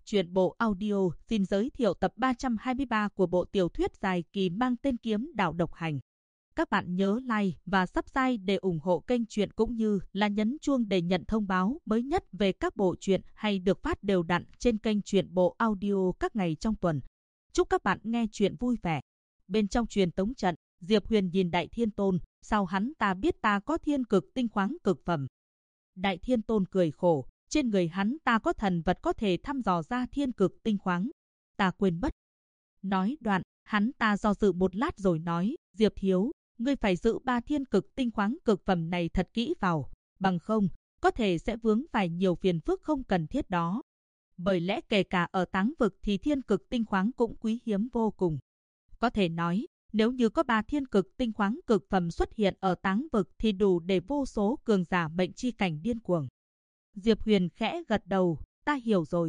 Truyện bộ audio xin giới thiệu tập 323 của bộ tiểu thuyết dài kỳ mang tên Kiếm Đạo Độc Hành. Các bạn nhớ like và subscribe để ủng hộ kênh truyện cũng như là nhấn chuông để nhận thông báo mới nhất về các bộ truyện hay được phát đều đặn trên kênh truyện bộ audio các ngày trong tuần. Chúc các bạn nghe truyện vui vẻ. Bên trong truyền tống trận, Diệp Huyền nhìn Đại Thiên Tôn, sao hắn ta biết ta có thiên cực tinh khoáng cực phẩm. Đại Thiên Tôn cười khổ, trên người hắn ta có thần vật có thể thăm dò ra thiên cực tinh khoáng. Ta quên mất. Nói đoạn, hắn ta do dự một lát rồi nói, Diệp Thiếu, ngươi phải giữ 3 thiên cực tinh khoáng cực phẩm này thật kỹ vào, bằng không, có thể sẽ vướng phải nhiều phiền phức không cần thiết đó. Bởi lẽ kể cả ở Táng Vực thì thiên cực tinh khoáng cũng quý hiếm vô cùng. Có thể nói, nếu như có 3 thiên cực tinh khoáng cực phẩm xuất hiện ở Táng Vực thì đủ để vô số cường giả mệnh chi cảnh điên cuồng. Diệp Huyền khẽ gật đầu, ta hiểu rồi.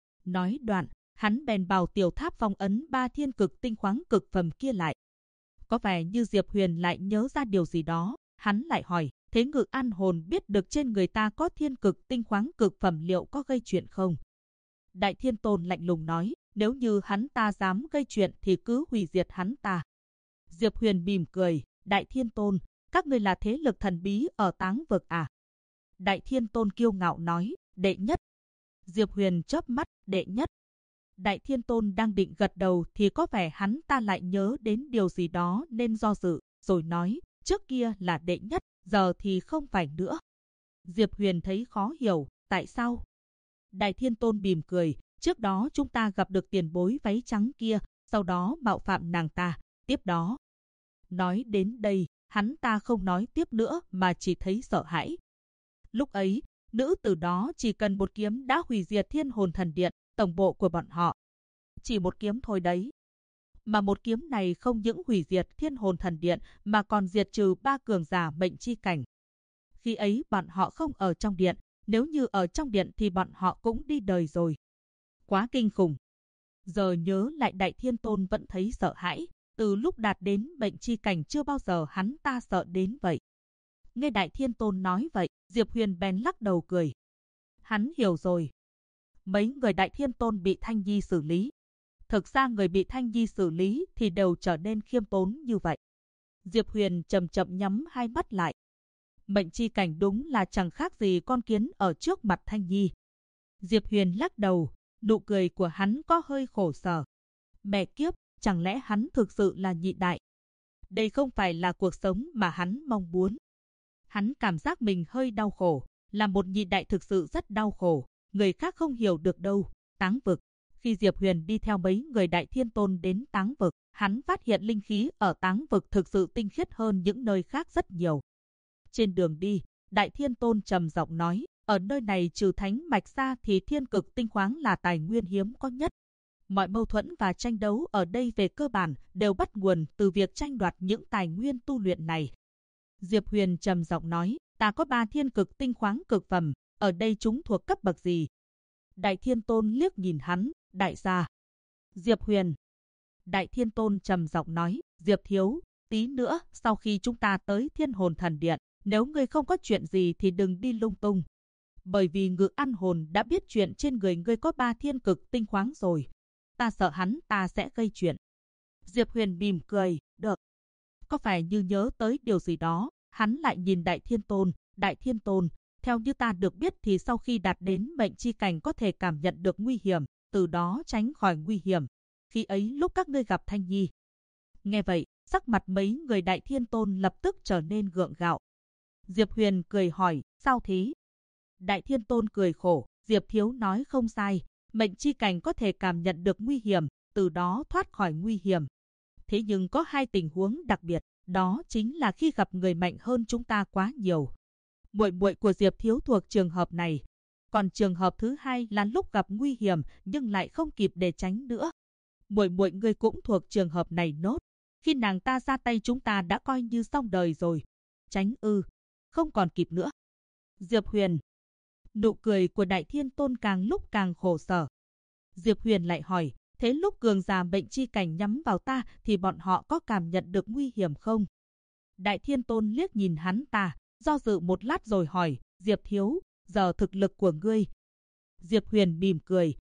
Nói đoạn, hắn bèn bảo tiểu tháp phong ấn 3 thiên cực tinh khoáng cực phẩm kia lại. Có vẻ như Diệp Huyền lại nhớ ra điều gì đó, hắn lại hỏi, thế Ngự An Hồn biết được trên người ta có thiên cực tinh khoáng cực phẩm liệu có gây chuyện không? Đại Thiên Tôn lạnh lùng nói, nếu như hắn ta dám gây chuyện thì cứ hủy diệt hắn ta. Diệp Huyền mỉm cười, Đại Thiên Tôn, các ngươi là thế lực thần bí ở Táng Vực à? Đại Thiên Tôn kiêu ngạo nói, đệ nhất. Diệp Huyền chớp mắt, đệ nhất. Đại Thiên Tôn đang định gật đầu thì có vẻ hắn ta lại nhớ đến điều gì đó nên do dự, rồi nói, trước kia là đệ nhất, giờ thì không phải nữa. Diệp Huyền thấy khó hiểu, tại sao? Đại Thiên Tôn mỉm cười, trước đó chúng ta gặp được tiền bối váy trắng kia, sau đó mạo phạm nàng ta, tiếp đó. Nói đến đây, hắn ta không nói tiếp nữa mà chỉ thấy sợ hãi. Lúc ấy, nữ tử đó chỉ cần một kiếm đã hủy diệt Thiên Hồn Thần Điện, tổng bộ của bọn họ. Chỉ một kiếm thôi đấy. Mà một kiếm này không những hủy diệt Thiên Hồn Thần Điện mà còn diệt trừ 3 cường giả mệnh chi cảnh. Khi ấy bọn họ không ở trong điện, nếu như ở trong điện thì bọn họ cũng đi đời rồi. Quá kinh khủng. Giờ nhớ lại Đại Thiên Tôn vẫn thấy sợ hãi, từ lúc đạt đến mệnh chi cảnh chưa bao giờ hắn ta sợ đến vậy. Nghe Đại Thiên Tôn nói vậy, Diệp Huyền bèn lắc đầu cười. Hắn hiểu rồi. Mấy người Đại Thiên Tôn bị Thanh Nhi xử lý. Thực ra người bị Thanh Nhi xử lý thì đều trở nên khiêm tốn như vậy. Diệp Huyền chậm chậm nhắm hai mắt lại. Mệnh chi cảnh đúng là chẳng khác gì con kiến ở trước mặt Thanh Nhi. Diệp Huyền lắc đầu, nụ cười của hắn có hơi khổ sở. Mẹ kiếp, chẳng lẽ hắn thực sự là nhị đại? Đây không phải là cuộc sống mà hắn mong muốn. Hắn cảm giác mình hơi đau khổ, là một nhị đại thực sự rất đau khổ, người khác không hiểu được đâu. Táng Vực. Khi Diệp Huyền đi theo mấy người Đại Thiên Tôn đến Táng Vực, hắn phát hiện linh khí ở Táng Vực thực sự tinh khiết hơn những nơi khác rất nhiều. Trên đường đi, Đại Thiên Tôn trầm giọng nói, ở nơi này trừ thánh mạch ra thì thiên cực tinh khoáng là tài nguyên hiếm có nhất. Mọi mâu thuẫn và tranh đấu ở đây về cơ bản đều bắt nguồn từ việc tranh đoạt những tài nguyên tu luyện này. Diệp Huyền trầm giọng nói, ta có 3 thiên cực tinh khoáng cực phẩm, ở đây chúng thuộc cấp bậc gì? Đại Thiên Tôn liếc nhìn hắn, đại gia. Diệp Huyền. Đại Thiên Tôn trầm giọng nói, Diệp Thiếu, tí nữa sau khi chúng ta tới Thiên Hồn Thần Điện, nếu ngươi không có chuyện gì thì đừng đi lung tung. Bởi vì Ngự An Hồn đã biết chuyện trên người ngươi có 3 thiên cực tinh khoáng rồi. Ta sợ hắn ta sẽ gây chuyện. Diệp Huyền mỉm cười, được. Có phải như nhớ tới điều gì đó, hắn lại nhìn Đại Thiên Tôn, Đại Thiên Tôn, theo như ta được biết thì sau khi đạt đến mệnh chi cảnh có thể cảm nhận được nguy hiểm, từ đó tránh khỏi nguy hiểm. Khi ấy lúc các ngươi gặp Thanh Nhi. Nghe vậy, sắc mặt mấy người Đại Thiên Tôn lập tức trở nên gượng gạo. Diệp Huyền cười hỏi, sao thế? Đại Thiên Tôn cười khổ, Diệp Thiếu nói không sai, mệnh chi cảnh có thể cảm nhận được nguy hiểm, từ đó thoát khỏi nguy hiểm. Thế nhưng có 2 tình huống đặc biệt, đó chính là khi gặp người mạnh hơn chúng ta quá nhiều. Muội muội của Diệp Thiếu thuộc trường hợp này. Còn trường hợp thứ hai là lúc gặp nguy hiểm nhưng lại không kịp để tránh nữa. Muội muội ngươi cũng thuộc trường hợp này nốt. Khi nàng ta ra tay chúng ta đã coi như xong đời rồi. Tránh ư, không còn kịp nữa. Diệp Huyền. Nụ cười của Đại Thiên Tôn càng lúc càng khổ sở. Diệp Huyền lại hỏi, thế lúc cường giả mệnh chi cảnh nhắm vào ta thì bọn họ có cảm nhận được nguy hiểm không? Đại Thiên Tôn liếc nhìn hắn ta, do dự một lát rồi hỏi, Diệp Thiếu, giờ thực lực của ngươi. Diệp Huyền mỉm cười,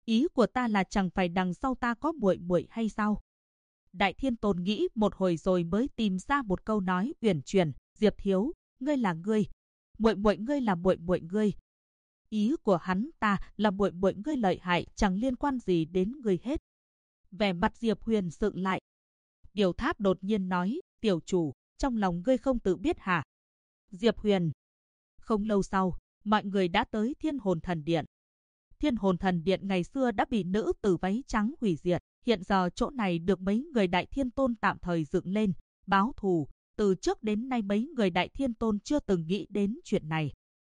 Ý của ta là chẳng phải đằng sau ta có muội muội hay sao? Đại Thiên Tôn nghĩ một hồi rồi mới tìm ra một câu nói uyển chuyển. Diệp Thiếu, ngươi là ngươi. Muội muội ngươi là muội muội ngươi. Ý của hắn ta là muội muội ngươi lợi hại, chẳng liên quan gì đến ngươi hết. Vẻ mặt Diệp Huyền sượng lại. Điều Tháp đột nhiên nói, tiểu chủ, trong lòng ngươi không tự biết hả? Diệp Huyền. Không lâu sau, mọi người đã tới Thiên Hồn Thần Điện. Thiên Hồn Thần Điện ngày xưa đã bị nữ tử váy trắng hủy diệt. Hiện giờ chỗ này được mấy người Đại Thiên Tôn tạm thời dựng lên, báo thù. Từ trước đến nay mấy người Đại Thiên Tôn chưa từng nghĩ đến chuyện này.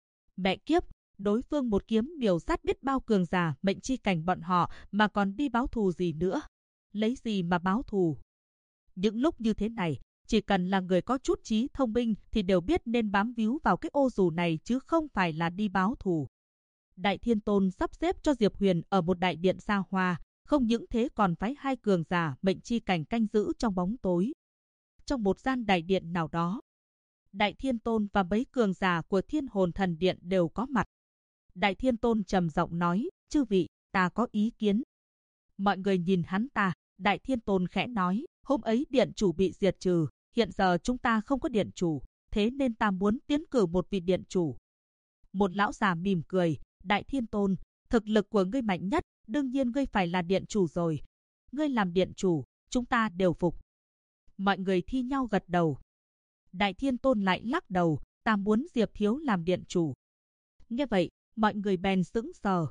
Mẹ kiếp, đối phương một kiếm miểu sát biết bao cường giả mệnh chi cảnh bọn họ mà còn đi báo thù gì nữa. Lấy gì mà báo thù? Những lúc như thế này, chỉ cần là người có chút trí thông minh thì đều biết nên bám víu vào cái ô dù này chứ không phải là đi báo thù. Đại Thiên Tôn sắp xếp cho Diệp Huyền ở một đại điện xa hoa, không những thế còn phái 2 cường giả mệnh chi cảnh canh giữ trong bóng tối. Trong một gian đại điện nào đó, Đại Thiên Tôn và mấy cường giả của Thiên Hồn Thần Điện đều có mặt. Đại Thiên Tôn trầm giọng nói, chư vị, ta có ý kiến. Mọi người nhìn hắn ta, Đại Thiên Tôn khẽ nói, hôm ấy điện chủ bị diệt trừ, hiện giờ chúng ta không có điện chủ, thế nên ta muốn tiến cử một vị điện chủ. Một lão già mỉm cười, Đại Thiên Tôn, thực lực của ngươi mạnh nhất, đương nhiên ngươi phải là điện chủ rồi. Ngươi làm điện chủ, chúng ta đều phục. Mọi người thi nhau gật đầu. Đại Thiên Tôn lại lắc đầu, ta muốn Diệp Thiếu làm điện chủ. Nghe vậy, mọi người bèn sững sờ.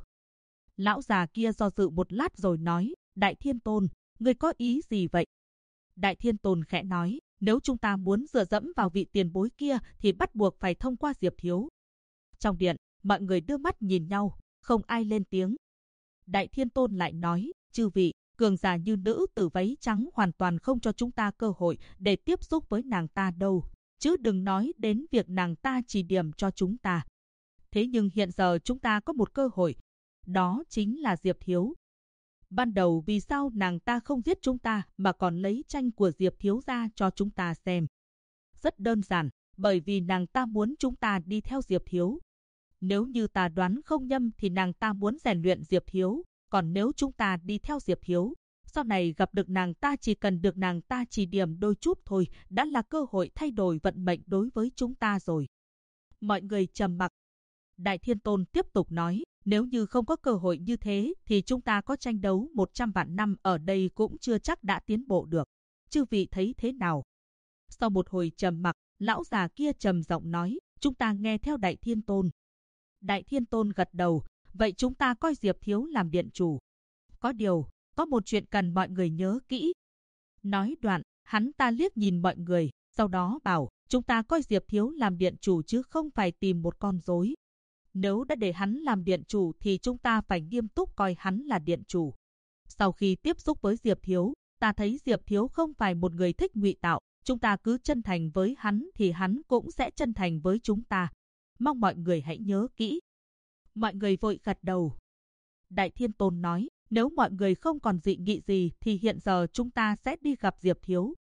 Lão già kia do dự một lát rồi nói, Đại Thiên Tôn, ngươi có ý gì vậy? Đại Thiên Tôn khẽ nói, nếu chúng ta muốn dựa dẫm vào vị tiền bối kia thì bắt buộc phải thông qua Diệp Thiếu. Trong điện, mọi người đưa mắt nhìn nhau, không ai lên tiếng. Đại Thiên Tôn lại nói, chư vị, cường giả như nữ tử váy trắng hoàn toàn không cho chúng ta cơ hội để tiếp xúc với nàng ta đâu, chứ đừng nói đến việc nàng ta chỉ điểm cho chúng ta. Thế nhưng hiện giờ chúng ta có một cơ hội, đó chính là Diệp Thiếu. Ban đầu vì sao nàng ta không giết chúng ta mà còn lấy tranh của Diệp Thiếu ra cho chúng ta xem? Rất đơn giản, bởi vì nàng ta muốn chúng ta đi theo Diệp Thiếu. Nếu như ta đoán không nhầm thì nàng ta muốn rèn luyện Diệp Thiếu, còn nếu chúng ta đi theo Diệp Thiếu, sau này gặp được nàng ta chỉ cần được nàng ta chỉ điểm đôi chút thôi, đã là cơ hội thay đổi vận mệnh đối với chúng ta rồi. Mọi người trầm mặc. Đại Thiên Tôn tiếp tục nói, nếu như không có cơ hội như thế thì chúng ta có tranh đấu 100 vạn năm ở đây cũng chưa chắc đã tiến bộ được. Chư vị thấy thế nào? Sau một hồi trầm mặc, lão già kia trầm giọng nói, chúng ta nghe theo Đại Thiên Tôn. Đại Thiên Tôn gật đầu, vậy chúng ta coi Diệp Thiếu làm điện chủ. Có điều, có một chuyện cần mọi người nhớ kỹ. Nói đoạn, hắn ta liếc nhìn mọi người, sau đó bảo, chúng ta coi Diệp Thiếu làm điện chủ chứ không phải tìm một con rối. Nếu đã để hắn làm điện chủ thì chúng ta phải nghiêm túc coi hắn là điện chủ. Sau khi tiếp xúc với Diệp Thiếu, ta thấy Diệp Thiếu không phải một người thích ngụy tạo, chúng ta cứ chân thành với hắn thì hắn cũng sẽ chân thành với chúng ta. Mong mọi người hãy nhớ kỹ. Mọi người vội gật đầu. Đại Thiên Tôn nói, nếu mọi người không còn dị nghị gì thì hiện giờ chúng ta sẽ đi gặp Diệp Thiếu.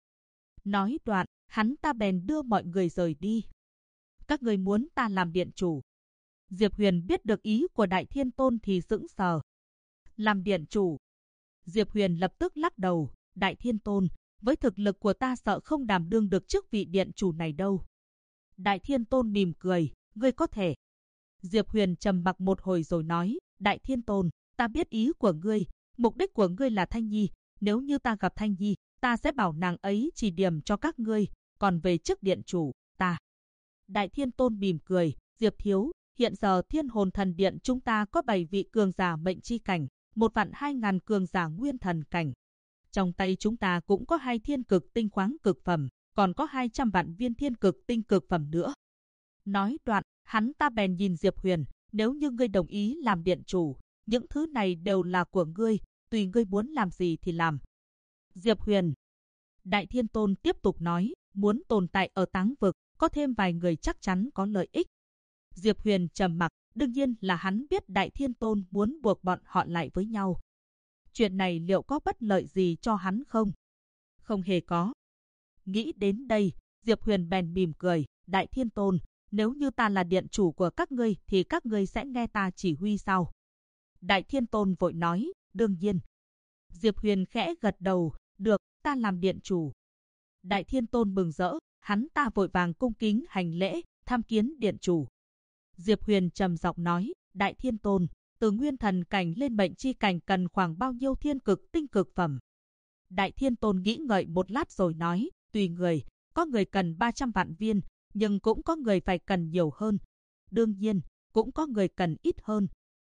Nói đoạn, hắn ta bèn đưa mọi người rời đi. Các người muốn ta làm điện chủ. Diệp Huyền biết được ý của Đại Thiên Tôn thì sững sờ. Làm điện chủ. Diệp Huyền lập tức lắc đầu, Đại Thiên Tôn, với thực lực của ta sợ không đảm đương được chức vị điện chủ này đâu. Đại Thiên Tôn mỉm cười, ngươi có thể. Diệp Huyền trầm mặc một hồi rồi nói, Đại Thiên Tôn, ta biết ý của ngươi, mục đích của ngươi là Thanh Nhi, nếu như ta gặp Thanh Nhi, ta sẽ bảo nàng ấy chỉ điểm cho các ngươi, còn về chức điện chủ, ta. Đại Thiên Tôn mỉm cười, Diệp Thiếu, hiện giờ Thiên Hồn Thần Điện chúng ta có 7 vị cường giả mệnh chi cảnh, 1.200.000 cường giả nguyên thần cảnh. Trong tay chúng ta cũng có 2 thiên cực tinh khoáng cực phẩm, còn có 200 vạn viên thiên cực tinh cực phẩm nữa. Nói đoạn, hắn ta bèn nhìn Diệp Huyền, nếu như ngươi đồng ý làm điện chủ, những thứ này đều là của ngươi, tùy ngươi muốn làm gì thì làm. Diệp Huyền. Đại Thiên Tôn tiếp tục nói, muốn tồn tại ở Táng Vực, có thêm vài người chắc chắn có lợi ích. Diệp Huyền trầm mặc, đương nhiên là hắn biết Đại Thiên Tôn muốn buộc bọn họ lại với nhau. Chuyện này liệu có bất lợi gì cho hắn không? Không hề có. Nghĩ đến đây, Diệp Huyền bèn mỉm cười, Đại Thiên Tôn, nếu như ta là điện chủ của các ngươi thì các ngươi sẽ nghe ta chỉ huy sao? Đại Thiên Tôn vội nói, đương nhiên. Diệp Huyền khẽ gật đầu, được, ta làm điện chủ. Đại Thiên Tôn mừng rỡ, hắn ta vội vàng cung kính hành lễ, tham kiến điện chủ. Diệp Huyền trầm giọng nói, Đại Thiên Tôn, từ nguyên thần cảnh lên mệnh chi cảnh cần khoảng bao nhiêu thiên cực tinh cực phẩm? Đại Thiên Tôn nghĩ ngợi một lát rồi nói, tùy người, có người cần 300 vạn viên, nhưng cũng có người phải cần nhiều hơn. Đương nhiên, cũng có người cần ít hơn.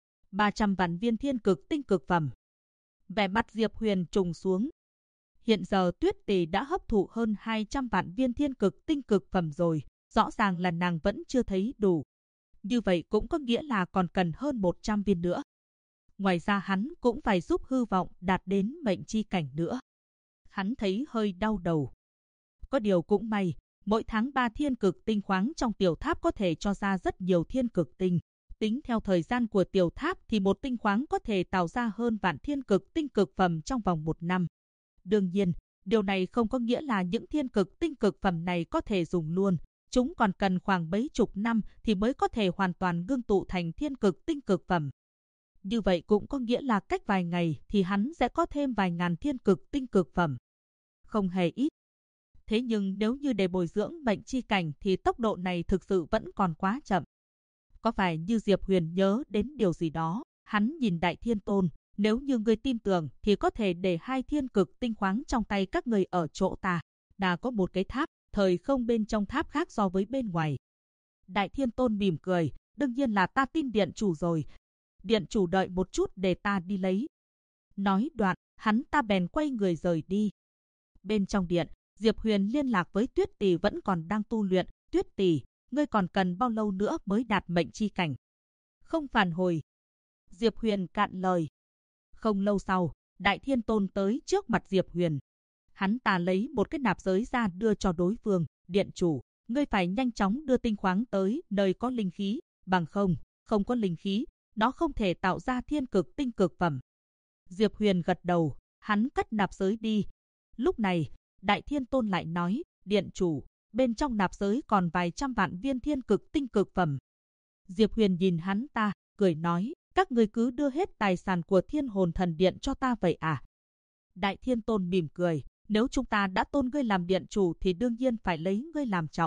300 vạn viên thiên cực tinh cực phẩm. Vẻ mặt Diệp Huyền trùng xuống. Hiện giờ Tuyết Tỷ đã hấp thụ hơn 200 vạn viên thiên cực tinh cực phẩm rồi, rõ ràng là nàng vẫn chưa thấy đủ. Như vậy cũng có nghĩa là còn cần hơn 100 viên nữa. Ngoài ra hắn cũng phải giúp hư vọng đạt đến mệnh chi cảnh nữa. Hắn thấy hơi đau đầu. Có điều cũng may, mỗi tháng 3 thiên cực tinh khoáng trong tiểu tháp có thể cho ra rất nhiều thiên cực tinh. Tính theo thời gian của tiểu tháp thì một tinh khoáng có thể tạo ra hơn vạn thiên cực tinh cực phẩm trong vòng 1 năm. Đương nhiên, điều này không có nghĩa là những thiên cực tinh cực phẩm này có thể dùng luôn. Chúng còn cần khoảng mấy chục năm thì mới có thể hoàn toàn ngưng tụ thành thiên cực tinh cực phẩm. Như vậy cũng có nghĩa là cách vài ngày thì hắn sẽ có thêm vài ngàn thiên cực tinh cực phẩm. Không hề ít. Thế nhưng nếu như để bồi dưỡng mệnh chi cảnh thì tốc độ này thực sự vẫn còn quá chậm. Có phải như Diệp Huyền nhớ đến điều gì đó, hắn nhìn Đại Thiên Tôn, nếu như ngươi tin tưởng thì có thể để 2 thiên cực tinh khoáng trong tay các ngươi ở chỗ ta. Đã có một cái tháp, thời không bên trong tháp khác so với bên ngoài. Đại Thiên Tôn mỉm cười, đương nhiên là ta tin điện chủ rồi. Điện chủ đợi một chút để ta đi lấy. Nói đoạn, hắn ta bèn quay người rời đi. Bên trong điện, Diệp Huyền liên lạc với Tuyết Tỷ vẫn còn đang tu luyện. Tuyết Tỷ, ngươi còn cần bao lâu nữa mới đạt mệnh chi cảnh? Không phản hồi. Diệp Huyền cạn lời. Không lâu sau, Đại Thiên Tôn tới trước mặt Diệp Huyền. Hắn ta lấy một cái nạp giới ra đưa cho đối phương. Điện chủ, ngươi phải nhanh chóng đưa tinh khoáng tới nơi có linh khí, bằng không có linh khí, nó không thể tạo ra thiên cực tinh cực phẩm. Diệp Huyền gật đầu, hắn cất nạp giới đi. Lúc này, Đại Thiên Tôn lại nói, điện chủ, bên trong nạp giới còn vài trăm vạn viên thiên cực tinh cực phẩm. Diệp Huyền nhìn hắn ta, cười nói, các ngươi cứ đưa hết tài sản của Thiên Hồn Thần Điện cho ta vậy à? Đại Thiên Tôn mỉm cười, nếu chúng ta đã tôn ngươi làm điện chủ thì đương nhiên phải lấy ngươi làm trọng.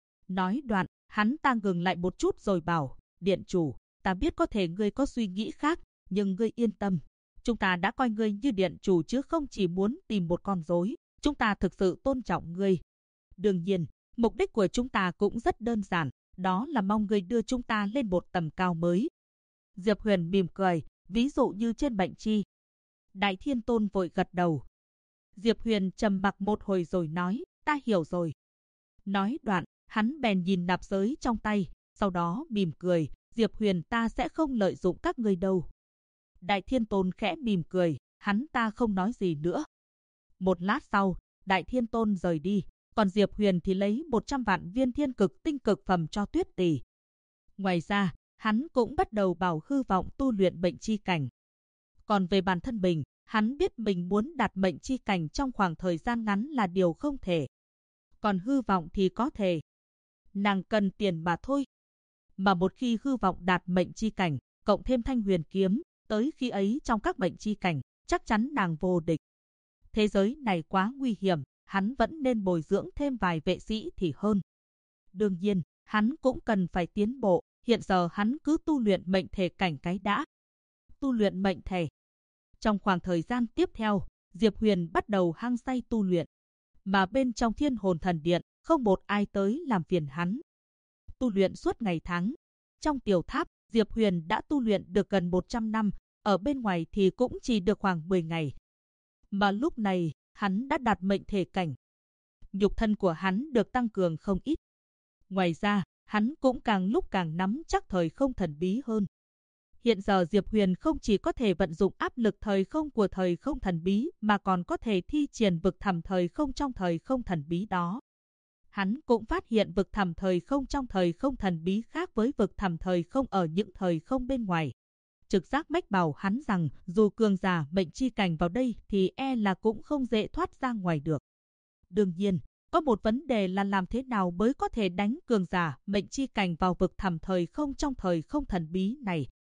Nói đoạn, hắn ta ngừng lại một chút rồi bảo, điện chủ, ta biết có thể ngươi có suy nghĩ khác, nhưng ngươi yên tâm. Chúng ta đã coi ngươi như điện chủ chứ không chỉ muốn tìm một con rối. Chúng ta thực sự tôn trọng ngươi. Đương nhiên, mục đích của chúng ta cũng rất đơn giản, đó là mong ngươi đưa chúng ta lên một tầm cao mới. Diệp Huyền mỉm cười, ví dụ như trên mệnh chi. Đại Thiên Tôn vội gật đầu. Diệp Huyền trầm mặc một hồi rồi nói, ta hiểu rồi. Nói đoạn, hắn bèn nhìn nạp giới trong tay, sau đó mỉm cười, Diệp Huyền ta sẽ không lợi dụng các ngươi đâu. Đại Thiên Tôn khẽ mỉm cười, hắn ta không nói gì nữa. Một lát sau, Đại Thiên Tôn rời đi, còn Diệp Huyền thì lấy 100 vạn viên thiên cực tinh cực phẩm cho Tuyết Tỷ. Ngoài ra, hắn cũng bắt đầu bảo hư vọng tu luyện mệnh chi cảnh. Còn về bản thân mình, hắn biết mình muốn đạt mệnh chi cảnh trong khoảng thời gian ngắn là điều không thể. Còn hư vọng thì có thể. Nàng cần tiền mà thôi. Mà một khi hư vọng đạt mệnh chi cảnh, cộng thêm Thanh Huyền kiếm, tới khi ấy trong các mệnh chi cảnh, chắc chắn nàng vô địch. Thế giới này quá nguy hiểm, hắn vẫn nên bồi dưỡng thêm vài vệ sĩ thì hơn. Đương nhiên, hắn cũng cần phải tiến bộ, hiện giờ hắn cứ tu luyện mệnh thể cảnh cái đã. Tu luyện mệnh thể. Trong khoảng thời gian tiếp theo, Diệp Huyền bắt đầu hăng say tu luyện. Mà bên trong Thiên Hồn Thần Điện, không một ai tới làm phiền hắn. Tu luyện suốt ngày tháng. Trong tiểu tháp, Diệp Huyền đã tu luyện được gần 100 năm, ở bên ngoài thì cũng chỉ được khoảng 10 ngày. Mà lúc này, hắn đã đạt mệnh thể cảnh. Nhục thân của hắn được tăng cường không ít. Ngoài ra, hắn cũng càng lúc càng nắm chắc thời không thần bí hơn. Hiện giờ Diệp Huyền không chỉ có thể vận dụng áp lực thời không của thời không thần bí mà còn có thể thi triển vực thẳm thời không trong thời không thần bí đó. Hắn cũng phát hiện vực thẳm thời không trong thời không thần bí khác với vực thẳm thời không ở những thời không bên ngoài. Trực giác mách bảo hắn rằng dù cường giả mệnh chi cảnh vào đây thì e là cũng không dễ thoát ra ngoài được. Đương nhiên, có một vấn đề là làm thế nào mới có thể đánh cường giả mệnh chi cảnh vào vực thẳm thời không trong thời không thần bí này.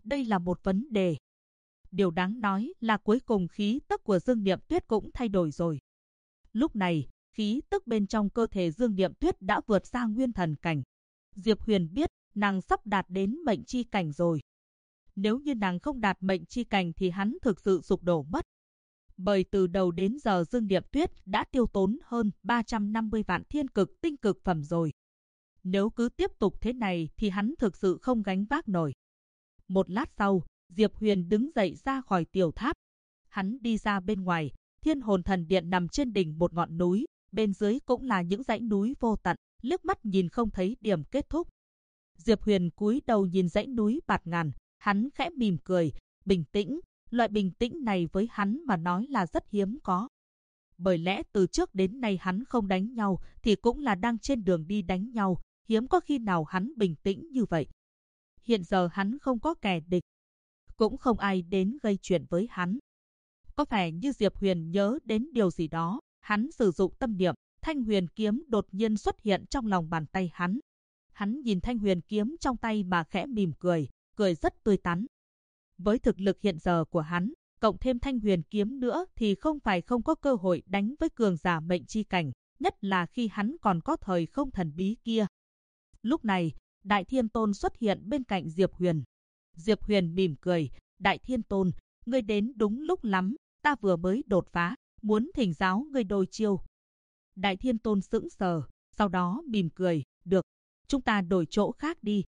Đây là một vấn đề. Điều đáng nói là cuối cùng khí tức của Dương Niệm Tuyết cũng thay đổi rồi. Lúc này, khí tức bên trong cơ thể Dương Niệm Tuyết đã vượt xa nguyên thần cảnh. Diệp Huyền biết nàng sắp đạt đến mệnh chi cảnh rồi. Nếu như nàng không đạt mệnh chi cảnh thì hắn thực sự sụp đổ mất. Bởi từ đầu đến giờ Dương Niệm Tuyết đã tiêu tốn hơn 350 vạn thiên cực tinh cực phẩm rồi. Nếu cứ tiếp tục thế này thì hắn thực sự không gánh vác nổi. Một lát sau, Diệp Huyền đứng dậy ra khỏi tiểu tháp. Hắn đi ra bên ngoài, Thiên Hồn Thần Điện nằm trên đỉnh một ngọn núi, bên dưới cũng là những dãy núi vô tận, liếc mắt nhìn không thấy điểm kết thúc. Diệp Huyền cúi đầu nhìn dãy núi bạt ngàn, hắn khẽ mỉm cười, bình tĩnh, loại bình tĩnh này với hắn mà nói là rất hiếm có. Bởi lẽ từ trước đến nay hắn không đánh nhau thì cũng là đang trên đường đi đánh nhau, hiếm có khi nào hắn bình tĩnh như vậy. Hiện giờ hắn không có kẻ địch, cũng không ai đến gây chuyện với hắn. Có vẻ như Diệp Huyền nhớ đến điều gì đó, hắn sử dụng tâm niệm, Thanh Huyền kiếm đột nhiên xuất hiện trong lòng bàn tay hắn. Hắn nhìn Thanh Huyền kiếm trong tay mà khẽ mỉm cười, cười rất tươi tắn. Với thực lực hiện giờ của hắn, cộng thêm Thanh Huyền kiếm nữa thì không phải không có cơ hội đánh với cường giả mệnh chi cảnh, nhất là khi hắn còn có thời không thần bí kia. Lúc này, Đại Thiên Tôn xuất hiện bên cạnh Diệp Huyền. Diệp Huyền mỉm cười, Đại Thiên Tôn, ngươi đến đúng lúc lắm, ta vừa mới đột phá, muốn thỉnh giáo ngươi đôi chiêu. Đại Thiên Tôn sững sờ, sau đó mỉm cười, được, chúng ta đổi chỗ khác đi.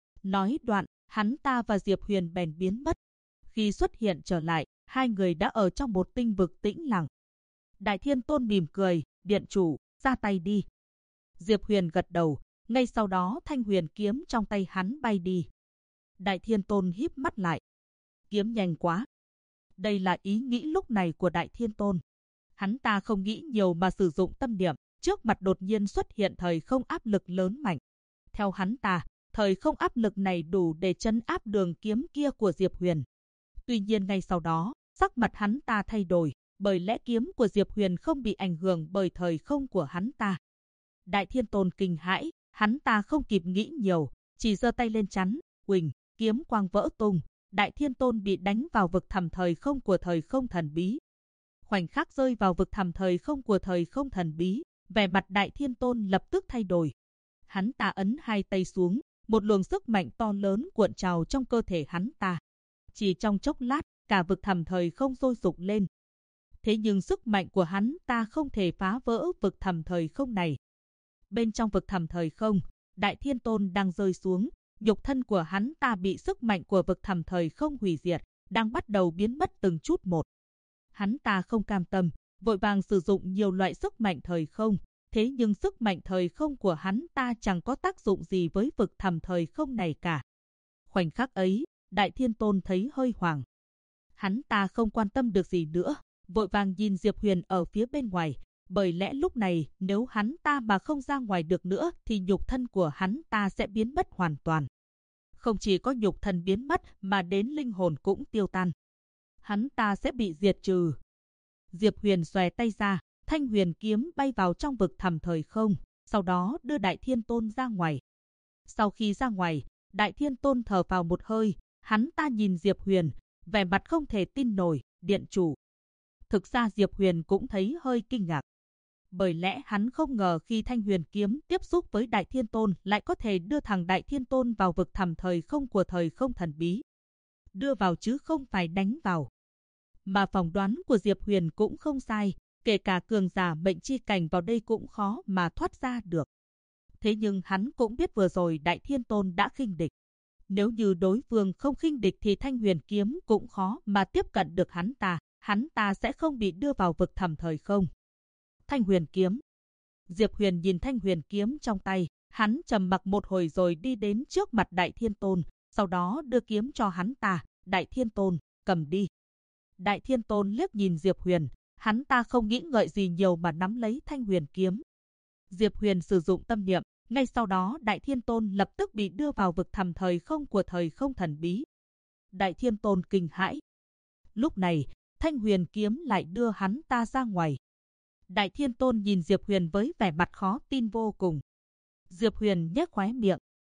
Nói đoạn, hắn ta và Diệp Huyền bèn biến mất. Khi xuất hiện trở lại, hai người đã ở trong một tinh vực tĩnh lặng. Đại Thiên Tôn mỉm cười, điện chủ, ra tay đi. Diệp Huyền gật đầu, ngay sau đó Thanh Huyền kiếm trong tay hắn bay đi. Đại Thiên Tôn híp mắt lại. Kiếm nhanh quá. Đây là ý nghĩ lúc này của Đại Thiên Tôn. Hắn ta không nghĩ nhiều mà sử dụng tâm niệm, trước mặt đột nhiên xuất hiện thời không áp lực lớn mạnh. Theo hắn ta, thời không áp lực này đủ để trấn áp đường kiếm kia của Diệp Huyền. Tuy nhiên ngay sau đó, sắc mặt hắn ta thay đổi, bởi lẽ kiếm của Diệp Huyền không bị ảnh hưởng bởi thời không của hắn ta. Đại Thiên Tôn kinh hãi, hắn ta không kịp nghĩ nhiều, chỉ giơ tay lên chắn, huỳnh, kiếm quang vỡ tung. Đại Thiên Tôn bị đánh vào vực thẳm thời không của thời không thần bí. Khoảnh khắc rơi vào vực thẳm thời không của thời không thần bí, vẻ mặt Đại Thiên Tôn lập tức thay đổi. Hắn ta ấn hai tay xuống, một luồng sức mạnh to lớn cuộn trào trong cơ thể hắn ta. Chỉ trong chốc lát, cả vực thẳm thời không sôi sục lên. Thế nhưng sức mạnh của hắn ta không thể phá vỡ vực thẳm thời không này. Bên trong vực thẳm thời không, Đại Thiên Tôn đang rơi xuống, nhục thân của hắn ta bị sức mạnh của vực thẳm thời không hủy diệt, đang bắt đầu biến mất từng chút một. Hắn ta không cam tâm, vội vàng sử dụng nhiều loại sức mạnh thời không, thế nhưng sức mạnh thời không của hắn ta chẳng có tác dụng gì với vực thẳm thời không này cả. Khoảnh khắc ấy, Đại Thiên Tôn thấy hơi hoảng. Hắn ta không quan tâm được gì nữa, vội vàng nhìn Diệp Huyền ở phía bên ngoài, bởi lẽ lúc này nếu hắn ta mà không ra ngoài được nữa thì nhục thân của hắn ta sẽ biến mất hoàn toàn. Không chỉ có nhục thân biến mất mà đến linh hồn cũng tiêu tan. Hắn ta sẽ bị diệt trừ. Diệp Huyền xòe tay ra, Thanh Huyền kiếm bay vào trong vực thẳm thời không, sau đó đưa Đại Thiên Tôn ra ngoài. Sau khi ra ngoài, Đại Thiên Tôn thở vào một hơi, hắn ta nhìn Diệp Huyền, vẻ mặt không thể tin nổi, điện chủ. Thực ra Diệp Huyền cũng thấy hơi kinh ngạc. Bởi lẽ hắn không ngờ khi Thanh Huyền kiếm tiếp xúc với Đại Thiên Tôn lại có thể đưa thằng Đại Thiên Tôn vào vực thẳm thời không của thời không thần bí. Đưa vào chứ không phải đánh vào. Mà phỏng đoán của Diệp Huyền cũng không sai, kể cả cường giả mệnh chi cảnh vào đây cũng khó mà thoát ra được. Thế nhưng hắn cũng biết vừa rồi Đại Thiên Tôn đã khinh địch. Nếu như đối phương không khinh địch thì Thanh Huyền kiếm cũng khó mà tiếp cận được hắn ta sẽ không bị đưa vào vực thẳm thời không. Thanh Huyền kiếm. Diệp Huyền nhìn Thanh Huyền kiếm trong tay, hắn trầm mặc một hồi rồi đi đến trước mặt Đại Thiên Tôn, sau đó đưa kiếm cho hắn ta, Đại Thiên Tôn, cầm đi. Đại Thiên Tôn liếc nhìn Diệp Huyền, hắn ta không nghĩ ngợi gì nhiều mà nắm lấy Thanh Huyền kiếm. Diệp Huyền sử dụng tâm niệm, ngay sau đó Đại Thiên Tôn lập tức bị đưa vào vực thẳm thời không của thời không thần bí. Đại Thiên Tôn kinh hãi. Lúc này, Thanh Huyền kiếm lại đưa hắn ta ra ngoài. Đại Thiên Tôn nhìn Diệp Huyền với vẻ mặt khó tin vô cùng. Diệp Huyền nhếch khóe miệng.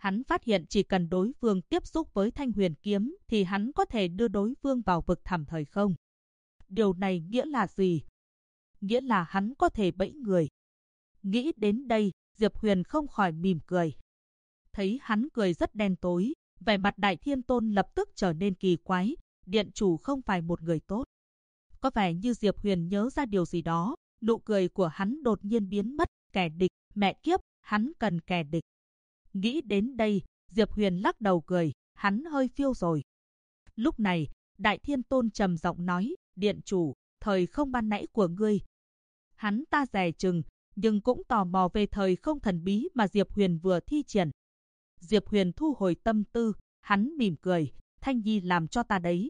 Hắn phát hiện chỉ cần đối phương tiếp xúc với Thanh Huyền kiếm thì hắn có thể đưa đối phương vào vực thẳm thời không. Điều này nghĩa là gì? Nghĩa là hắn có thể bẫy người. Nghĩ đến đây, Diệp Huyền không khỏi mỉm cười. Thấy hắn cười rất đen tối, vẻ mặt Đại Thiên Tôn lập tức trở nên kỳ quái. Điện chủ không phải một người tốt. Có vẻ như Diệp Huyền nhớ ra điều gì đó, nụ cười của hắn đột nhiên biến mất. Kẻ địch, mẹ kiếp, hắn cần kẻ địch. Nghĩ đến đây, Diệp Huyền lắc đầu cười, hắn hơi phiêu rồi. Lúc này, Đại Thiên Tôn trầm giọng nói, điện chủ, thời không ban nãy của ngươi. Hắn ta dè chừng, nhưng cũng tò mò về thời không thần bí mà Diệp Huyền vừa thi triển. Diệp Huyền thu hồi tâm tư, hắn mỉm cười, Thanh Nhi làm cho ta đấy.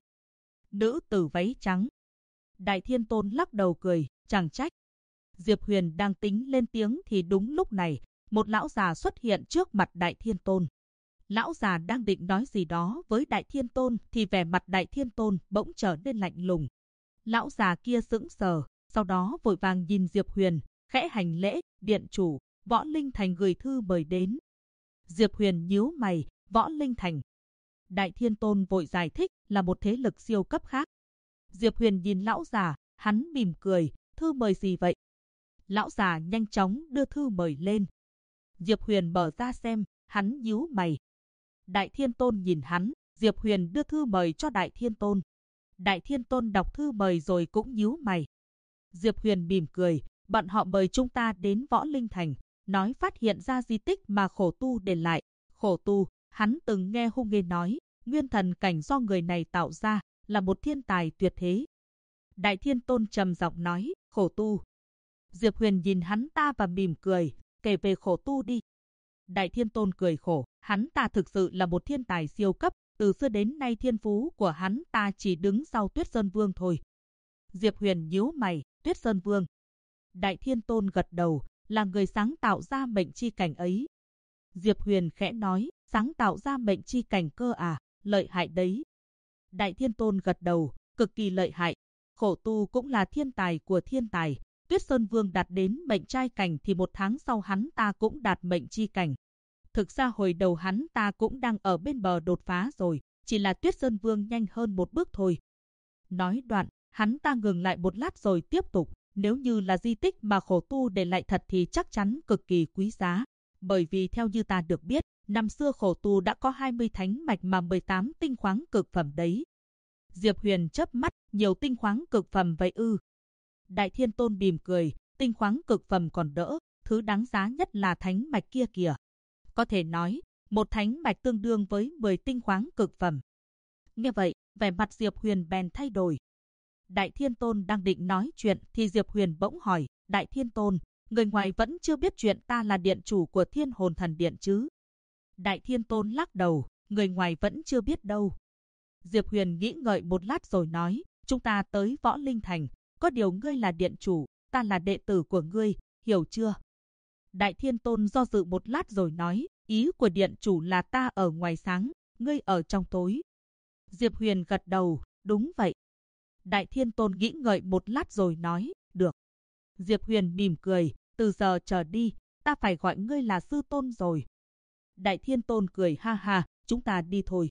Nữ tử váy trắng. Đại Thiên Tôn lắc đầu cười, chẳng trách. Diệp Huyền đang tính lên tiếng thì đúng lúc này, một lão già xuất hiện trước mặt Đại Thiên Tôn. Lão già đang định nói gì đó với Đại Thiên Tôn thì vẻ mặt Đại Thiên Tôn bỗng trở nên lạnh lùng. Lão già kia sững sờ, sau đó vội vàng nhìn Diệp Huyền, khẽ hành lễ, điện chủ, Võ Linh Thành gửi thư mời đến. Diệp Huyền nhíu mày, Võ Linh Thành. Đại Thiên Tôn vội giải thích là một thế lực siêu cấp khác. Diệp Huyền nhìn lão già, hắn mỉm cười, thư mời gì vậy? Lão già nhanh chóng đưa thư mời lên. Diệp Huyền mở ra xem, hắn nhíu mày. Đại Thiên Tôn nhìn hắn, Diệp Huyền đưa thư mời cho Đại Thiên Tôn. Đại Thiên Tôn đọc thư mời rồi cũng nhíu mày. Diệp Huyền mỉm cười, bọn họ mời chúng ta đến Võ Linh Thành, nói phát hiện ra di tích mà Khổ Tu để lại. Khổ Tu, hắn từng nghe Hung Nghê nói, nguyên thần cảnh do người này tạo ra, là một thiên tài tuyệt thế. Đại Thiên Tôn trầm giọng nói, Khổ Tu. Diệp Huyền nhìn hắn ta và mỉm cười, kể về Khổ Tu đi. Đại Thiên Tôn cười khổ, hắn ta thực sự là một thiên tài siêu cấp, từ xưa đến nay thiên phú của hắn ta chỉ đứng sau Tuyết Sơn Vương thôi. Diệp Huyền nhíu mày, Tuyết Sơn Vương. Đại Thiên Tôn gật đầu, là người sáng tạo ra mệnh chi cảnh ấy. Diệp Huyền khẽ nói, sáng tạo ra mệnh chi cảnh cơ à, lợi hại đấy. Đại Thiên Tôn gật đầu, cực kỳ lợi hại. Khổ Tu cũng là thiên tài của thiên tài. Tuyết Sơn Vương đạt đến mệnh trai cảnh thì một tháng sau hắn ta cũng đạt mệnh chi cảnh. Thực ra hồi đầu hắn ta cũng đang ở bên bờ đột phá rồi, chỉ là Tuyết Sơn Vương nhanh hơn một bước thôi. Nói đoạn, hắn ta ngừng lại một lát rồi tiếp tục, nếu như là di tích mà Khổ Tu để lại thật thì chắc chắn cực kỳ quý giá. Bởi vì theo như ta được biết, năm xưa Khổ Tu đã có 20 thánh mạch mà 18 tinh khoáng cực phẩm đấy. Diệp Huyền chớp mắt, nhiều tinh khoáng cực phẩm vậy ư? Đại Thiên Tôn mỉm cười, tinh khoáng cực phẩm còn đỡ, thứ đáng giá nhất là thánh mạch kia kìa. Có thể nói, một thánh mạch tương đương với 10 tinh khoáng cực phẩm. Nghe vậy, vẻ mặt Diệp Huyền bèn thay đổi. Đại Thiên Tôn đang định nói chuyện thì Diệp Huyền bỗng hỏi, Đại Thiên Tôn, người ngoài vẫn chưa biết chuyện ta là điện chủ của Thiên Hồn Thần Điện chứ? Đại Thiên Tôn lắc đầu, người ngoài vẫn chưa biết đâu. Diệp Huyền nghĩ ngợi một lát rồi nói, chúng ta tới Võ Linh Thành, có điều ngươi là điện chủ, ta là đệ tử của ngươi, hiểu chưa? Đại Thiên Tôn do dự một lát rồi nói, ý của điện chủ là ta ở ngoài sáng, ngươi ở trong tối. Diệp Huyền gật đầu, đúng vậy. Đại Thiên Tôn nghĩ ngợi một lát rồi nói, được. Diệp Huyền mỉm cười, từ giờ trở đi, ta phải gọi ngươi là sư tôn rồi. Đại Thiên Tôn cười ha ha, chúng ta đi thôi.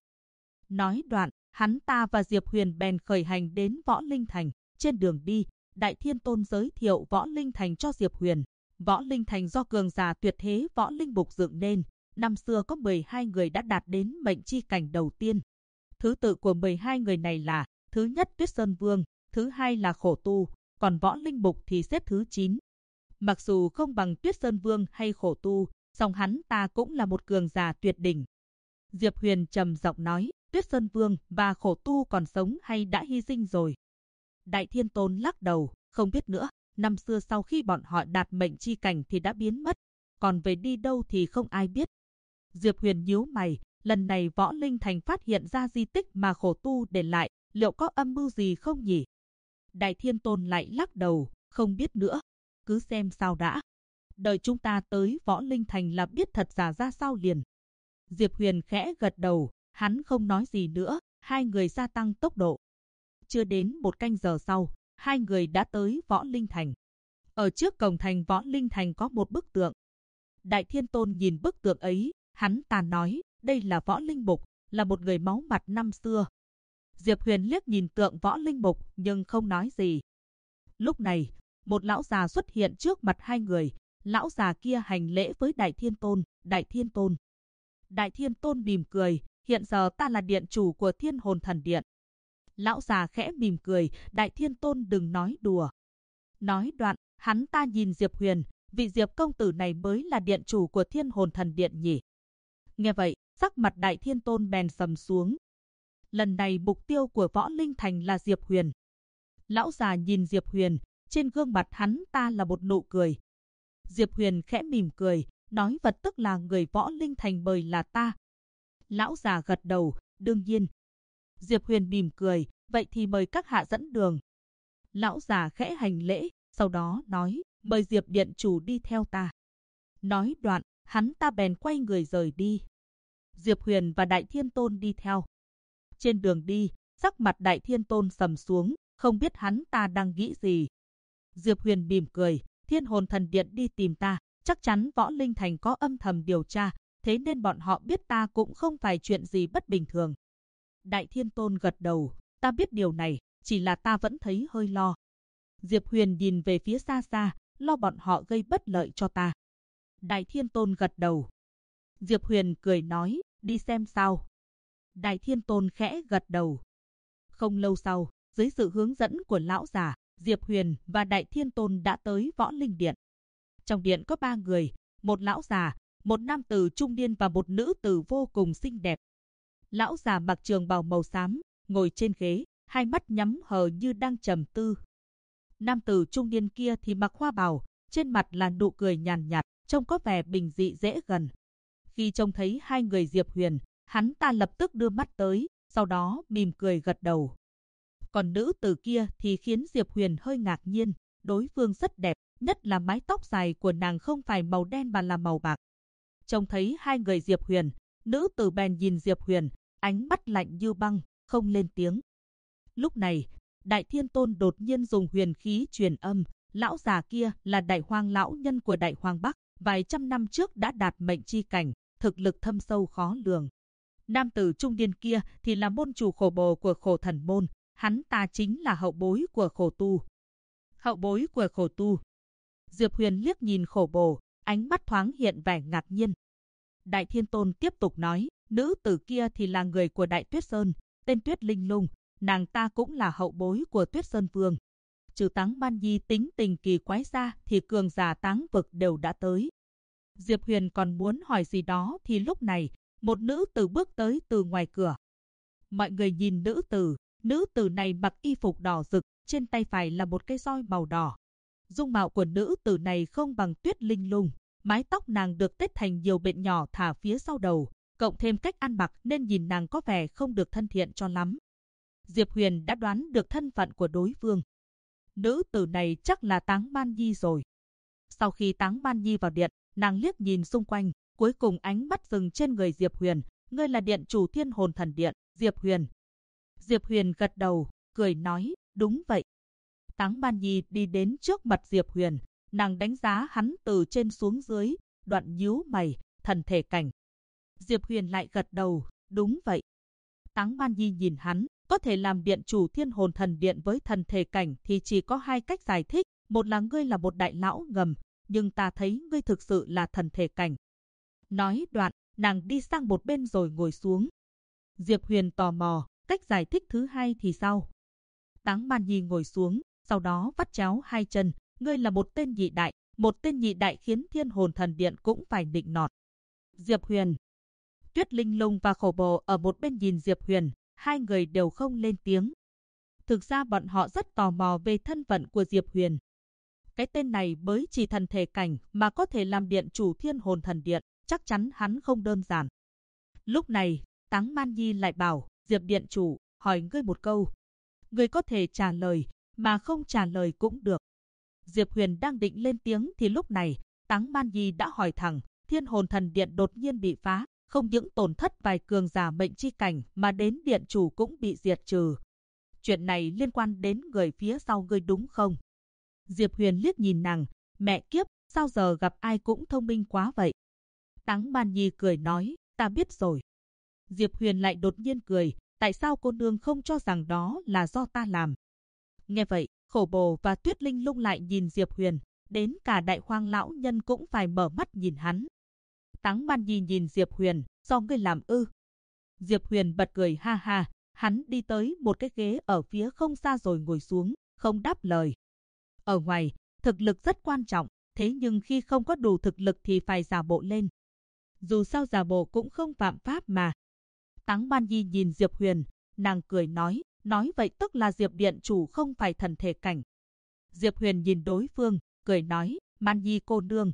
Nói đoạn, hắn ta và Diệp Huyền bèn khởi hành đến Võ Linh Thành. Trên đường đi, Đại Thiên Tôn giới thiệu Võ Linh Thành cho Diệp Huyền. Võ Linh Thành do cường giả tuyệt thế Võ Linh Bục dựng nên. Năm xưa có 12 người đã đạt đến mệnh chi cảnh đầu tiên. Thứ tự của 12 người này là, thứ nhất Tuyết Sơn Vương, thứ hai là Khổ Tu, còn Võ Linh Bục thì xếp thứ 9. Mặc dù không bằng Tuyết Sơn Vương hay Khổ Tu, song hắn ta cũng là một cường giả tuyệt đỉnh. Diệp Huyền trầm giọng nói, Tuyết Sơn Vương và Khổ Tu còn sống hay đã hy sinh rồi? Đại Thiên Tôn lắc đầu, không biết nữa, năm xưa sau khi bọn họ đạt mệnh chi cảnh thì đã biến mất, còn về đi đâu thì không ai biết. Diệp Huyền nhíu mày, lần này Võ Linh Thành phát hiện ra di tích mà Khổ Tu để lại, liệu có âm mưu gì không nhỉ? Đại Thiên Tôn lại lắc đầu, không biết nữa, cứ xem sao đã. Đợi chúng ta tới Võ Linh Thành là biết thật giả ra sao liền. Diệp Huyền khẽ gật đầu, hắn không nói gì nữa, hai người gia tăng tốc độ. Chưa đến một canh giờ sau, hai người đã tới Võ Linh Thành. Ở trước cổng thành Võ Linh Thành có một bức tượng. Đại Thiên Tôn nhìn bức tượng ấy, Hắn ta nói, đây là Võ Linh Mục, là một người máu mặt năm xưa. Diệp Huyền liếc nhìn tượng Võ Linh Mục nhưng không nói gì. Lúc này, một lão già xuất hiện trước mặt hai người. Lão già kia hành lễ với Đại Thiên Tôn. Đại Thiên Tôn. Đại Thiên Tôn mỉm cười, hiện giờ ta là điện chủ của Thiên Hồn Thần Điện. Lão già khẽ mỉm cười, Đại Thiên Tôn đừng nói đùa. Nói đoạn, hắn ta nhìn Diệp Huyền, vị Diệp công tử này mới là điện chủ của Thiên Hồn Thần Điện nhỉ. Nghe vậy, sắc mặt Đại Thiên Tôn bèn sầm xuống. Lần này mục tiêu của Võ Linh Thành là Diệp Huyền. Lão già nhìn Diệp Huyền, trên gương mặt hắn ta là một nụ cười. Diệp Huyền khẽ mỉm cười, nói vật tức là người Võ Linh Thành mời là ta. Lão già gật đầu, đương nhiên. Diệp Huyền mỉm cười, vậy thì mời các hạ dẫn đường. Lão già khẽ hành lễ, sau đó nói, mời Diệp điện chủ đi theo ta. Nói đoạn, hắn ta bèn quay người rời đi. Diệp Huyền và Đại Thiên Tôn đi theo. Trên đường đi, sắc mặt Đại Thiên Tôn sầm xuống, không biết hắn ta đang nghĩ gì. Diệp Huyền mỉm cười, Thiên Hồn Thần Điện đi tìm ta, chắc chắn Võ Linh Thành có âm thầm điều tra, thế nên bọn họ biết ta cũng không phải chuyện gì bất bình thường. Đại Thiên Tôn gật đầu, ta biết điều này, chỉ là ta vẫn thấy hơi lo. Diệp Huyền nhìn về phía xa xa, lo bọn họ gây bất lợi cho ta. Đại Thiên Tôn gật đầu. Diệp Huyền cười nói, đi xem sao. Đại Thiên Tôn khẽ gật đầu. Không lâu sau, dưới sự hướng dẫn của lão già, Diệp Huyền và Đại Thiên Tôn đã tới Võ Linh Điện. Trong điện có 3 người, một lão già, một nam tử trung niên và một nữ tử vô cùng xinh đẹp. Lão già mặc trường bào màu xám, ngồi trên ghế, hai mắt nhắm hờ như đang trầm tư. Nam tử trung niên kia thì mặc hoa bào, trên mặt là nụ cười nhàn nhạt, trông có vẻ bình dị dễ gần. Khi trông thấy hai người Diệp Huyền, hắn ta lập tức đưa mắt tới, sau đó mỉm cười gật đầu. Còn nữ tử kia thì khiến Diệp Huyền hơi ngạc nhiên, đối phương rất đẹp, nhất là mái tóc dài của nàng không phải màu đen mà là màu bạc. Trông thấy hai người Diệp Huyền, nữ tử bèn nhìn Diệp Huyền, ánh mắt lạnh như băng, không lên tiếng. Lúc này, Đại Thiên Tôn đột nhiên dùng huyền khí truyền âm, lão già kia là Đại Hoang lão nhân của Đại Hoang Bắc, vài trăm năm trước đã đạt mệnh chi cảnh, thực lực thâm sâu khó lường. Nam tử trung niên kia thì là môn chủ Khổ Bồ của Khổ Thần Môn, hắn ta chính là hậu bối của Khổ Tu. Hậu bối của Khổ Tu. Diệp Huyền liếc nhìn Khổ Bồ, ánh mắt thoáng hiện vẻ ngạc nhiên. Đại Thiên Tôn tiếp tục nói, nữ tử kia thì là người của Đại Tuyết Sơn, tên Tuyết Linh Lung, nàng ta cũng là hậu bối của Tuyết Sơn Vương. Trừ Táng Ban Nhi tính tình kỳ quái ra thì cường giả Táng vực đều đã tới. Diệp Huyền còn muốn hỏi gì đó thì lúc này, một nữ tử bước tới từ ngoài cửa. Mọi người nhìn nữ tử này mặc y phục đỏ rực, trên tay phải là một cây roi màu đỏ. Dung mạo của nữ tử này không bằng Tuyết Linh Lung, mái tóc nàng được tết thành nhiều bện nhỏ thả phía sau đầu, cộng thêm cách ăn mặc nên nhìn nàng có vẻ không được thân thiện cho lắm. Diệp Huyền đã đoán được thân phận của đối phương. Nữ tử này chắc là Táng Ban Nhi rồi. Sau khi Táng Ban Nhi vào điện, nàng liếc nhìn xung quanh, cuối cùng ánh mắt dừng trên người Diệp Huyền. Ngươi là điện chủ Thiên Hồn Thần Điện, Diệp Huyền. Diệp Huyền gật đầu, cười nói, đúng vậy. Táng Ban Nhi đi đến trước mặt Diệp Huyền, nàng đánh giá hắn từ trên xuống dưới, đoạn nhíu mày, thần thể cảnh. Diệp Huyền lại gật đầu, đúng vậy. Táng Ban Nhi nhìn hắn, có thể làm điện chủ Thiên Hồn Thần Điện với thần thể cảnh thì chỉ có hai cách giải thích, một là ngươi là một đại lão ngầm, nhưng ta thấy ngươi thực sự là thần thể cảnh. Nói đoạn, nàng đi sang một bên rồi ngồi xuống. Diệp Huyền tò mò, cách giải thích thứ hai thì sao? Táng Ban Nhi ngồi xuống, sau đó vắt chéo hai chân, ngươi là một tên nhị đại khiến Thiên Hồn Thần Điện cũng phải nịnh nọt. Diệp Huyền. Tuyết Linh Lung và Khổ Bồ ở một bên nhìn Diệp Huyền, hai người đều không lên tiếng. Thực ra bọn họ rất tò mò về thân phận của Diệp Huyền. Cái tên này mới chỉ thần thể cảnh mà có thể làm điện chủ Thiên Hồn Thần Điện, chắc chắn hắn không đơn giản. Lúc này, Táng Man Nhi lại bảo, Diệp điện chủ, hỏi ngươi một câu. Ngươi có thể trả lời, mà không trả lời cũng được. Diệp Huyền đang định lên tiếng thì lúc này, Táng Man Nhi đã hỏi thẳng, Thiên Hồn Thần Điện đột nhiên bị phá, không những tổn thất vài cường giả mệnh chi cảnh mà đến điện chủ cũng bị diệt trừ. Chuyện này liên quan đến người phía sau ngươi đúng không? Diệp Huyền liếc nhìn nàng, mẹ kiếp, sao giờ gặp ai cũng thông minh quá vậy? Táng Ban Nhi cười nói, ta biết rồi. Diệp Huyền lại đột nhiên cười, tại sao cô nương không cho rằng đó là do ta làm? Nghe vậy, Khổ Bồ và Tuyết Linh Lung lại nhìn Diệp Huyền, đến cả Đại Hoang lão nhân cũng phải mở mắt nhìn hắn. Táng Ban Nhi nhìn Diệp Huyền, do ngươi làm ư? Diệp Huyền bật cười ha ha, hắn đi tới một cái ghế ở phía không xa rồi ngồi xuống, không đáp lời. Ở ngoài, thực lực rất quan trọng, thế nhưng khi không có đủ thực lực thì phải giả bộ lên. Dù sao giả bộ cũng không phạm pháp mà. Táng Ban Nhi nhìn Diệp Huyền, nàng cười nói vậy tức là Diệp điện chủ không phải thần thể cảnh. Diệp Huyền nhìn đối phương, cười nói, Man Nhi cô nương,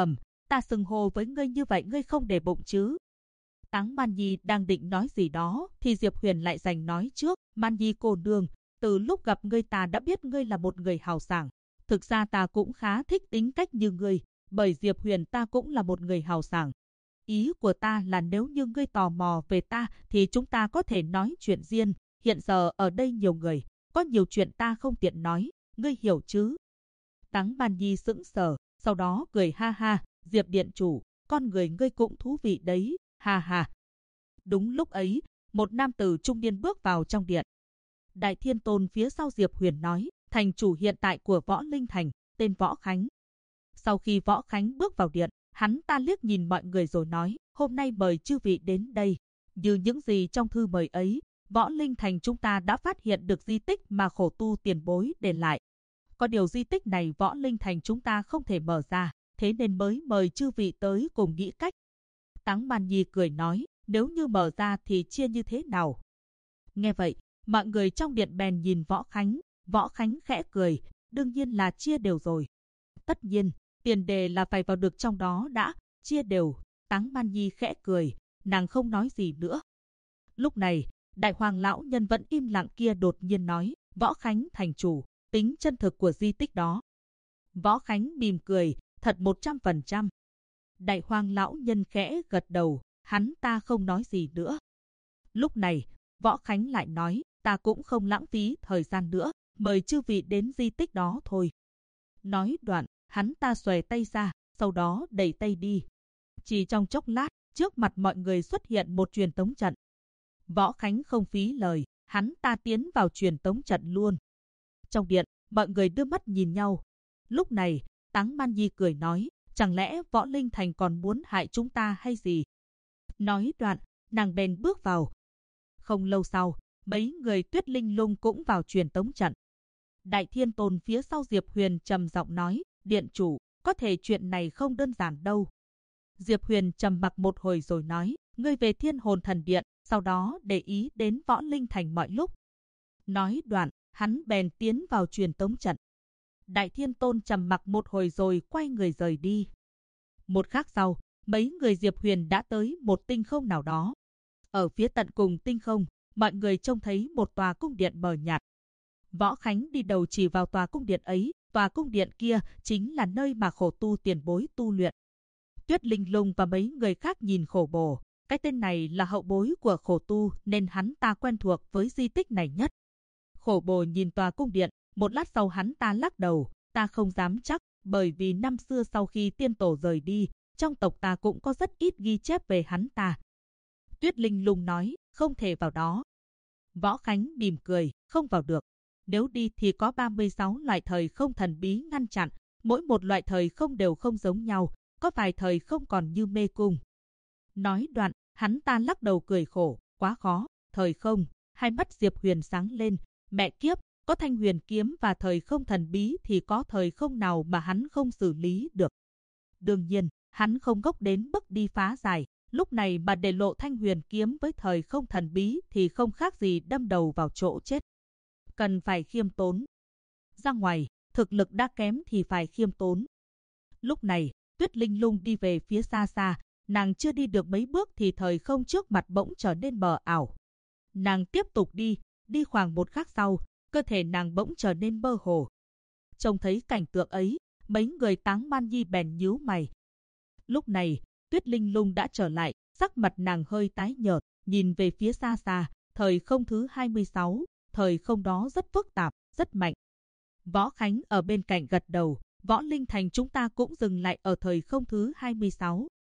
ta xưng hô với ngươi như vậy ngươi không để bụng chứ? Táng Ban Nhi đang định nói gì đó, thì Diệp Huyền lại giành nói trước, Man Nhi cô nương, từ lúc gặp ngươi ta đã biết ngươi là một người hào sảng. Thực ra ta cũng khá thích tính cách như ngươi, bởi Diệp Huyền ta cũng là một người hào sảng. Ý của ta là nếu như ngươi tò mò về ta thì chúng ta có thể nói chuyện riêng. Hiện giờ ở đây nhiều người, có nhiều chuyện ta không tiện nói, ngươi hiểu chứ? Táng Ban Nhi sững sờ, sau đó cười ha ha, Diệp điện chủ, con người ngươi cũng thú vị đấy, ha ha. Đúng lúc ấy, một nam tử trung niên bước vào trong điện. Đại Thiên Tôn phía sau Diệp Huyền nói, thành chủ hiện tại của Võ Linh Thành, tên Võ Khánh. Sau khi Võ Khánh bước vào điện, hắn ta liếc nhìn mọi người rồi nói, hôm nay mời chư vị đến đây. Như những gì trong thư mời ấy, Võ Linh Thành chúng ta đã phát hiện được di tích mà khổ tu tiền bối để lại. Có điều di tích này Võ Linh Thành chúng ta không thể mở ra, thế nên mới mời chư vị tới cùng nghĩ cách. Táng Ban Nhi cười nói, nếu như mở ra thì chia như thế nào? Nghe vậy, mọi người trong điện bèn nhìn Võ Khánh khẽ cười, đương nhiên là chia đều rồi. Tất nhiên, tiền đề là phải vào được trong đó đã, chia đều. Táng Ban Nhi khẽ cười, nàng không nói gì nữa. Lúc này, Đại Hoàng lão nhân vẫn im lặng kia đột nhiên nói, Võ Khánh thành chủ, tính chân thực của di tích đó. Võ Khánh mỉm cười, thật 100%. Đại Hoàng lão nhân khẽ gật đầu, hắn ta không nói gì nữa. Lúc này, Võ Khánh lại nói, ta cũng không lãng phí thời gian nữa, mời chư vị đến di tích đó thôi. Nói đoạn, hắn ta xòe tay ra, sau đó đẩy tay đi. Chỉ trong chốc lát, trước mặt mọi người xuất hiện một truyền tống trận. Võ Khánh không phí lời, hắn ta tiến vào truyền tống trận luôn. Trong điện, mọi người đưa mắt nhìn nhau. Lúc này, Táng Ban Nhi cười nói, chẳng lẽ Võ Linh Thành còn muốn hại chúng ta hay gì? Nói đoạn, nàng bèn bước vào. Không lâu sau, mấy người Tuyết Linh Lung cũng vào truyền tống trận. Đại Thiên Tôn phía sau Diệp Huyền trầm giọng nói, điện chủ, có thể chuyện này không đơn giản đâu. Diệp Huyền trầm mặc một hồi rồi nói, ngươi về Thiên Hồn Thần Điện, sau đó để ý đến Võ Linh Thành mọi lúc. Nói đoạn, hắn bèn tiến vào truyền tống trận. Đại Thiên Tôn trầm mặc một hồi rồi quay người rời đi. Một khắc sau, mấy người Diệp Huyền đã tới một tinh không nào đó. Ở phía tận cùng tinh không, mọi người trông thấy một tòa cung điện mờ nhạt. Võ Khánh đi đầu chỉ vào tòa cung điện ấy, tòa cung điện kia chính là nơi mà khổ tu tiền bối tu luyện. Tuyết Linh Lung và mấy người khác nhìn Khổ Bồ, cái tên này là hậu bối của khổ tu nên hắn ta quen thuộc với di tích này nhất. Khổ Bồ nhìn tòa cung điện, một lát sau hắn ta lắc đầu, ta không dám chắc, bởi vì năm xưa sau khi tiên tổ rời đi, trong tộc ta cũng có rất ít ghi chép về hắn ta. Tuyết Linh Lung nói, không thể vào đó. Võ Khánh mỉm cười, không vào được. Nếu đi thì có 36 loại thời không thần bí ngăn chặn, mỗi một loại thời không đều không giống nhau, có vài thời không còn như mê cung. Nói đoạn, hắn ta lắc đầu cười khổ, quá khó, thời không, hai mắt Diệp Huyền sáng lên, mẹ kiếp, có Thanh Huyền kiếm và thời không thần bí thì có thời không nào mà hắn không xử lý được. Đương nhiên, hắn không ngốc đến mức đi phá giải, lúc này mà để lộ Thanh Huyền kiếm với thời không thần bí thì không khác gì đâm đầu vào chỗ chết. Cần phải khiêm tốn. Ra ngoài, thực lực đã kém thì phải khiêm tốn. Lúc này, Tuyết Linh Lung đi về phía xa xa, nàng chưa đi được mấy bước thì thời không trước mặt bỗng trở nên mờ ảo. Nàng tiếp tục đi khoảng một khắc sau, cơ thể nàng bỗng trở nên mơ hồ. Trông thấy cảnh tượng ấy, mấy người Táng Ban Nhi bèn nhíu mày. Lúc này, Tuyết Linh Lung đã trở lại, sắc mặt nàng hơi tái nhợt, nhìn về phía xa xa, thời không thứ 26, thời không đó rất phức tạp, rất mạnh. Võ Khánh ở bên cạnh gật đầu, Võ Linh Thành chúng ta cũng dừng lại ở thời không thứ 26.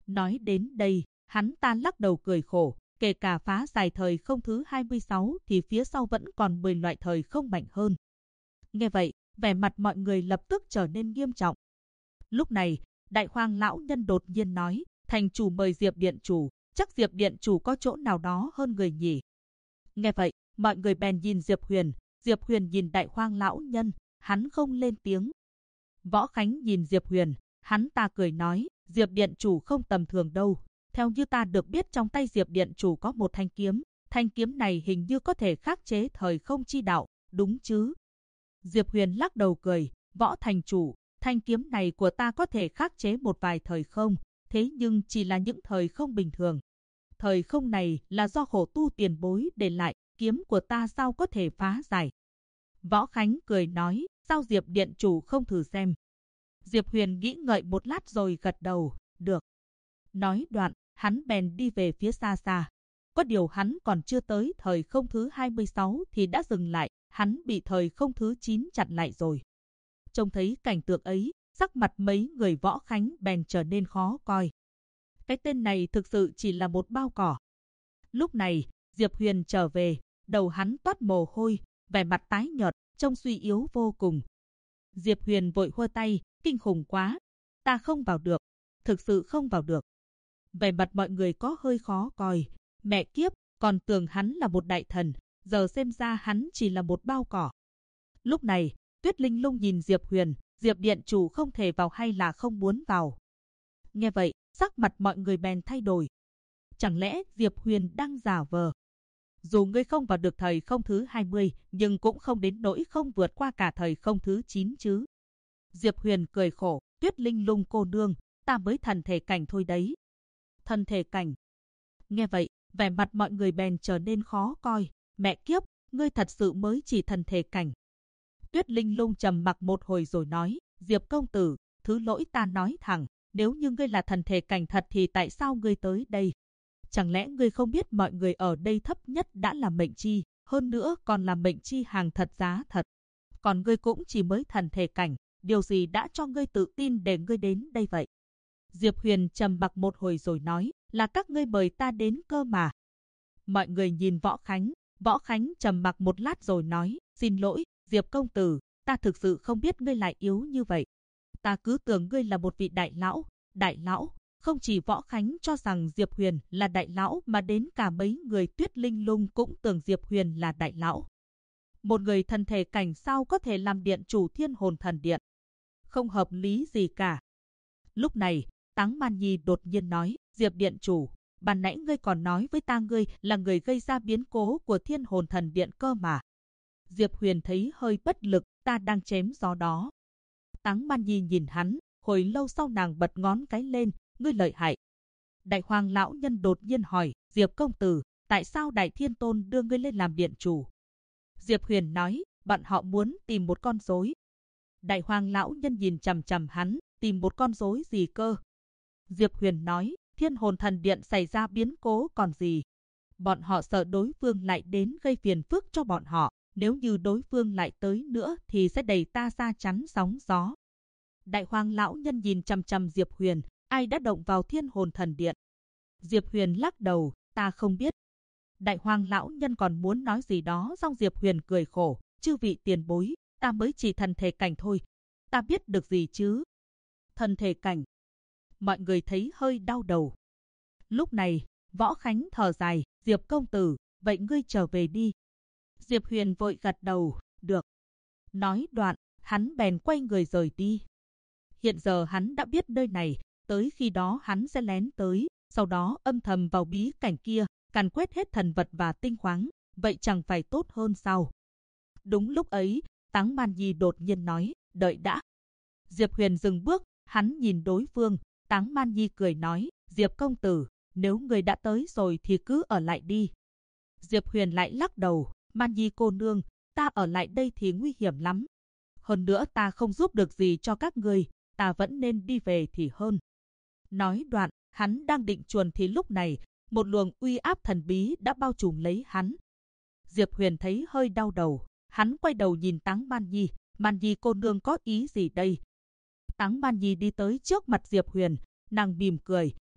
Nói đến đây, hắn ta lắc đầu cười khổ, kể cả phá giải thời không thứ 26 thì phía sau vẫn còn 10 loại thời không mạnh hơn. Nghe vậy, vẻ mặt mọi người lập tức trở nên nghiêm trọng. Lúc này, Đại Hoang lão nhân đột nhiên nói, thành chủ mời Diệp điện chủ, chắc Diệp điện chủ có chỗ nào đó hơn người nhỉ. Nghe vậy, mọi người bèn nhìn Diệp Huyền nhìn Đại Hoang lão nhân, hắn không lên tiếng. Võ Khánh nhìn Diệp Huyền, hắn ta cười nói, Diệp điện chủ không tầm thường đâu. Theo như ta được biết trong tay Diệp điện chủ có một thanh kiếm này hình như có thể khắc chế thời không chi đạo, đúng chứ? Diệp Huyền lắc đầu cười, Võ thành chủ, thanh kiếm này của ta có thể khắc chế một vài thời không, thế nhưng chỉ là những thời không bình thường. Thời không này là do khổ tu tiền bối để lại, kiếm của ta sao có thể phá giải? Võ Khánh cười nói, sao Diệp điện chủ không thử xem? Diệp Huyền nghĩ ngợi một lát rồi gật đầu, được. Nói đoạn, hắn bèn đi về phía xa xa. Có điều hắn còn chưa tới thời không thứ 26 thì đã dừng lại, hắn bị thời không thứ 9 chặn lại rồi. Trông thấy cảnh tượng ấy, sắc mặt mấy người Võ Khánh bèn trở nên khó coi. Cái tên này thực sự chỉ là một bao cỏ. Lúc này, Diệp Huyền trở về, đầu hắn toát mồ hôi, vẻ mặt tái nhợt, trông suy yếu vô cùng. Diệp Huyền vội hơ tay, kinh khủng quá, ta không vào được, thực sự không vào được. Vẻ mặt mọi người có hơi khó coi, mẹ kiếp, còn tưởng hắn là một đại thần, giờ xem ra hắn chỉ là một bao cỏ. Lúc này, Tuyết Linh Lung nhìn Diệp Huyền, Diệp điện chủ không thể vào hay là không muốn vào? Nghe vậy, sắc mặt mọi người bèn thay đổi. Chẳng lẽ Diệp Huyền đang giả vờ? Dù ngươi không vào được thời không thứ 20, nhưng cũng không đến nỗi không vượt qua cả thời không thứ 9 chứ. Diệp Huyền cười khổ, Tuyết Linh Lung cô nương, ta mới thần thể cảnh thôi đấy. Thần thể cảnh. Nghe vậy, vẻ mặt mọi người bèn trở nên khó coi. Mẹ kiếp, ngươi thật sự mới chỉ thần thể cảnh. Tuyết Linh Lung trầm mặc một hồi rồi nói, Diệp công tử, thứ lỗi ta nói thẳng, nếu như ngươi là thần thể cảnh thật thì tại sao ngươi tới đây? Chẳng lẽ ngươi không biết mọi người ở đây thấp nhất đã là mệnh chi, hơn nữa còn là mệnh chi hàng thật giá thật. Còn ngươi cũng chỉ mới thần thể cảnh, điều gì đã cho ngươi tự tin để ngươi đến đây vậy? Diệp Huyền trầm mặc một hồi rồi nói, là các ngươi mời ta đến cơ mà. Mọi người nhìn Võ Khánh trầm mặc một lát rồi nói, xin lỗi, Diệp công tử, ta thực sự không biết ngươi lại yếu như vậy. Ta cứ tưởng ngươi là một vị đại lão. Không chỉ Võ Khánh cho rằng Diệp Huyền là đại lão mà đến cả mấy người Tuyết Linh Lung cũng tưởng Diệp Huyền là đại lão. Một người thần thể cảnh sao có thể làm điện chủ Thiên Hồn Thần Điện? Không hợp lý gì cả. Lúc này, Táng Man Nhi đột nhiên nói, Diệp điện chủ, ban nãy ngươi còn nói với ta ngươi là người gây ra biến cố của Thiên Hồn Thần Điện cơ mà. Diệp Huyền thấy hơi bất lực, ta đang chém gió đó. Táng Man Nhi nhìn hắn, hồi lâu sau nàng bật ngón cái lên, ngươi lợi hại. Đại Hoang lão nhân đột nhiên hỏi, Diệp công tử, tại sao Đại Thiên Tôn đưa ngươi lên làm điện chủ? Diệp Huyền nói, bọn họ muốn tìm một con rối. Đại Hoang lão nhân nhìn chằm chằm hắn, tìm một con rối gì cơ? Diệp Huyền nói, Thiên Hồn Thần Điện xảy ra biến cố còn gì? Bọn họ sợ đối phương lại đến gây phiền phức cho bọn họ, nếu như đối phương lại tới nữa thì sẽ đẩy ta ra chắn sóng gió. Đại Hoang lão nhân nhìn chằm chằm Diệp Huyền, ai đã động vào Thiên Hồn Thần Điện? Diệp Huyền lắc đầu, ta không biết. Đại Hoang lão nhân còn muốn nói gì đó, xong Diệp Huyền cười khổ, chư vị tiền bối, ta mới chỉ thần thể cảnh thôi, ta biết được gì chứ? Thần thể cảnh. Mọi người thấy hơi đau đầu. Lúc này, Võ Khánh thở dài, Diệp công tử, vậy ngươi trở về đi. Diệp Huyền vội gật đầu, được. Nói đoạn, hắn bèn quay người rời đi. Hiện giờ hắn đã biết nơi này, tới khi đó hắn sẽ lén tới, sau đó âm thầm vào bí cảnh kia, càn quét hết thần vật và tinh khoáng, vậy chẳng phải tốt hơn sao? Đúng lúc ấy, Táng Man Nhi đột nhiên nói, đợi đã. Diệp Huyền dừng bước, hắn nhìn đối phương, Táng Man Nhi cười nói, Diệp công tử, nếu người đã tới rồi thì cứ ở lại đi. Diệp Huyền lại lắc đầu, Man Nhi cô nương, ta ở lại đây thì nguy hiểm lắm. Hơn nữa ta không giúp được gì cho các người, ta vẫn nên đi về thì hơn. Nói đoạn, hắn đang định chuồn thì lúc này, một luồng uy áp thần bí đã bao trùm lấy hắn. Diệp Huyền thấy hơi đau đầu, hắn quay đầu nhìn Táng Man Nhi cô nương có ý gì đây? Táng Man Nhi đi tới trước mặt Diệp Huyền, nàng mỉm cười,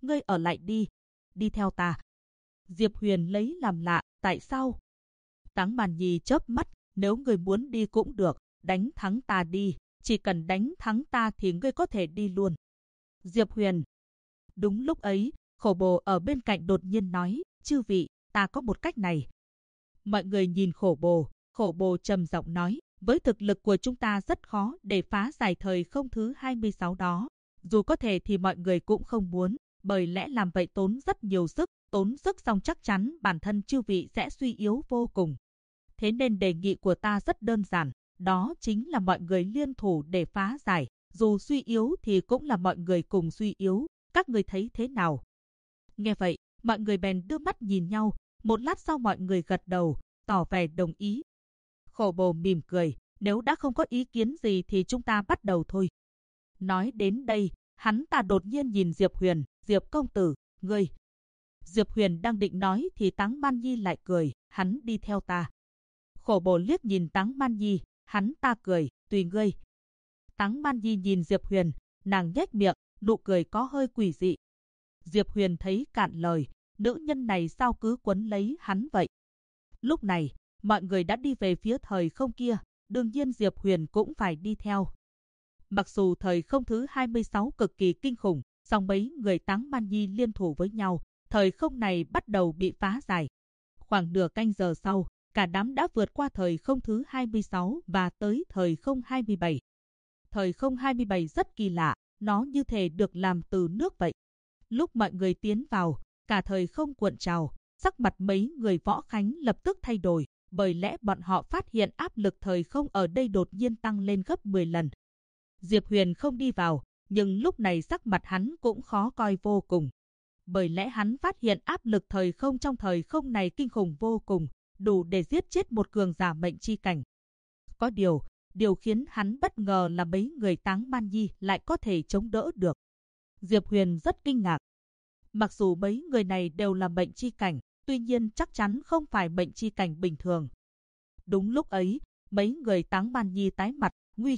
ngươi ở lại đi theo ta. Diệp Huyền lấy làm lạ, tại sao? Táng Màn Nhi chớp mắt, nếu ngươi muốn đi cũng được, đánh thắng ta đi, chỉ cần đánh thắng ta thì ngươi có thể đi luôn. Diệp Huyền. Đúng lúc ấy, Khổ Bồ ở bên cạnh đột nhiên nói, chư vị, ta có một cách này. Mọi người nhìn Khổ Bồ trầm giọng nói, với thực lực của chúng ta rất khó để phá giải thời không thứ 26 đó. Dù có thể thì mọi người cũng không muốn, bởi lẽ làm vậy tốn rất nhiều sức, tốn sức xong chắc chắn bản thân chư vị sẽ suy yếu vô cùng. Thế nên đề nghị của ta rất đơn giản, đó chính là mọi người liên thủ để phá giải, dù suy yếu thì cũng là mọi người cùng suy yếu, các người thấy thế nào? Nghe vậy, mọi người bèn đưa mắt nhìn nhau, một lát sau mọi người gật đầu, tỏ vẻ đồng ý. Khổ Bồ mỉm cười, nếu đã không có ý kiến gì thì chúng ta bắt đầu thôi. Nói đến đây, hắn ta đột nhiên nhìn Diệp Huyền, Diệp công tử, ngươi. Diệp Huyền đang định nói thì Táng Man Nhi lại cười, hắn đi theo ta. Khổ Bồ liếc nhìn Táng Man Nhi, hắn ta cười, tùy ngươi. Táng Man Nhi nhìn Diệp Huyền, nàng nhếch miệng, nụ cười có hơi quỷ dị. Diệp Huyền thấy cạn lời, nữ nhân này sao cứ quấn lấy hắn vậy? Lúc này, mọi người đã đi về phía thời không kia, đương nhiên Diệp Huyền cũng phải đi theo. Mặc dù thời không thứ 26 cực kỳ kinh khủng, song mấy người Táng Man Nhi liên thủ với nhau, thời không này bắt đầu bị phá giải. Khoảng nửa canh giờ sau, cả đám đã vượt qua thời không thứ 26 và tới thời không 27. Thời không 27 rất kỳ lạ, nó như thể được làm từ nước vậy. Lúc mọi người tiến vào, cả thời không cuộn trào, sắc mặt mấy người Võ Khánh lập tức thay đổi, bởi lẽ bọn họ phát hiện áp lực thời không ở đây đột nhiên tăng lên gấp 10 lần. Diệp Huyền không đi vào, nhưng lúc này sắc mặt hắn cũng khó coi vô cùng. Bởi lẽ hắn phát hiện áp lực thời không trong thời không này kinh khủng vô cùng, đủ để giết chết một cường giả mệnh chi cảnh. Có điều khiến hắn bất ngờ là mấy người Táng Man Nhi lại có thể chống đỡ được. Diệp Huyền rất kinh ngạc. Mặc dù mấy người này đều là mệnh chi cảnh, tuy nhiên chắc chắn không phải mệnh chi cảnh bình thường. Đúng lúc ấy, mấy người Táng Man Nhi tái mặt,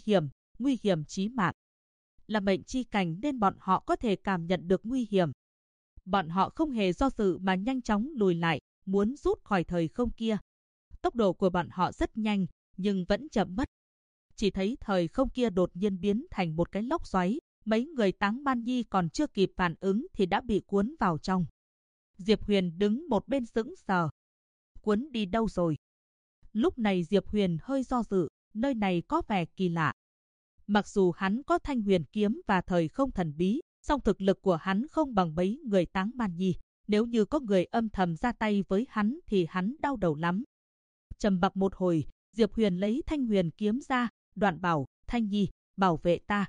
nguy hiểm chí mạng. Là mệnh chi cảnh nên bọn họ có thể cảm nhận được nguy hiểm. Bọn họ không hề do dự mà nhanh chóng lùi lại, muốn rút khỏi thời không kia. Tốc độ của bọn họ rất nhanh, nhưng vẫn chậm mất. Chỉ thấy thời không kia đột nhiên biến thành một cái lốc xoáy, mấy người Táng Man Nhi còn chưa kịp phản ứng thì đã bị cuốn vào trong. Diệp Huyền đứng một bên sững sờ. Cuốn đi đâu rồi? Lúc này Diệp Huyền hơi do dự, nơi này có vẻ kỳ lạ. Mặc dù hắn có Thanh Huyền kiếm và thời không thần bí, song thực lực của hắn không bằng mấy người Táng Man Nhi. Nếu như có người âm thầm ra tay với hắn thì hắn đau đầu lắm. Trầm mặc một hồi, Diệp Huyền lấy Thanh Huyền kiếm ra, đoạn bảo, Thanh Nhi, bảo vệ ta.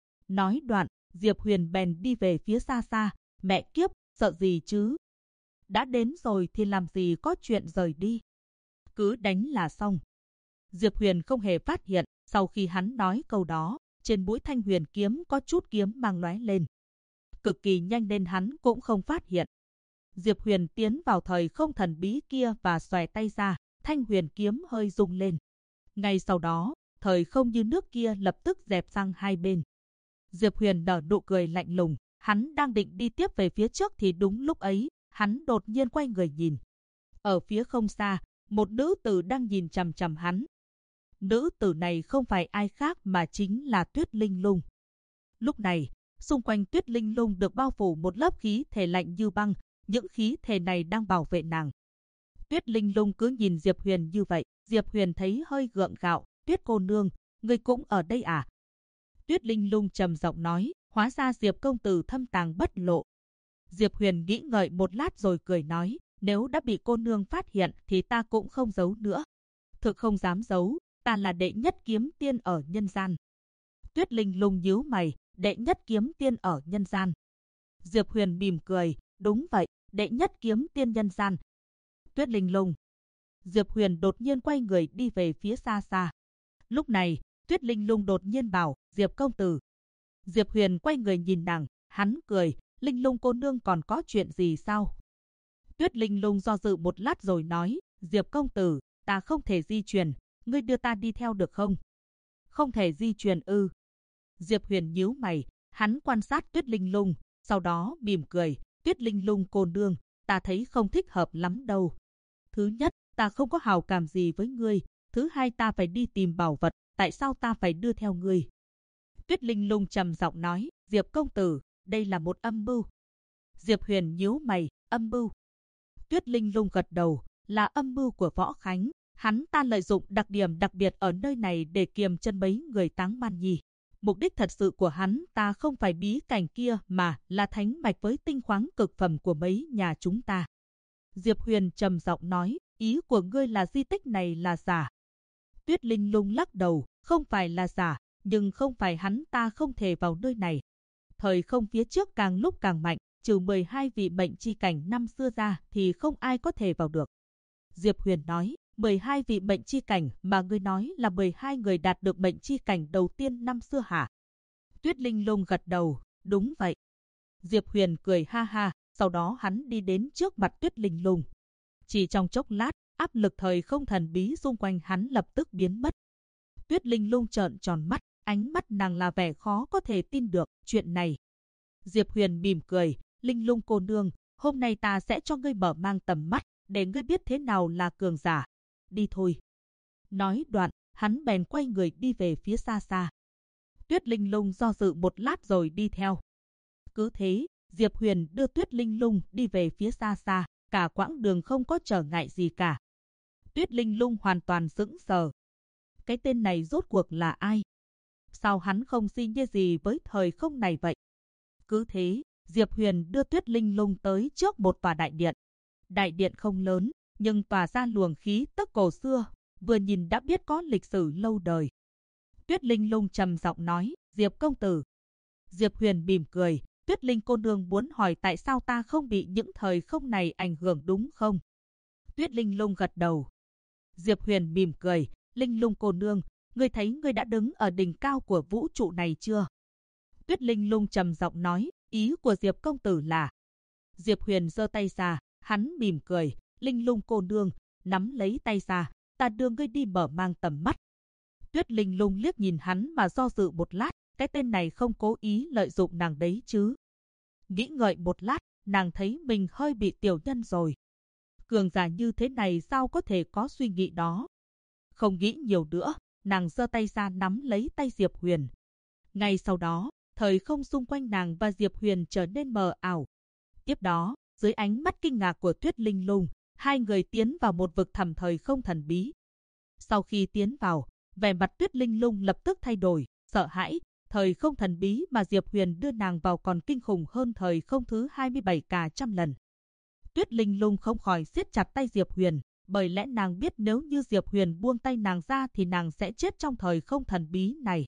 Nói đoạn, Diệp Huyền bèn đi về phía xa xa, mẹ kiếp, sợ gì chứ? Đã đến rồi thì làm gì có chuyện rời đi. Cứ đánh là xong. Diệp Huyền không hề phát hiện, sau khi hắn nói câu đó, trên mũi Thanh Huyền kiếm có chút kiếm mang lóe lên. Cực kỳ nhanh nên hắn cũng không phát hiện. Diệp Huyền tiến vào thời không thần bí kia và xòe tay ra, Thanh Huyền kiếm hơi rung lên. Ngay sau đó, thời không như nước kia lập tức dẹp sang hai bên. Diệp Huyền nở nụ cười lạnh lùng, hắn đang định đi tiếp về phía trước thì đúng lúc ấy, hắn đột nhiên quay người nhìn. Ở phía không xa, một nữ tử đang nhìn chằm chằm hắn. Nữ tử này không phải ai khác mà chính là Tuyết Linh Lung. Lúc này, xung quanh Tuyết Linh Lung được bao phủ một lớp khí thể lạnh như băng, những khí thể này đang bảo vệ nàng. Tuyết Linh Lung cứ nhìn Diệp Huyền như vậy, Diệp Huyền thấy hơi gượng gạo, Tuyết cô nương, ngươi cũng ở đây à? Tuyết Linh Lung trầm giọng nói, hóa ra Diệp công tử thâm tàng bất lộ. Diệp Huyền nghĩ ngợi một lát rồi cười nói, nếu đã bị cô nương phát hiện thì ta cũng không giấu nữa. Thực không dám giấu, ta là đệ nhất kiếm tiên ở nhân gian. Tuyết Linh Lung nhíu mày, đệ nhất kiếm tiên ở nhân gian. Diệp Huyền mỉm cười, đúng vậy, đệ nhất kiếm tiên nhân gian. Tuyết Linh Lung. Diệp Huyền đột nhiên quay người đi về phía xa xa. Lúc này, Tuyết Linh Lung đột nhiên bảo, Diệp công tử. Diệp Huyền quay người nhìn nàng, hắn cười, Linh Lung cô nương còn có chuyện gì sao? Tuyết Linh Lung do dự một lát rồi nói, Diệp công tử, ta không thể di chuyển, ngươi đưa ta đi theo được không? Không thể di chuyển ư? Diệp Huyền nhíu mày, hắn quan sát Tuyết Linh Lung, sau đó mỉm cười, Tuyết Linh Lung cô nương, ta thấy không thích hợp lắm đâu. Thứ nhất, ta không có hào cảm gì với ngươi. Thứ hai, ta phải đi tìm bảo vật, tại sao ta phải đưa theo ngươi? Tuyết Linh Lung trầm giọng nói, Diệp công tử, đây là một âm mưu. Diệp Huyền nhíu mày, âm mưu. Tuyết Linh Lung gật đầu, là âm mưu của Võ Khánh. Hắn ta lợi dụng đặc điểm đặc biệt ở nơi này để kiềm chân mấy người Táng Man Nhi. Mục đích thật sự của hắn ta không phải bí cảnh kia mà là thánh mạch với tinh khoáng cực phẩm của mấy nhà chúng ta. Diệp Huyền trầm giọng nói, ý của ngươi là di tích này là giả. Tuyết Linh Lung lắc đầu, không phải là giả, nhưng không phải hắn ta không thể vào nơi này. Thời không phía trước càng lúc càng mạnh, trừ 12 vị mệnh chi cảnh năm xưa ra thì không ai có thể vào được. Diệp Huyền nói, 12 vị mệnh chi cảnh mà ngươi nói là 12 người đạt được mệnh chi cảnh đầu tiên năm xưa hả? Tuyết Linh Lung gật đầu, đúng vậy. Diệp Huyền cười ha ha, sau đó hắn đi đến trước mặt Tuyết Linh Lung. Chỉ trong chốc lát, áp lực thời không thần bí xung quanh hắn lập tức biến mất. Tuyết Linh Lung trợn tròn mắt, ánh mắt nàng là vẻ khó có thể tin được chuyện này. Diệp Huyền mỉm cười, Linh Lung cô nương, hôm nay ta sẽ cho ngươi mở mang tầm mắt, để ngươi biết thế nào là cường giả. Đi thôi. Nói đoạn, hắn bèn quay người đi về phía xa xa. Tuyết Linh Lung do dự một lát rồi đi theo. Cứ thế, Diệp Huyền đưa Tuyết Linh Lung đi về phía xa xa, cả quãng đường không có trở ngại gì cả. Tuyết Linh Lung hoàn toàn sững sờ. Cái tên này rốt cuộc là ai? Sao hắn không si nhê gì với thời không này vậy? Cứ thế, Diệp Huyền đưa Tuyết Linh Lung tới trước một tòa đại điện. Đại điện không lớn, nhưng tỏa ra luồng khí tức cổ xưa, vừa nhìn đã biết có lịch sử lâu đời. Tuyết Linh Lung trầm giọng nói, Diệp công tử. Diệp Huyền mỉm cười, Tuyết Linh cô nương muốn hỏi tại sao ta không bị những thời không này ảnh hưởng đúng không? Tuyết Linh Lung gật đầu. Diệp Huyền mỉm cười, Linh Lung cô nương, ngươi thấy ngươi đã đứng ở đỉnh cao của vũ trụ này chưa? Tuyết Linh Lung trầm giọng nói, ý của Diệp công tử là... Diệp Huyền giơ tay ra, hắn mỉm cười, Linh Lung cô nương, nắm lấy tay ra, ta đưa ngươi đi mở mang tầm mắt. Tuyết Linh Lung liếc nhìn hắn mà do dự một lát, cái tên này không cố ý lợi dụng nàng đấy chứ. Nghĩ ngợi một lát, nàng thấy mình hơi bị tiểu nhân rồi. Cường giả như thế này sao có thể có suy nghĩ đó? Không nghĩ nhiều nữa, nàng giơ tay ra nắm lấy tay Diệp Huyền. Ngay sau đó, thời không xung quanh nàng và Diệp Huyền trở nên mờ ảo. Tiếp đó, dưới ánh mắt kinh ngạc của Tuyết Linh Lung, hai người tiến vào một vực thẳm thời không thần bí. Sau khi tiến vào, vẻ mặt Tuyết Linh Lung lập tức thay đổi, sợ hãi. Thời không thần bí mà Diệp Huyền đưa nàng vào còn kinh khủng hơn thời không thứ 27 cả trăm lần. Tuyết Linh Lung không khỏi siết chặt tay Diệp Huyền, bởi lẽ nàng biết nếu như Diệp Huyền buông tay nàng ra thì nàng sẽ chết trong thời không thần bí này.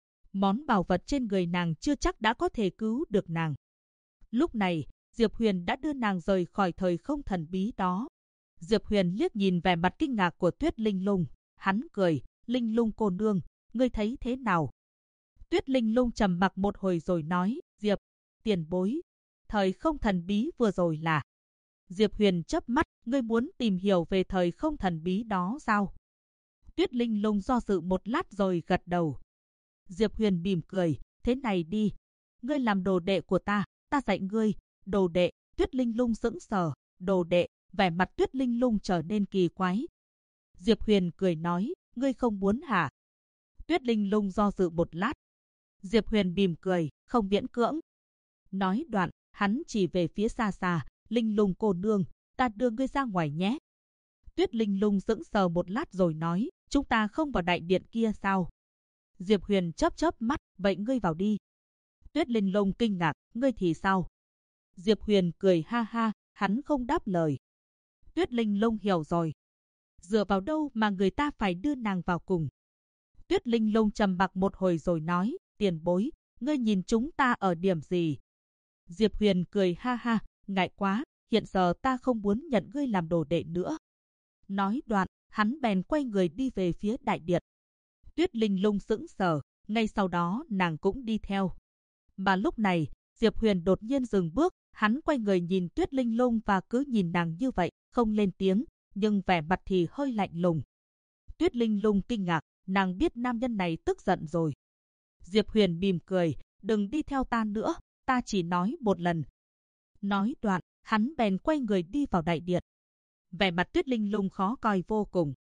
Món bảo vật trên người nàng chưa chắc đã có thể cứu được nàng. Lúc này, Diệp Huyền đã đưa nàng rời khỏi thời không thần bí đó. Diệp Huyền liếc nhìn vẻ mặt kinh ngạc của Tuyết Linh Lung, hắn cười, Linh Lung cô nương, ngươi thấy thế nào? Tuyết Linh Lung trầm mặc một hồi rồi nói, Diệp, tiền bối, thời không thần bí vừa rồi là... Diệp Huyền chớp mắt, ngươi muốn tìm hiểu về thời không thần bí đó sao? Tuyết Linh Lung do dự một lát rồi gật đầu. Diệp Huyền mỉm cười, thế này đi, ngươi làm đồ đệ của ta dạy ngươi. Đồ đệ. Tuyết Linh Lung sững sờ, đồ đệ, vẻ mặt Tuyết Linh Lung trở nên kỳ quái. Diệp Huyền cười nói, ngươi không muốn hả? Tuyết Linh Lung do dự một lát. Diệp Huyền mỉm cười, không miễn cưỡng. Nói đoạn, hắn chỉ về phía xa xa, Linh Lung cô nương, ta đưa ngươi ra ngoài nhé. Tuyết Linh Lung sững sờ một lát rồi nói, chúng ta không vào đại điện kia sao? Diệp Huyền chớp chớp mắt, vậy ngươi vào đi. Tuyết Linh Lung kinh ngạc, ngươi thì sao? Diệp Huyền cười ha ha, hắn không đáp lời. Tuyết Linh Lung hiểu rồi. Dựa vào đâu mà người ta phải đưa nàng vào cùng? Tuyết Linh Lung trầm mặc một hồi rồi nói, tiền bối, ngươi nhìn chúng ta ở điểm gì? Diệp Huyền cười ha ha, ngại quá, hiện giờ ta không muốn nhận ngươi làm đồ đệ nữa. Nói đoạn, hắn bèn quay người đi về phía đại điện. Tuyết Linh Lung sững sờ, ngay sau đó nàng cũng đi theo. Mà lúc này, Diệp Huyền đột nhiên dừng bước, hắn quay người nhìn Tuyết Linh Lung và cứ nhìn nàng như vậy, không lên tiếng, nhưng vẻ mặt thì hơi lạnh lùng. Tuyết Linh Lung kinh ngạc, nàng biết nam nhân này tức giận rồi. Diệp Huyền mỉm cười, đừng đi theo ta nữa, ta chỉ nói một lần. Nói đoạn, hắn bèn quay người đi vào đại điện. Vẻ mặt Tuyết Linh Lung khó coi vô cùng.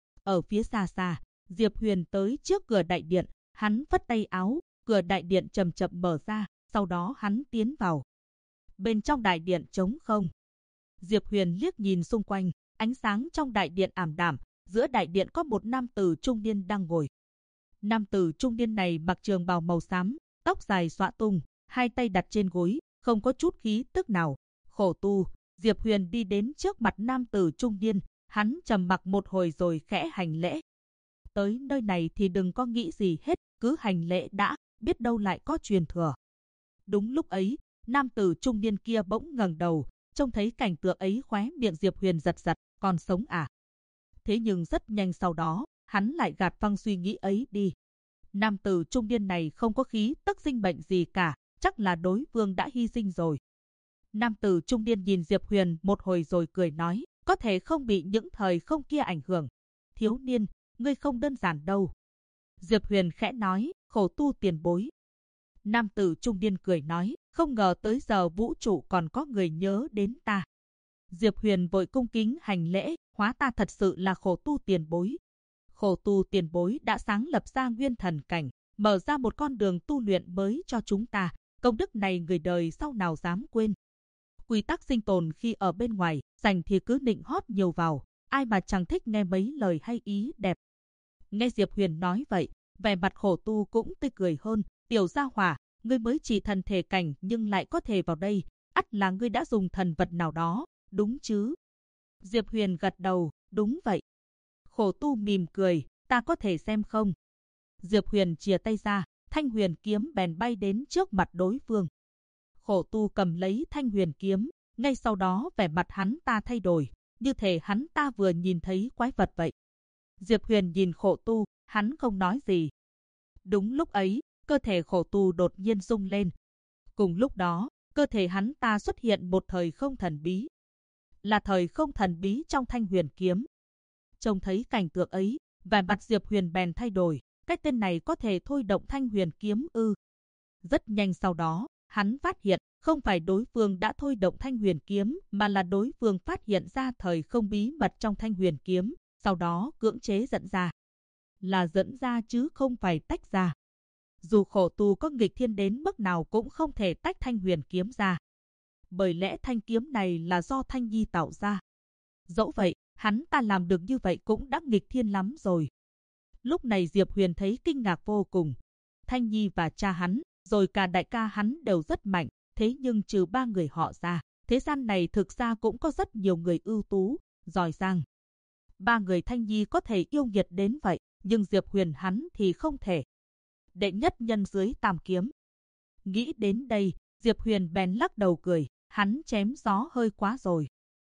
Ở phía xa xa, Diệp Huyền tới trước cửa đại điện, hắn phất tay áo, cửa đại điện chậm chậm mở ra, sau đó hắn tiến vào. Bên trong đại điện trống không. Diệp Huyền liếc nhìn xung quanh, ánh sáng trong đại điện ảm đạm, giữa đại điện có một nam tử trung niên đang ngồi. Nam tử trung niên này mặc trường bào màu xám, tóc dài xõa tung, hai tay đặt trên gối, không có chút khí tức nào. Khổ tu, Diệp Huyền đi đến trước mặt nam tử trung niên, hắn trầm mặc một hồi rồi khẽ hành lễ. Tới nơi này thì đừng có nghĩ gì hết, cứ hành lễ đã, biết đâu lại có truyền thừa. Đúng lúc ấy, nam tử trung niên kia bỗng ngẩng đầu, trông thấy cảnh tượng ấy khóe miệng Diệp Huyền giật giật, còn sống à? Thế nhưng rất nhanh sau đó, hắn lại gạt phăng suy nghĩ ấy đi. Nam tử trung niên này không có khí tức sinh bệnh gì cả, chắc là đối phương đã hy sinh rồi. Nam tử trung niên nhìn Diệp Huyền một hồi rồi cười nói, có thể không bị những thời không kia ảnh hưởng. Thiếu niên, ngươi không đơn giản đâu. Diệp Huyền khẽ nói, khổ tu tiền bối. Nam tử trung niên cười nói, không ngờ tới giờ vũ trụ còn có người nhớ đến ta. Diệp Huyền vội cung kính hành lễ, hóa ta thật sự là khổ tu tiền bối. Khổ tu tiền bối đã sáng lập ra nguyên thần cảnh, mở ra một con đường tu luyện mới cho chúng ta. Công đức này người đời sau nào dám quên. Quy tắc sinh tồn khi ở bên ngoài, dành thì cứ nịnh hót nhiều vào, ai mà chẳng thích nghe mấy lời hay ý đẹp. Nghe Diệp Huyền nói vậy, vẻ mặt khổ tu cũng tươi cười hơn, tiểu gia hỏa, ngươi mới chỉ thần thể cảnh nhưng lại có thể vào đây, ắt là ngươi đã dùng thần vật nào đó, đúng chứ? Diệp Huyền gật đầu, đúng vậy. Khổ tu mỉm cười, ta có thể xem không? Diệp Huyền chìa tay ra, thanh huyền kiếm bèn bay đến trước mặt đối phương. Khổ tu cầm lấy thanh huyền kiếm, ngay sau đó vẻ mặt hắn ta thay đổi, như thể hắn ta vừa nhìn thấy quái vật vậy. Diệp Huyền nhìn khổ tu, hắn không nói gì. Đúng lúc ấy, cơ thể khổ tu đột nhiên rung lên. Cùng lúc đó, cơ thể hắn ta xuất hiện một thời không thần bí. Là thời không thần bí trong thanh huyền kiếm. Trông thấy cảnh tượng ấy, vẻ mặt Diệp Huyền bèn thay đổi, cái tên này có thể thôi động thanh huyền kiếm ư? Rất nhanh sau đó, hắn phát hiện, không phải đối phương đã thôi động thanh huyền kiếm, mà là đối phương phát hiện ra thời không bí mật trong thanh huyền kiếm, sau đó cưỡng chế dẫn ra. Là dẫn ra chứ không phải tách ra. Dù khổ tu có nghịch thiên đến mức nào cũng không thể tách thanh huyền kiếm ra. Bởi lẽ thanh kiếm này là do Thanh Nhi tạo ra. Dẫu vậy, hắn ta làm được như vậy cũng đã nghịch thiên lắm rồi. Lúc này Diệp Huyền thấy kinh ngạc vô cùng. Thanh Nhi và cha hắn, rồi cả đại ca hắn đều rất mạnh, thế nhưng trừ ba người họ ra, thế gian này thực ra cũng có rất nhiều người ưu tú, giỏi giang. Ba người Thanh Nhi có thể yêu nghiệt đến vậy, nhưng Diệp Huyền hắn thì không thể. Đệ nhất nhân dưới tam kiếm. Nghĩ đến đây, Diệp Huyền bèn lắc đầu cười, hắn chém gió hơi quá rồi.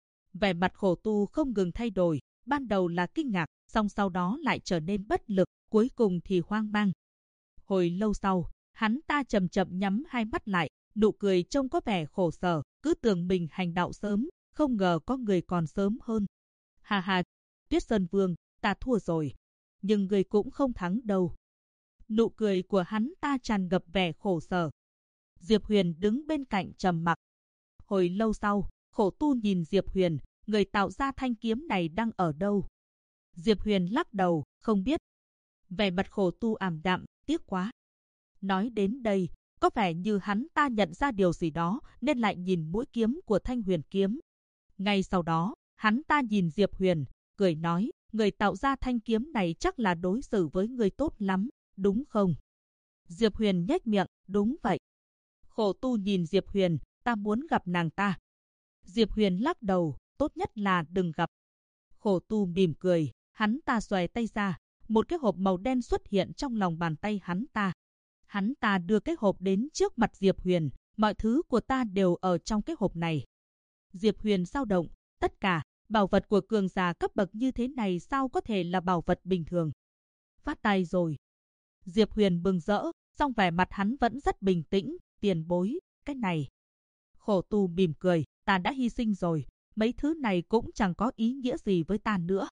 Vẻ mặt khổ tu không ngừng thay đổi, ban đầu là kinh ngạc, song sau đó lại trở nên bất lực, cuối cùng thì hoang mang. Hồi lâu sau, hắn ta chậm chậm nhắm hai mắt lại, nụ cười trông có vẻ khổ sở, cứ tưởng mình hành đạo sớm, không ngờ có người còn sớm hơn. Hà hà, Tuyết Sơn Vương, ta thua rồi, nhưng người cũng không thắng đâu. Nụ cười của hắn ta tràn ngập vẻ khổ sở. Diệp Huyền đứng bên cạnh trầm mặc. Hồi lâu sau, khổ tu nhìn Diệp Huyền, người tạo ra thanh kiếm này đang ở đâu? Diệp Huyền lắc đầu, không biết. Vẻ mặt khổ tu ảm đạm, tiếc quá. Nói đến đây, có vẻ như hắn ta nhận ra điều gì đó, nên lại nhìn mũi kiếm của thanh huyền kiếm. Ngay sau đó, hắn ta nhìn Diệp Huyền, cười nói, người tạo ra thanh kiếm này chắc là đối xử với người tốt lắm, đúng không? Diệp Huyền nhếch miệng, đúng vậy. Khổ tu nhìn Diệp Huyền, ta muốn gặp nàng ta. Diệp Huyền lắc đầu, tốt nhất là đừng gặp. Khổ tu mỉm cười, hắn ta xòe tay ra, một cái hộp màu đen xuất hiện trong lòng bàn tay hắn ta. Hắn ta đưa cái hộp đến trước mặt Diệp Huyền, mọi thứ của ta đều ở trong cái hộp này. Diệp Huyền dao động, tất cả, bảo vật của cường giả cấp bậc như thế này sao có thể là bảo vật bình thường. Phát tài rồi. Diệp Huyền bừng rỡ, song vẻ mặt hắn vẫn rất bình tĩnh, tiền bối, cái này. Khổ tu mỉm cười, ta đã hy sinh rồi, mấy thứ này cũng chẳng có ý nghĩa gì với ta nữa.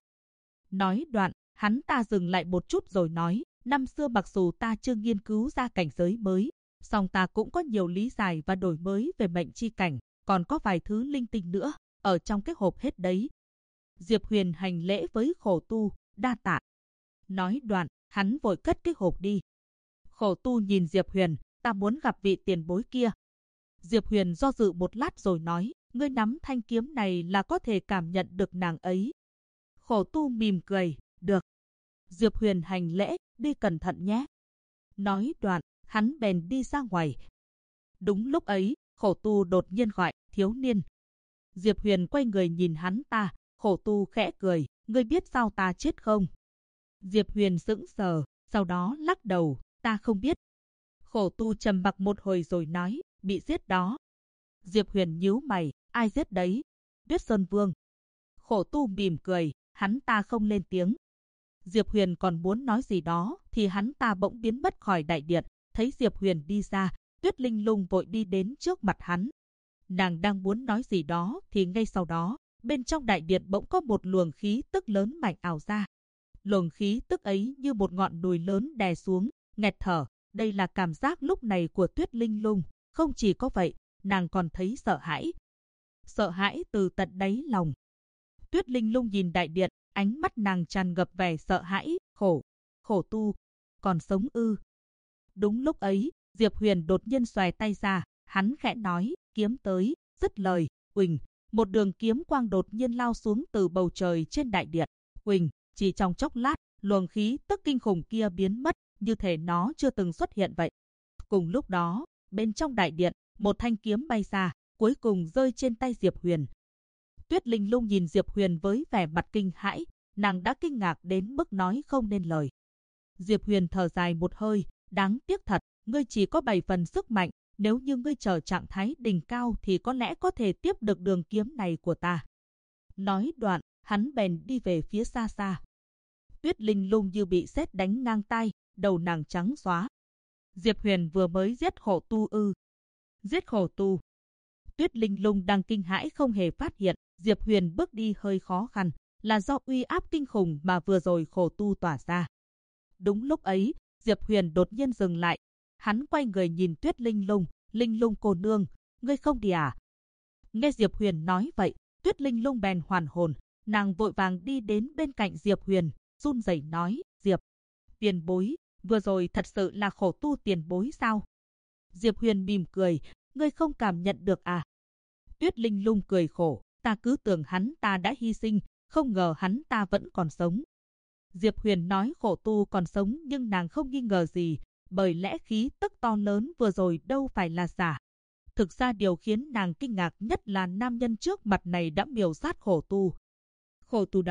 Nói đoạn, hắn ta dừng lại một chút rồi nói, năm xưa mặc dù ta chưa nghiên cứu ra cảnh giới mới, Song ta cũng có nhiều lý giải và đổi mới về mệnh chi cảnh, còn có vài thứ linh tinh nữa, ở trong cái hộp hết đấy. Diệp Huyền hành lễ với Khổ Tu, đa tạ. Nói đoạn, hắn vội cất cái hộp đi. Khổ Tu nhìn Diệp Huyền, ta muốn gặp vị tiền bối kia. Diệp Huyền do dự một lát rồi nói, ngươi nắm thanh kiếm này là có thể cảm nhận được nàng ấy. Khổ Tu mỉm cười, được. Diệp Huyền hành lễ, đi cẩn thận nhé. Nói đoạn, hắn bèn đi ra ngoài. Đúng lúc ấy, Khổ Tu đột nhiên gọi, thiếu niên. Diệp Huyền quay người nhìn hắn ta, Khổ Tu khẽ cười, ngươi biết sao ta chết không? Diệp Huyền sững sờ, sau đó lắc đầu, ta không biết. Khổ Tu trầm mặc một hồi rồi nói, bị giết đó. Diệp Huyền nhíu mày, ai giết đấy? Tuyết Sơn Vương. Khổ Tu mỉm cười, hắn ta không lên tiếng. Diệp Huyền còn muốn nói gì đó, thì hắn ta bỗng biến mất khỏi đại điện. Thấy Diệp Huyền đi ra, Tuyết Linh Lung vội đi đến trước mặt hắn. Nàng đang muốn nói gì đó, thì ngay sau đó, bên trong đại điện bỗng có một luồng khí tức lớn mạnh ảo ra. Luồng khí tức ấy như một ngọn núi lớn đè xuống, nghẹt thở. Đây là cảm giác lúc này của Tuyết Linh Lung. Không chỉ có vậy, nàng còn thấy sợ hãi. Sợ hãi từ tận đáy lòng. Tuyết Linh Lung nhìn đại điện, ánh mắt nàng tràn ngập vẻ sợ hãi, Khổ Tu, còn sống ư? Đúng lúc ấy, Diệp Huyền đột nhiên xòe tay ra, hắn khẽ nói, kiếm tới, dứt lời, uỳnh, một đường kiếm quang đột nhiên lao xuống từ bầu trời trên đại điện. Uỳnh, chỉ trong chốc lát, luồng khí tức kinh khủng kia biến mất, như thể nó chưa từng xuất hiện vậy. Cùng lúc đó, bên trong đại điện, một thanh kiếm bay ra, cuối cùng rơi trên tay Diệp Huyền. Tuyết Linh Lung nhìn Diệp Huyền với vẻ mặt kinh hãi, nàng đã kinh ngạc đến mức nói không nên lời. Diệp Huyền thở dài một hơi, đáng tiếc thật, ngươi chỉ có 7 phần sức mạnh, nếu như ngươi chờ trạng thái đỉnh cao thì có lẽ có thể tiếp được đường kiếm này của ta. Nói đoạn, hắn bèn đi về phía xa xa. Tuyết Linh Lung như bị sét đánh ngang tai, đầu nàng trắng xóa. Diệp Huyền vừa mới giết Khổ Tu ư? Giết Khổ Tu? Tuyết Linh Lung đang kinh hãi không hề phát hiện, Diệp Huyền bước đi hơi khó khăn, là do uy áp kinh khủng mà vừa rồi Khổ Tu tỏa ra. Đúng lúc ấy, Diệp Huyền đột nhiên dừng lại. Hắn quay người nhìn Tuyết Linh Lung cô nương, ngươi không đi à? Nghe Diệp Huyền nói vậy, Tuyết Linh Lung bèn hoàn hồn, nàng vội vàng đi đến bên cạnh Diệp Huyền, run rẩy nói, Diệp tiền bối, vừa rồi thật sự là Khổ Tu tiền bối sao? Diệp Huyền mỉm cười, ngươi không cảm nhận được à? Tuyết Linh Lung cười khổ, ta cứ tưởng hắn ta đã hy sinh, không ngờ hắn ta vẫn còn sống. Diệp Huyền nói Khổ Tu còn sống nhưng nàng không nghi ngờ gì, bởi lẽ khí tức to lớn vừa rồi đâu phải là giả. Thực ra điều khiến nàng kinh ngạc nhất là nam nhân trước mặt này đã miểu sát Khổ Tu. Khổ Tu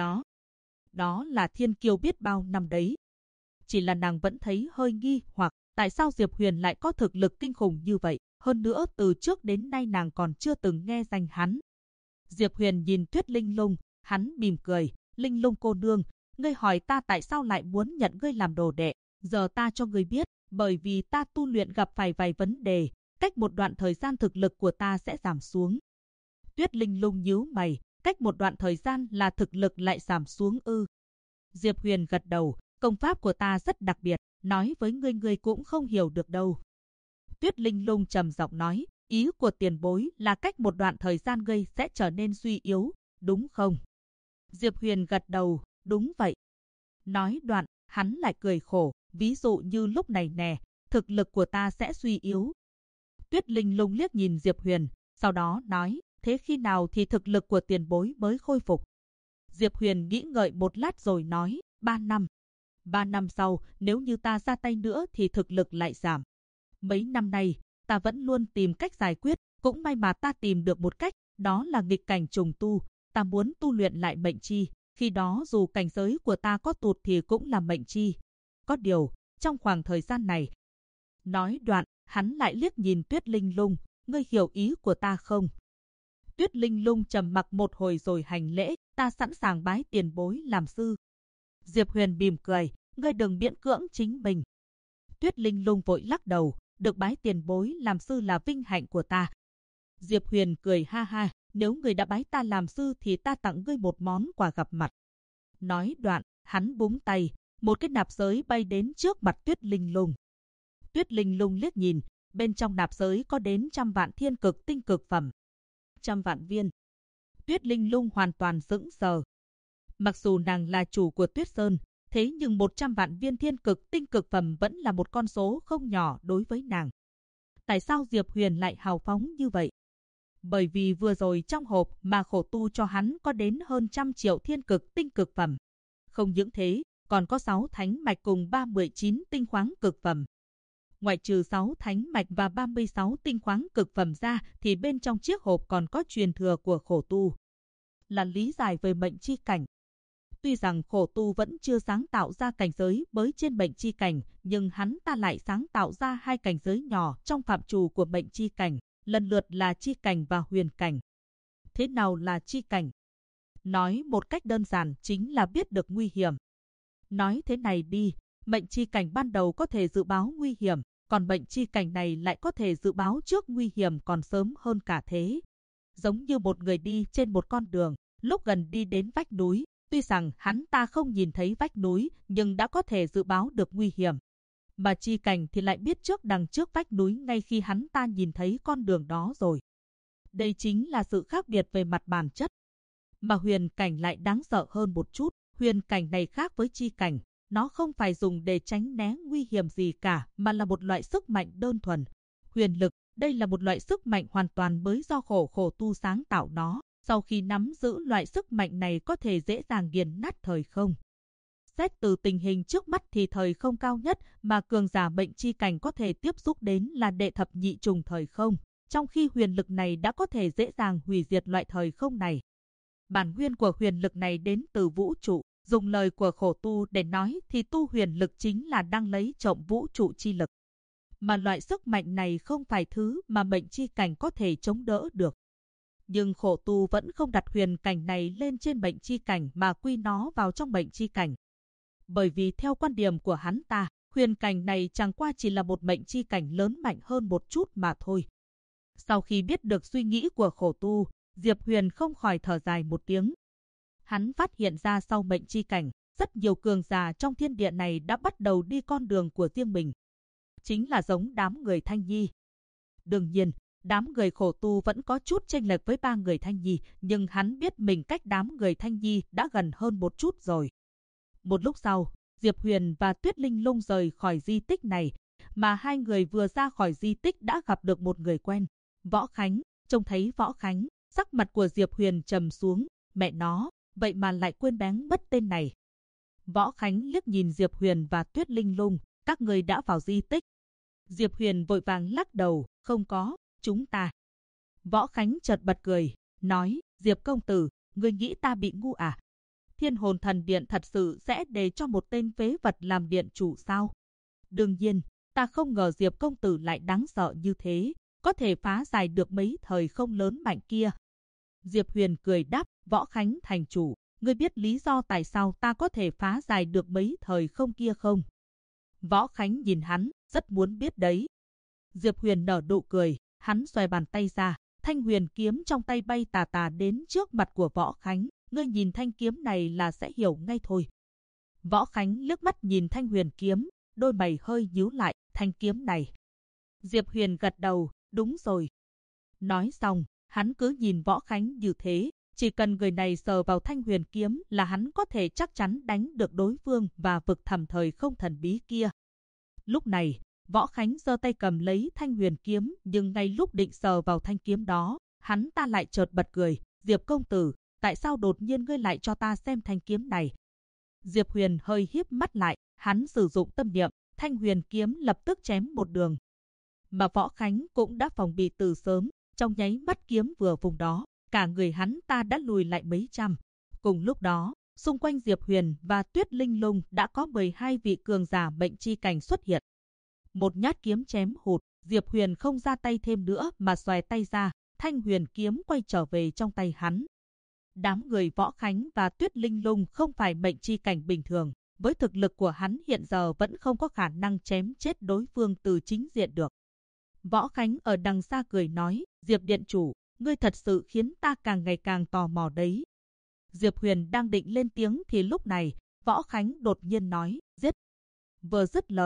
đó là thiên kiêu biết bao năm đấy. Chỉ là nàng vẫn thấy hơi nghi hoặc tại sao Diệp Huyền lại có thực lực kinh khủng như vậy. Hơn nữa từ trước đến nay nàng còn chưa từng nghe danh hắn. Diệp Huyền nhìn Tuyết Linh Lung, hắn mỉm cười, Linh Lung cô nương, ngươi hỏi ta tại sao lại muốn nhận ngươi làm đồ đệ. Giờ ta cho ngươi biết, bởi vì ta tu luyện gặp phải vài vấn đề, cách một đoạn thời gian thực lực của ta sẽ giảm xuống. Tuyết Linh Lung nhíu mày, cách một đoạn thời gian là thực lực lại giảm xuống ư? Diệp Huyền gật đầu, công pháp của ta rất đặc biệt, nói với ngươi cũng không hiểu được đâu. Tuyết Linh Lung trầm giọng nói, ý của tiền bối là cách một đoạn thời gian ngươi sẽ trở nên suy yếu, đúng không? Diệp Huyền gật đầu, đúng vậy. Nói đoạn, hắn lại cười khổ, ví dụ như lúc này nè, thực lực của ta sẽ suy yếu. Tuyết Linh Lung liếc nhìn Diệp Huyền, sau đó nói, thế khi nào thì thực lực của tiền bối mới khôi phục? Diệp Huyền nghĩ ngợi một lát rồi nói, 3 năm. 3 năm sau, nếu như ta ra tay nữa thì thực lực lại giảm. Mấy năm nay, ta vẫn luôn tìm cách giải quyết, cũng may mà ta tìm được một cách, đó là nghịch cảnh trùng tu. Ta muốn tu luyện lại mệnh chi, khi đó dù cảnh giới của ta có tụt thì cũng là mệnh chi. Có điều, trong khoảng thời gian này, nói đoạn, hắn lại liếc nhìn Tuyết Linh Lung, ngươi hiểu ý của ta không? Tuyết Linh Lung trầm mặc một hồi rồi hành lễ, ta sẵn sàng bái tiền bối làm sư. Diệp Huyền mỉm cười, ngươi đừng miễn cưỡng chính mình. Tuyết Linh Lung vội lắc đầu, được bái tiền bối làm sư là vinh hạnh của ta. Diệp Huyền cười ha ha, nếu ngươi đã bái ta làm sư thì ta tặng ngươi một món quà gặp mặt. Nói đoạn, hắn búng tay, một cái nạp giới bay đến trước mặt Tuyết Linh Lung. Tuyết Linh Lung liếc nhìn, bên trong nạp giới có đến 100 vạn thiên cực tinh cực phẩm. 100 vạn viên. Tuyết Linh Lung hoàn toàn sững sờ. Mặc dù nàng là chủ của Tuyết Sơn, thế nhưng 100 vạn viên thiên cực tinh cực phẩm vẫn là một con số không nhỏ đối với nàng. Tại sao Diệp Huyền lại hào phóng như vậy? Bởi vì vừa rồi trong hộp mà khổ tu cho hắn có đến hơn 100 triệu thiên cực tinh cực phẩm. Không những thế, còn có 6 thánh mạch cùng 39 tinh khoáng cực phẩm. Ngoại trừ 6 thánh mạch và 36 tinh khoáng cực phẩm ra thì bên trong chiếc hộp còn có truyền thừa của khổ tu. Là lý giải về mệnh chi cảnh. Tuy rằng khổ tu vẫn chưa sáng tạo ra cảnh giới mới trên mệnh chi cảnh, nhưng hắn ta lại sáng tạo ra 2 cảnh giới nhỏ trong phạm trù của mệnh chi cảnh, lần lượt là chi cảnh và huyền cảnh. Thế nào là chi cảnh? Nói một cách đơn giản chính là biết được nguy hiểm. Nói thế này đi, mệnh chi cảnh ban đầu có thể dự báo nguy hiểm, còn mệnh chi cảnh này lại có thể dự báo trước nguy hiểm còn sớm hơn cả thế. Giống như một người đi trên một con đường, lúc gần đi đến vách núi, tuy rằng hắn ta không nhìn thấy vách núi nhưng đã có thể dự báo được nguy hiểm. Mà chi cảnh thì lại biết trước đằng trước vách núi ngay khi hắn ta nhìn thấy con đường đó rồi. Đây chính là sự khác biệt về mặt bản chất. Mà huyền cảnh lại đáng sợ hơn một chút. Huyền cảnh này khác với chi cảnh. Nó không phải dùng để tránh né nguy hiểm gì cả mà là một loại sức mạnh đơn thuần. Huyền lực, đây là một loại sức mạnh hoàn toàn mới do khổ tu sáng tạo nó. Sau khi nắm giữ loại sức mạnh này có thể dễ dàng nghiền nát thời không. Xét từ tình hình trước mắt thì thời không cao nhất mà cường giả mệnh chi cảnh có thể tiếp xúc đến là đệ thập nhị trùng thời không, trong khi huyền lực này đã có thể dễ dàng hủy diệt loại thời không này. Bản nguyên của huyền lực này đến từ vũ trụ, dùng lời của khổ tu để nói thì tu huyền lực chính là đang lấy trộm vũ trụ chi lực. Mà loại sức mạnh này không phải thứ mà mệnh chi cảnh có thể chống đỡ được. Nhưng khổ tu vẫn không đặt huyền cảnh này lên trên mệnh chi cảnh mà quy nó vào trong mệnh chi cảnh. Bởi vì theo quan điểm của hắn ta, huyền cảnh này chẳng qua chỉ là một mệnh chi cảnh lớn mạnh hơn một chút mà thôi. Sau khi biết được suy nghĩ của khổ tu, Diệp Huyền không khỏi thở dài một tiếng. Hắn phát hiện ra sau mệnh chi cảnh, rất nhiều cường giả trong thiên địa này đã bắt đầu đi con đường của riêng mình. Chính là giống đám người Thanh Nhi. Đương nhiên, đám người khổ tu vẫn có chút chênh lệch với 3 người Thanh Nhi, nhưng hắn biết mình cách đám người Thanh Nhi đã gần hơn một chút rồi. Một lúc sau, Diệp Huyền và Tuyết Linh Lung rời khỏi di tích này, mà 2 người vừa ra khỏi di tích đã gặp được một người quen, Võ Khánh. Trông thấy Võ Khánh, sắc mặt của Diệp Huyền trầm xuống, mẹ nó, vậy mà lại quên bén mất tên này. Võ Khánh liếc nhìn Diệp Huyền và Tuyết Linh Lung, các người đã vào di tích. Diệp Huyền vội vàng lắc đầu, không có, chúng ta. Võ Khánh chợt bật cười, nói, Diệp công tử, ngươi nghĩ ta bị ngu à? Thiên Hồn Thần Điện thật sự sẽ để cho một tên phế vật làm điện chủ sao? Đương nhiên, ta không ngờ Diệp công tử lại đáng sợ như thế, có thể phá giải được mấy thời không lớn mạnh kia. Diệp Huyền cười đáp, Võ Khánh thành chủ, ngươi biết lý do tại sao ta có thể phá giải được mấy thời không kia không? Võ Khánh nhìn hắn, rất muốn biết đấy. Diệp Huyền nở nụ cười, hắn xoay bàn tay ra, thanh huyền kiếm trong tay bay tà tà đến trước mặt của Võ Khánh. Ngươi nhìn thanh kiếm này là sẽ hiểu ngay thôi. Võ Khánh liếc mắt nhìn thanh huyền kiếm, đôi mày hơi nhíu lại, thanh kiếm này. Diệp Huyền gật đầu, đúng rồi. Nói xong, hắn cứ nhìn Võ Khánh như thế, chỉ cần người này sờ vào thanh huyền kiếm là hắn có thể chắc chắn đánh được đối phương và vực thẳm thời không thần bí kia. Lúc này, Võ Khánh giơ tay cầm lấy thanh huyền kiếm, nhưng ngay lúc định sờ vào thanh kiếm đó, hắn ta lại chợt bật cười, Diệp công tử, tại sao đột nhiên ngươi lại cho ta xem thanh kiếm này? Diệp Huyền hơi híp mắt lại, hắn sử dụng tâm niệm, thanh huyền kiếm lập tức chém một đường. Mà Võ Khánh cũng đã phòng bị từ sớm, trong nháy mắt kiếm vừa vùng đó, cả người hắn ta đã lùi lại mấy trăm. Cùng lúc đó, xung quanh Diệp Huyền và Tuyết Linh Lung đã có 12 vị cường giả mệnh chi cảnh xuất hiện. Một nhát kiếm chém hụt, Diệp Huyền không ra tay thêm nữa mà xòe tay ra, thanh huyền kiếm quay trở về trong tay hắn. Đám người Võ Khánh và Tuyết Linh Lung không phải mệnh chi cảnh bình thường, với thực lực của hắn hiện giờ vẫn không có khả năng chém chết đối phương từ chính diện được. Võ Khánh ở đằng xa cười nói, Diệp điện chủ, ngươi thật sự khiến ta càng ngày càng tò mò đấy. Diệp Huyền đang định lên tiếng thì lúc này, Võ Khánh đột nhiên nói, giết. Vừa dứt lời,